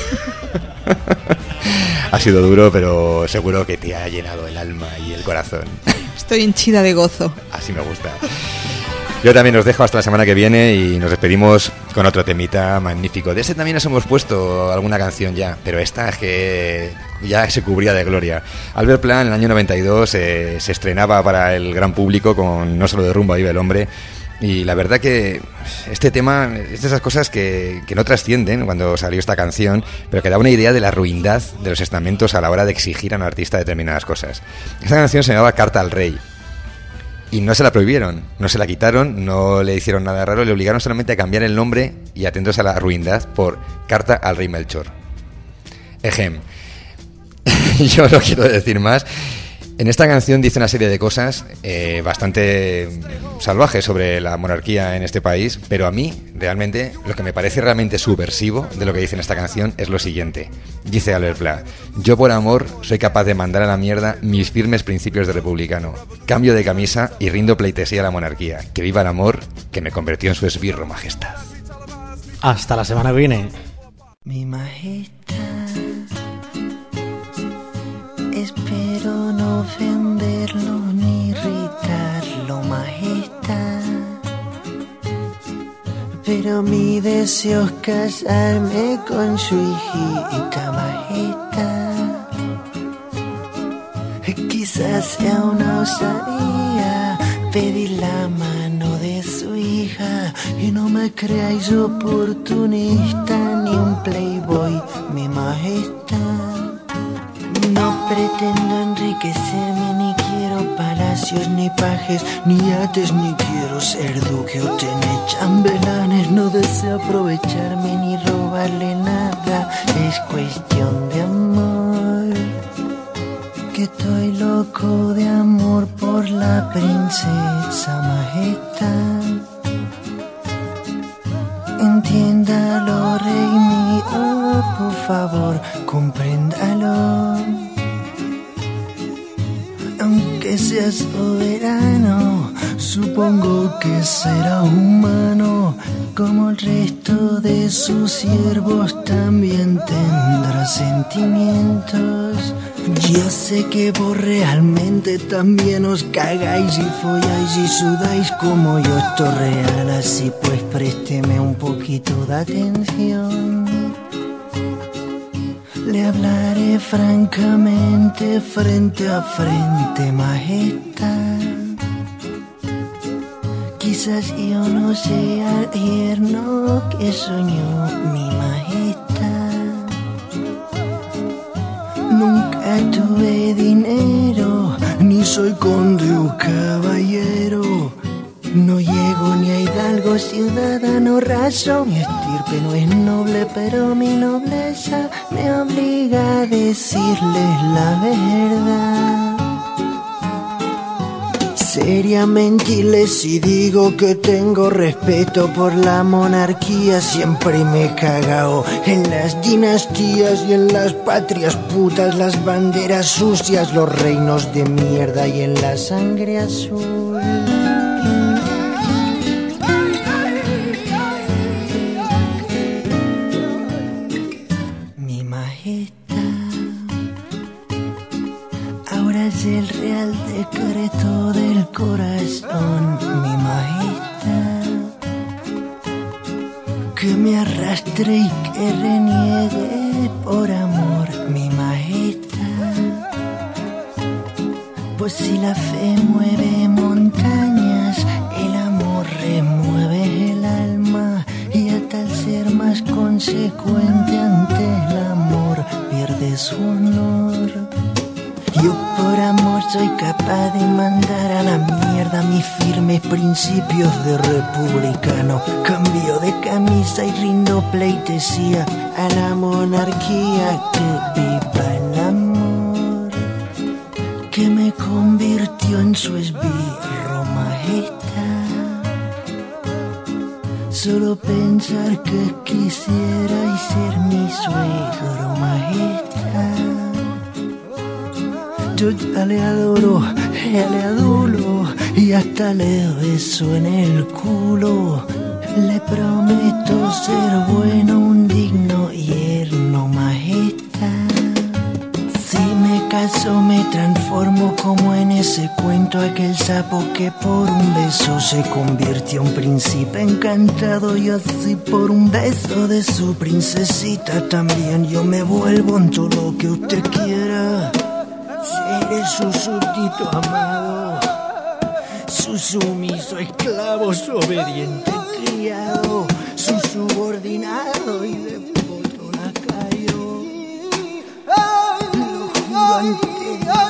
Speaker 2: Ha sido duro, pero seguro que te ha llenado el alma y el corazón.
Speaker 3: Estoy henchida de gozo.
Speaker 2: Así me gusta. Yo también os dejo hasta la semana que viene y nos despedimos con otro temita magnífico. De ese también nos hemos puesto alguna canción ya, pero esta es que ya se cubría de gloria. Albert Plant en el año 92 se estrenaba para el gran público con No solo de rumba vive el hombre. Y la verdad que este tema es de esas cosas que no trascienden cuando salió esta canción, pero que da una idea de la ruindad de los estamentos a la hora de exigir a un artista determinadas cosas. Esta canción se llamaba Carta al Rey. Y no se la prohibieron, no se la quitaron, no le hicieron nada raro, le obligaron solamente a cambiar el nombre y atentos a la ruindad por Carta al Rey Melchor. Ejem. Yo no quiero decir más. En esta canción dice una serie de cosas bastante salvajes sobre la monarquía en este país, pero a mí, realmente, lo que me parece realmente subversivo de lo que dice en esta canción es lo siguiente. Dice Albert Pla: yo por amor soy capaz de mandar a la mierda mis firmes principios de republicano. Cambio de camisa y rindo pleitesía a la monarquía. Que viva el amor que me convirtió en su esbirro majestad.
Speaker 1: Hasta la semana que viene.
Speaker 20: Mi majestad, espero no ofenderlo ni irritarlo, majestad, pero mi deseo es casarme con su hijita, majestad. Quizás sea una osadía pedir la mano de su hija, y no me creáis oportunista ni un playboy, mi majestad. No pretendo enriquecerme, ni quiero palacios, ni pajes, ni yates, ni quiero ser duque o tener chambelanes. No deseo aprovecharme ni robarle nada, es cuestión de amor. Que estoy loco de amor por la princesa, majestad. Entiéndalo, rey mío, por favor, compréndalo. Aunque sea soberano, supongo que será humano. Como el resto de sus siervos, también tendrá sentimientos. Yo sé que vos realmente también os cagáis y folláis y sudáis como yo, esto real. Así pues présteme un poquito de atención. Le hablaré francamente, frente a frente, majestad. Quizás yo no sea el yerno que soñó mi majestad. Nunca tuve dinero, ni soy conde o caballero. No llego ni a hidalgo, ciudadano raso. Mi estirpe no es noble, pero mi nobleza me obliga a decirles la verdad. Sería mentirles si digo que tengo respeto por la monarquía. Siempre me he cagao en las dinastías y en las patrias putas, las banderas sucias, los reinos de mierda y en la sangre azul. Mi majestad, ahora es el real decreto del corazón, mi majestad, que me arrastre y que reniegue por amor, mi majestad. Pues si la fe mueve montañas, el amor remueve el alma, y a tal ser más consecuente ante el amor pierde su honor. Yo por amor soy capaz de mandar a la mierda mis firmes principios de republicano. Cambio de camisa y rindo pleitesía a la monarquía. Que viva el amor que me convirtió en su esbirro, majestad. Solo pensar que quisierais ser mi suegro, majestad. Yo ya le adoro, ya le adulo, y hasta le beso en el culo. Le prometo ser bueno, un digno yerno, majestad. Si me caso me transformo como en ese cuento, aquel sapo que por un beso se convirtió en príncipe encantado. Y así por un beso de su princesita también yo me vuelvo en todo lo que usted quiera. Seré su súbdito amado, su sumiso esclavo, su obediente criado, su subordinado y devoto lacayo. Lo juro ante Dios.